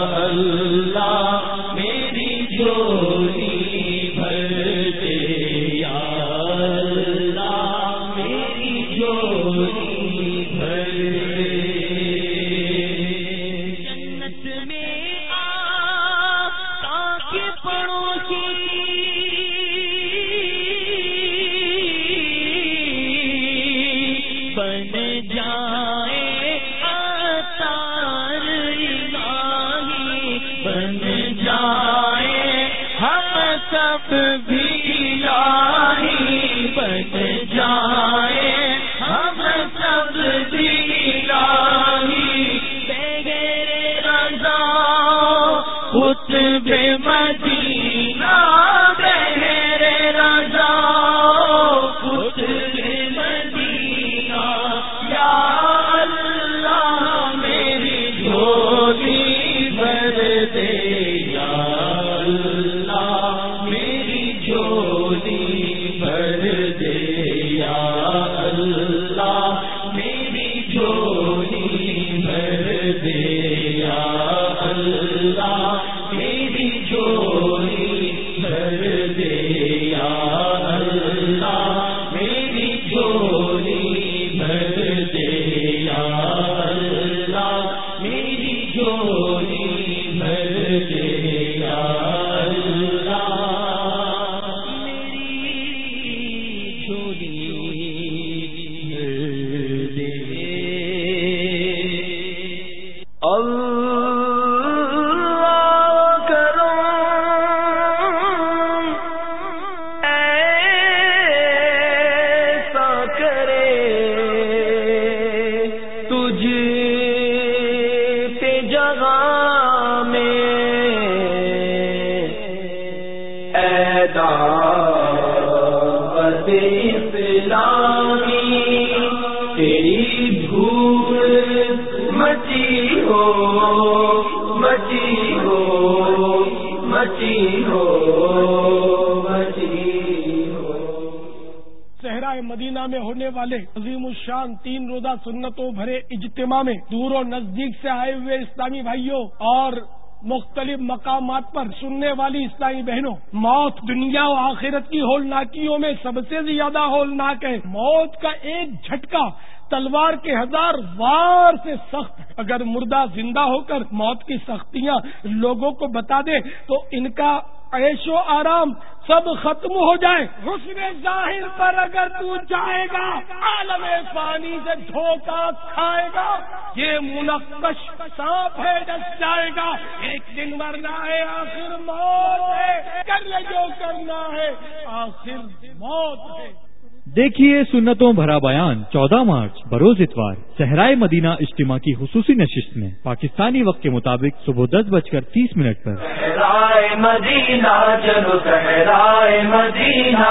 اللہ میری جھولی بھر دے یا اللہ میری جھولی بھر دے جنت میں آقا کے پڑوسی بن جائے عطار الہی بن جائے ہم سب بھی الہی بن جائے ہم سب بھی الہی بغیر رضا خطب مدینہ بغیر رضا خطب مدینہ یا اللہ میری جھولی بھر دے یا اللہ میری جھولی بھر دے یا اللہ میری جھولی بھر دے یا اللہ میری جھولی بھر دے یا اللہ میری جھولی بھر دے یا اللہ میری جھولی مدینہ میں ہونے والے عظیم الشان تین روزہ سنتوں بھرے اجتماع میں دور و نزدیک سے آئے ہوئے اسلامی بھائیوں اور مختلف مقامات پر سننے والی اسلامی بہنوں، موت دنیا و آخرت کی ہولناکیوں میں سب سے زیادہ ہولناک ہے۔ موت کا ایک جھٹکا تلوار کے ہزار وار سے سخت ہے۔ اگر مردہ زندہ ہو کر موت کی سختیاں لوگوں کو بتا دے تو ان کا عیش و آرام سب ختم ہو جائے۔ حسن ظاہر پر اگر تو جائے گا عالم فانی سے دھوکہ کھائے گا، یہ منقش سانپ ہے ڈس جائے گا، ایک دن مرنا ہے آخر موت ہے، کر لے جو کرنا ہے آخر موت ہے۔ دیکھیے سنتوں بھرا بیان چودہ مارچ بروز اتوار صحرائے مدینہ اجتماع کی خصوصی نشست میں پاکستانی وقت کے مطابق صبح دس بج کر تیس منٹ پر۔ صحرائے مدینہ چلو صحرائے مدینہ،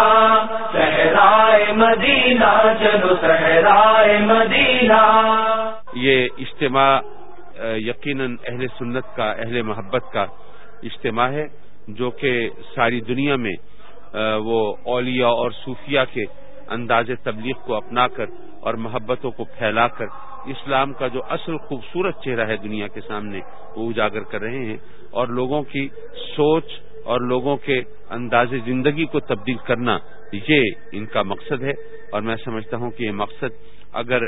صحرائے مدینہ چلو صحرائے مدینہ۔ یہ اجتماع یقیناً اہل سنت کا، اہل محبت کا اجتماع ہے، جو کہ ساری دنیا میں وہ اولیاء اور صوفیاء کے انداز تبلیغ کو اپنا کر اور محبتوں کو پھیلا کر اسلام کا جو اصل خوبصورت چہرہ ہے دنیا کے سامنے وہ اجاگر کر رہے ہیں، اور لوگوں کی سوچ اور لوگوں کے انداز زندگی کو تبدیل کرنا یہ ان کا مقصد ہے۔ اور میں سمجھتا ہوں کہ یہ مقصد اگر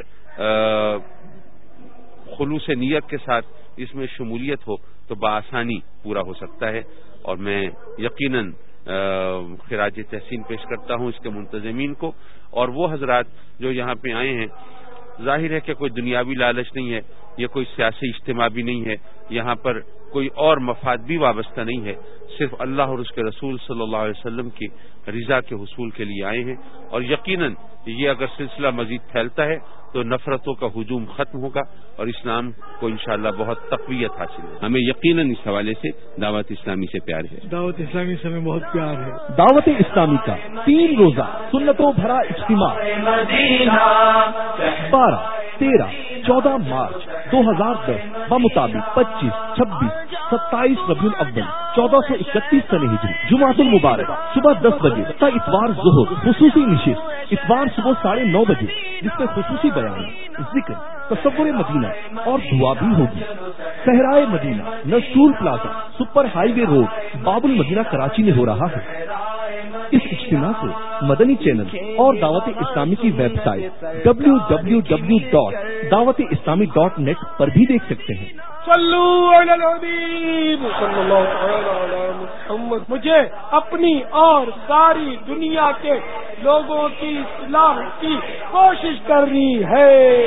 خلوص نیت کے ساتھ اس میں شمولیت ہو تو بآسانی پورا ہو سکتا ہے، اور میں یقیناً خراج تحسین پیش کرتا ہوں اس کے منتظمین کو اور وہ حضرات جو یہاں پہ آئے ہیں۔ ظاہر ہے کہ کوئی دنیاوی لالچ نہیں ہے، یہ کوئی سیاسی اجتماع بھی نہیں ہے، یہاں پر کوئی اور مفاد بھی وابستہ نہیں ہے، صرف اللہ اور اس کے رسول صلی اللہ علیہ وسلم کی رضا کے حصول کے لیے آئے ہیں۔ اور یقیناً یہ اگر سلسلہ مزید پھیلتا ہے تو نفرتوں کا ہجوم ختم ہوگا اور اسلام کو انشاءاللہ بہت تقویت حاصل ہے۔ ہمیں یقیناً اس حوالے سے دعوت اسلامی سے پیار ہے، دعوت اسلامی سے ہمیں بہت پیار ہے۔ دعوت اسلامی کا تین روزہ سنتوں بھرا اجتماع بارہ تیرہ چودہ مارچ دو ہزار دس بمطابق پچیس چھبیس ستائیس ربیع الاول چودہ سو اکتیس سن ہجری جمعۃ المبارک صبح دس بجے تا اتوار ظہر خصوصی نشست اتوار صبح ساڑھے نو بجے، جس میں خصوصی بیان، ذکر، تصور مدینہ اور دعا بھی ہوگی۔ صحرائے مدینہ نسٹور plaza super highway road Bab-ul Madina Karachi میں ہو رہا ہے۔ اس اجتماع کو مدنی چینل اور دعوت اسلامی کی website W W W dot Dawat Islami dot net پر بھی دیکھ سکتے ہیں۔ صلو علی الحبیب صلی اللہ علیہ محمد۔ مجھے اپنی اور ساری دنیا کے لوگوں کی اصلاح کی کوشش کرنی ہے۔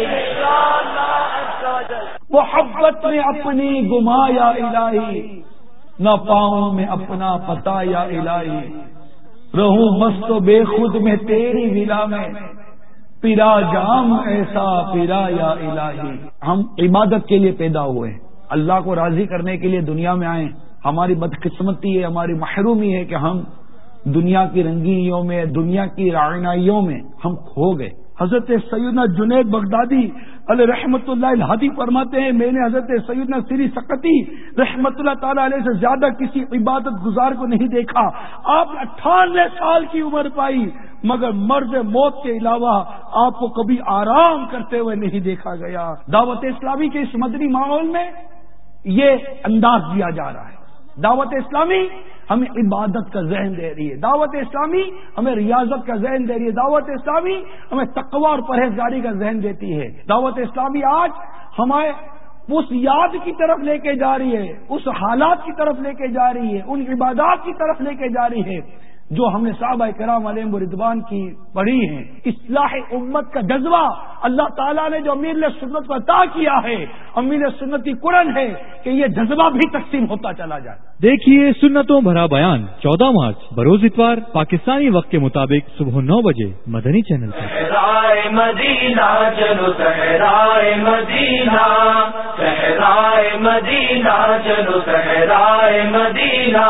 محبت میں اپنی گما یا الہی، نہ پاؤں میں اپنا پتا یا الہی، رہوں مست و بے خود میں تیری ولا میں، پیرا جام ایسا پیرا یا الہی۔ ہم عبادت کے لیے پیدا ہوئے ہیں، اللہ کو راضی کرنے کے لیے دنیا میں آئے۔ ہماری بدقسمتی ہے، ہماری محرومی ہے کہ ہم دنیا کی رنگینیوں میں، دنیا کی رعنائیوں میں ہم کھو گئے۔ حضرت سیدنا جنید بغدادی علیہ رحمت اللہ الہادی فرماتے ہیں، میں نے حضرت سیدنا سری سقطی رحمت اللہ تعالی علیہ سے زیادہ کسی عبادت گزار کو نہیں دیکھا۔ آپ نے اٹھانوے سال کی عمر پائی، مگر مرض موت کے علاوہ آپ کو کبھی آرام کرتے ہوئے نہیں دیکھا گیا۔ دعوت اسلامی کے اس مدنی ماحول میں یہ انداز دیا جا رہا ہے۔ دعوت اسلامی ہمیں عبادت کا ذہن دے رہی ہے، دعوت اسلامی ہمیں ریاضت کا ذہن دے رہی ہے، دعوت اسلامی ہمیں تقوی اور پرہیزگاری کا ذہن دیتی ہے۔ دعوت اسلامی آج ہمارے وہ اس یاد کی طرف لے کے جا رہی ہے، اس حالات کی طرف لے کے جا رہی ہے، ان عبادات کی طرف لے کے جا رہی ہے جو ہم نے صحابہ کرام علیہم رضوان کی پڑھی ہیں. اصلاح امت کا جذبہ اللہ تعالیٰ نے جو امیر سنت کو عطا کیا ہے، امیر سنت کی قرآن ہے کہ یہ جذبہ بھی تقسیم ہوتا چلا جائے. دیکھیے سنتوں بھرا بیان چودہ مارچ بروز اتوار پاکستانی وقت کے مطابق صبح نو بجے مدنی چینل پر. صحرائے مدینہ چلو صحرائے مدینہ، صحرائے مدینہ چلو صحرائے مدینہ.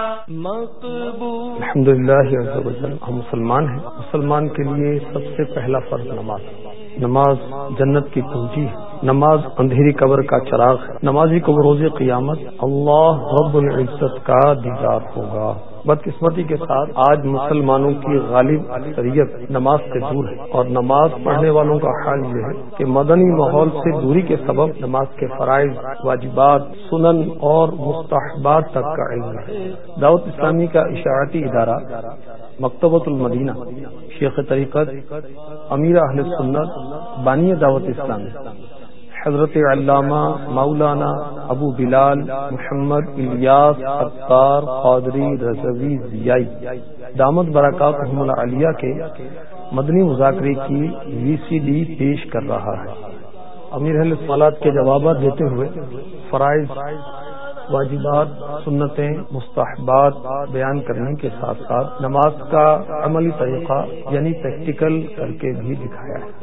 مقبول الحمد للہ ہم مسلمان ہیں. مسلمان کے لیے سب سے پہلا فرض نماز. نماز جنت کی کنجی ہے. نماز اندھیری قبر کا چراغ ہے. نمازی کو روز قیامت اللہ رب العزت کا دیدار ہوگا. بدقسمتی کے ساتھ آج مسلمانوں کی غالب اکثریت نماز سے دور ہے، اور نماز پڑھنے والوں کا حال یہ ہے کہ مدنی ماحول سے دوری کے سبب نماز کے فرائض، واجبات، سنن اور مستحبات تک کا علم ہے. دعوت اسلامی کا اشاعتی ادارہ مکتبۃ المدینہ، شیخ طریقت امیر اہل سنت بانی دعوت اسلامی حضرت علامہ مولانا ابو بلال محمد الیاس عطار قادری رضوی ضیائی دامت برکاتہم العالیہ کے مدنی مذاکرے کی وی سی ڈی پیش کر رہا ہے. امیر اہل سوالات کے جوابات دیتے ہوئے فرائض، واجبات، سنتیں، مستحبات بیان کرنے کے ساتھ ساتھ نماز کا عملی طریقہ یعنی پریکٹیکل کر کے بھی دکھایا ہے.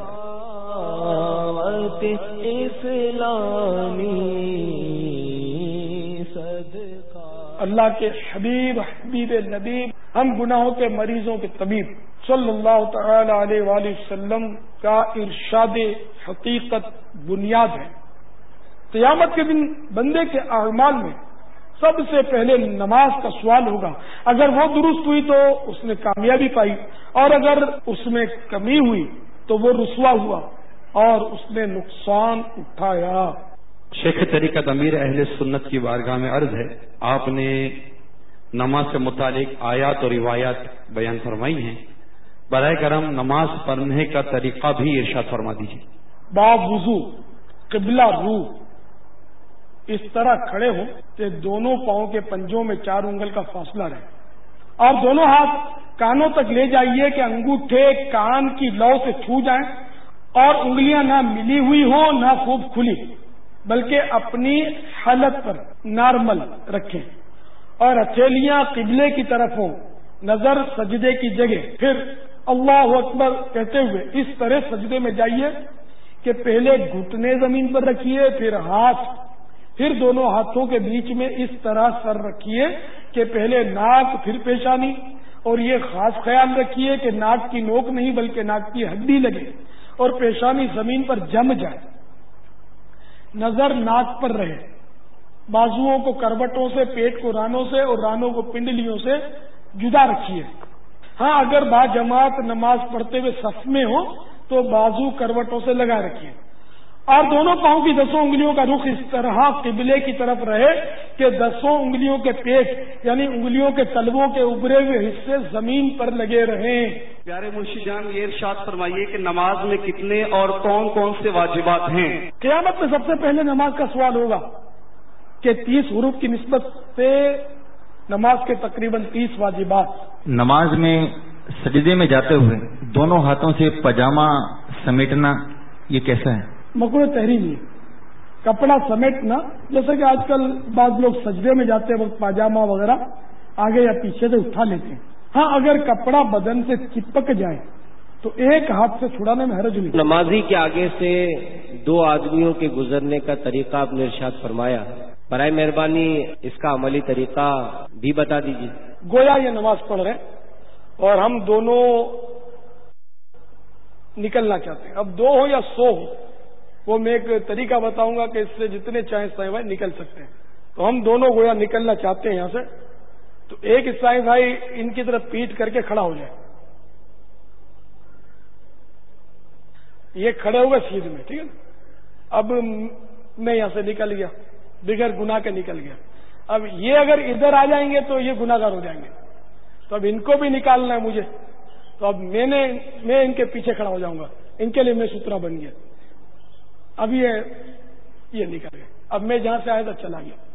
اللہ کے حبیب حبیب نبی، ہم گناہوں کے مریضوں کے طبیب صلی اللہ تعالی علیہ وآلہ وسلم کا ارشاد حقیقت بنیاد ہے. قیامت کے دن بندے کے اعمال میں سب سے پہلے نماز کا سوال ہوگا. اگر وہ درست ہوئی تو اس نے کامیابی پائی، اور اگر اس میں کمی ہوئی تو وہ رسوا ہوا اور اس نے نقصان اٹھایا. شیخ طریقت امیر اہل سنت کی بارگاہ میں عرض ہے، آپ نے نماز سے متعلق آیات اور روایات بیان فرمائی ہیں، برائے کرم نماز پڑھنے کا طریقہ بھی ارشاد فرما دیجیے. با وضو قبلہ رو اس طرح کھڑے ہوں کہ دونوں پاؤں کے پنجوں میں چار انگل کا فاصلہ رہے، اور دونوں ہاتھ کانوں تک لے جائیے کہ انگوٹھے کان کی لو سے چھو جائیں، اور انگلیاں نہ ملی ہوئی ہوں نہ خوب کھلی، بلکہ اپنی حالت پر نارمل رکھیں، اور ہتھیلیاں قبلے کی طرف ہوں، نظر سجدے کی جگہ. پھر اللہ اکبر کہتے ہوئے اس طرح سجدے میں جائیے کہ پہلے گھٹنے زمین پر رکھیے، پھر ہاتھ، پھر دونوں ہاتھوں کے بیچ میں اس طرح سر رکھیے کہ پہلے ناک پھر پیشانی، اور یہ خاص خیال رکھیے کہ ناک کی نوک نہیں بلکہ ناک کی ہڈی لگے اور پیشانی زمین پر جم جائے. نظر ناک پر رہے. بازوؤں کو کروٹوں سے، پیٹ کو رانوں سے اور رانوں کو پنڈلیوں سے جدا رکھیے. ہاں اگر با جماعت نماز پڑھتے ہوئے صف میں ہو تو بازو کروٹوں سے لگا رکھیے، اور دونوں پاؤں کی دسوں انگلیوں کا رخ اس طرح قبلے کی طرف رہے کہ دسوں انگلیوں کے پیٹ یعنی انگلیوں کے تلووں کے ابھرے ہوئے حصے زمین پر لگے رہیں. پیارے مرشد جان، یہ ارشاد فرمائیے کہ نماز میں کتنے اور کون کون سے واجبات ہیں؟ قیامت میں سب سے پہلے نماز کا سوال ہوگا کہ تیس حروف کی نسبت سے نماز کے تقریباً تیس واجبات. نماز میں سجدے میں جاتے ہوئے دونوں ہاتھوں سے پاجامہ سمیٹنا یہ کیسا ہے؟ مکروہ تحریم ہے. کپڑا سمیٹنا، جیسے کہ آج کل بعض لوگ سجدے میں جاتے وقت پاجامہ وغیرہ آگے یا پیچھے سے اٹھا لیتے ہیں. ہاں اگر کپڑا بدن سے چپک جائے تو ایک ہاتھ سے چھڑانے میں حرج نہیں. نمازی کے آگے سے دو آدمیوں کے گزرنے کا طریقہ آپ نے ارشاد فرمایا، برائے مہربانی اس کا عملی طریقہ بھی بتا دیجیے. گویا یہ نماز پڑھ رہے ہیں اور ہم دونوں نکلنا چاہتے ہیں. اب دو ہو یا سو ہو وہ میں ایک طریقہ بتاؤں گا کہ اس سے جتنے چاہیں سائیں بھائی نکل سکتے ہیں. تو ہم دونوں گویا نکلنا چاہتے ہیں یہاں سے، تو ایک سائیں بھائی ان کی طرف پیٹ کر کے کھڑا ہو جائے. یہ کھڑے ہوئے سیدھ میں، ٹھیک ہے نا. اب میں یہاں سے نکل گیا، بغیر گناہ کے نکل گیا. اب یہ اگر ادھر آ جائیں گے تو یہ گناہ گار ہو جائیں گے، تو اب ان کو بھی نکالنا ہے مجھے. تو اب میں نے میں ان کے پیچھے کھڑا ہو جاؤں گا، ان کے لیے میں سترا بن گیا. اب یہ یہ نکل گئے. اب میں جہاں سے آیا تھا چلا گیا.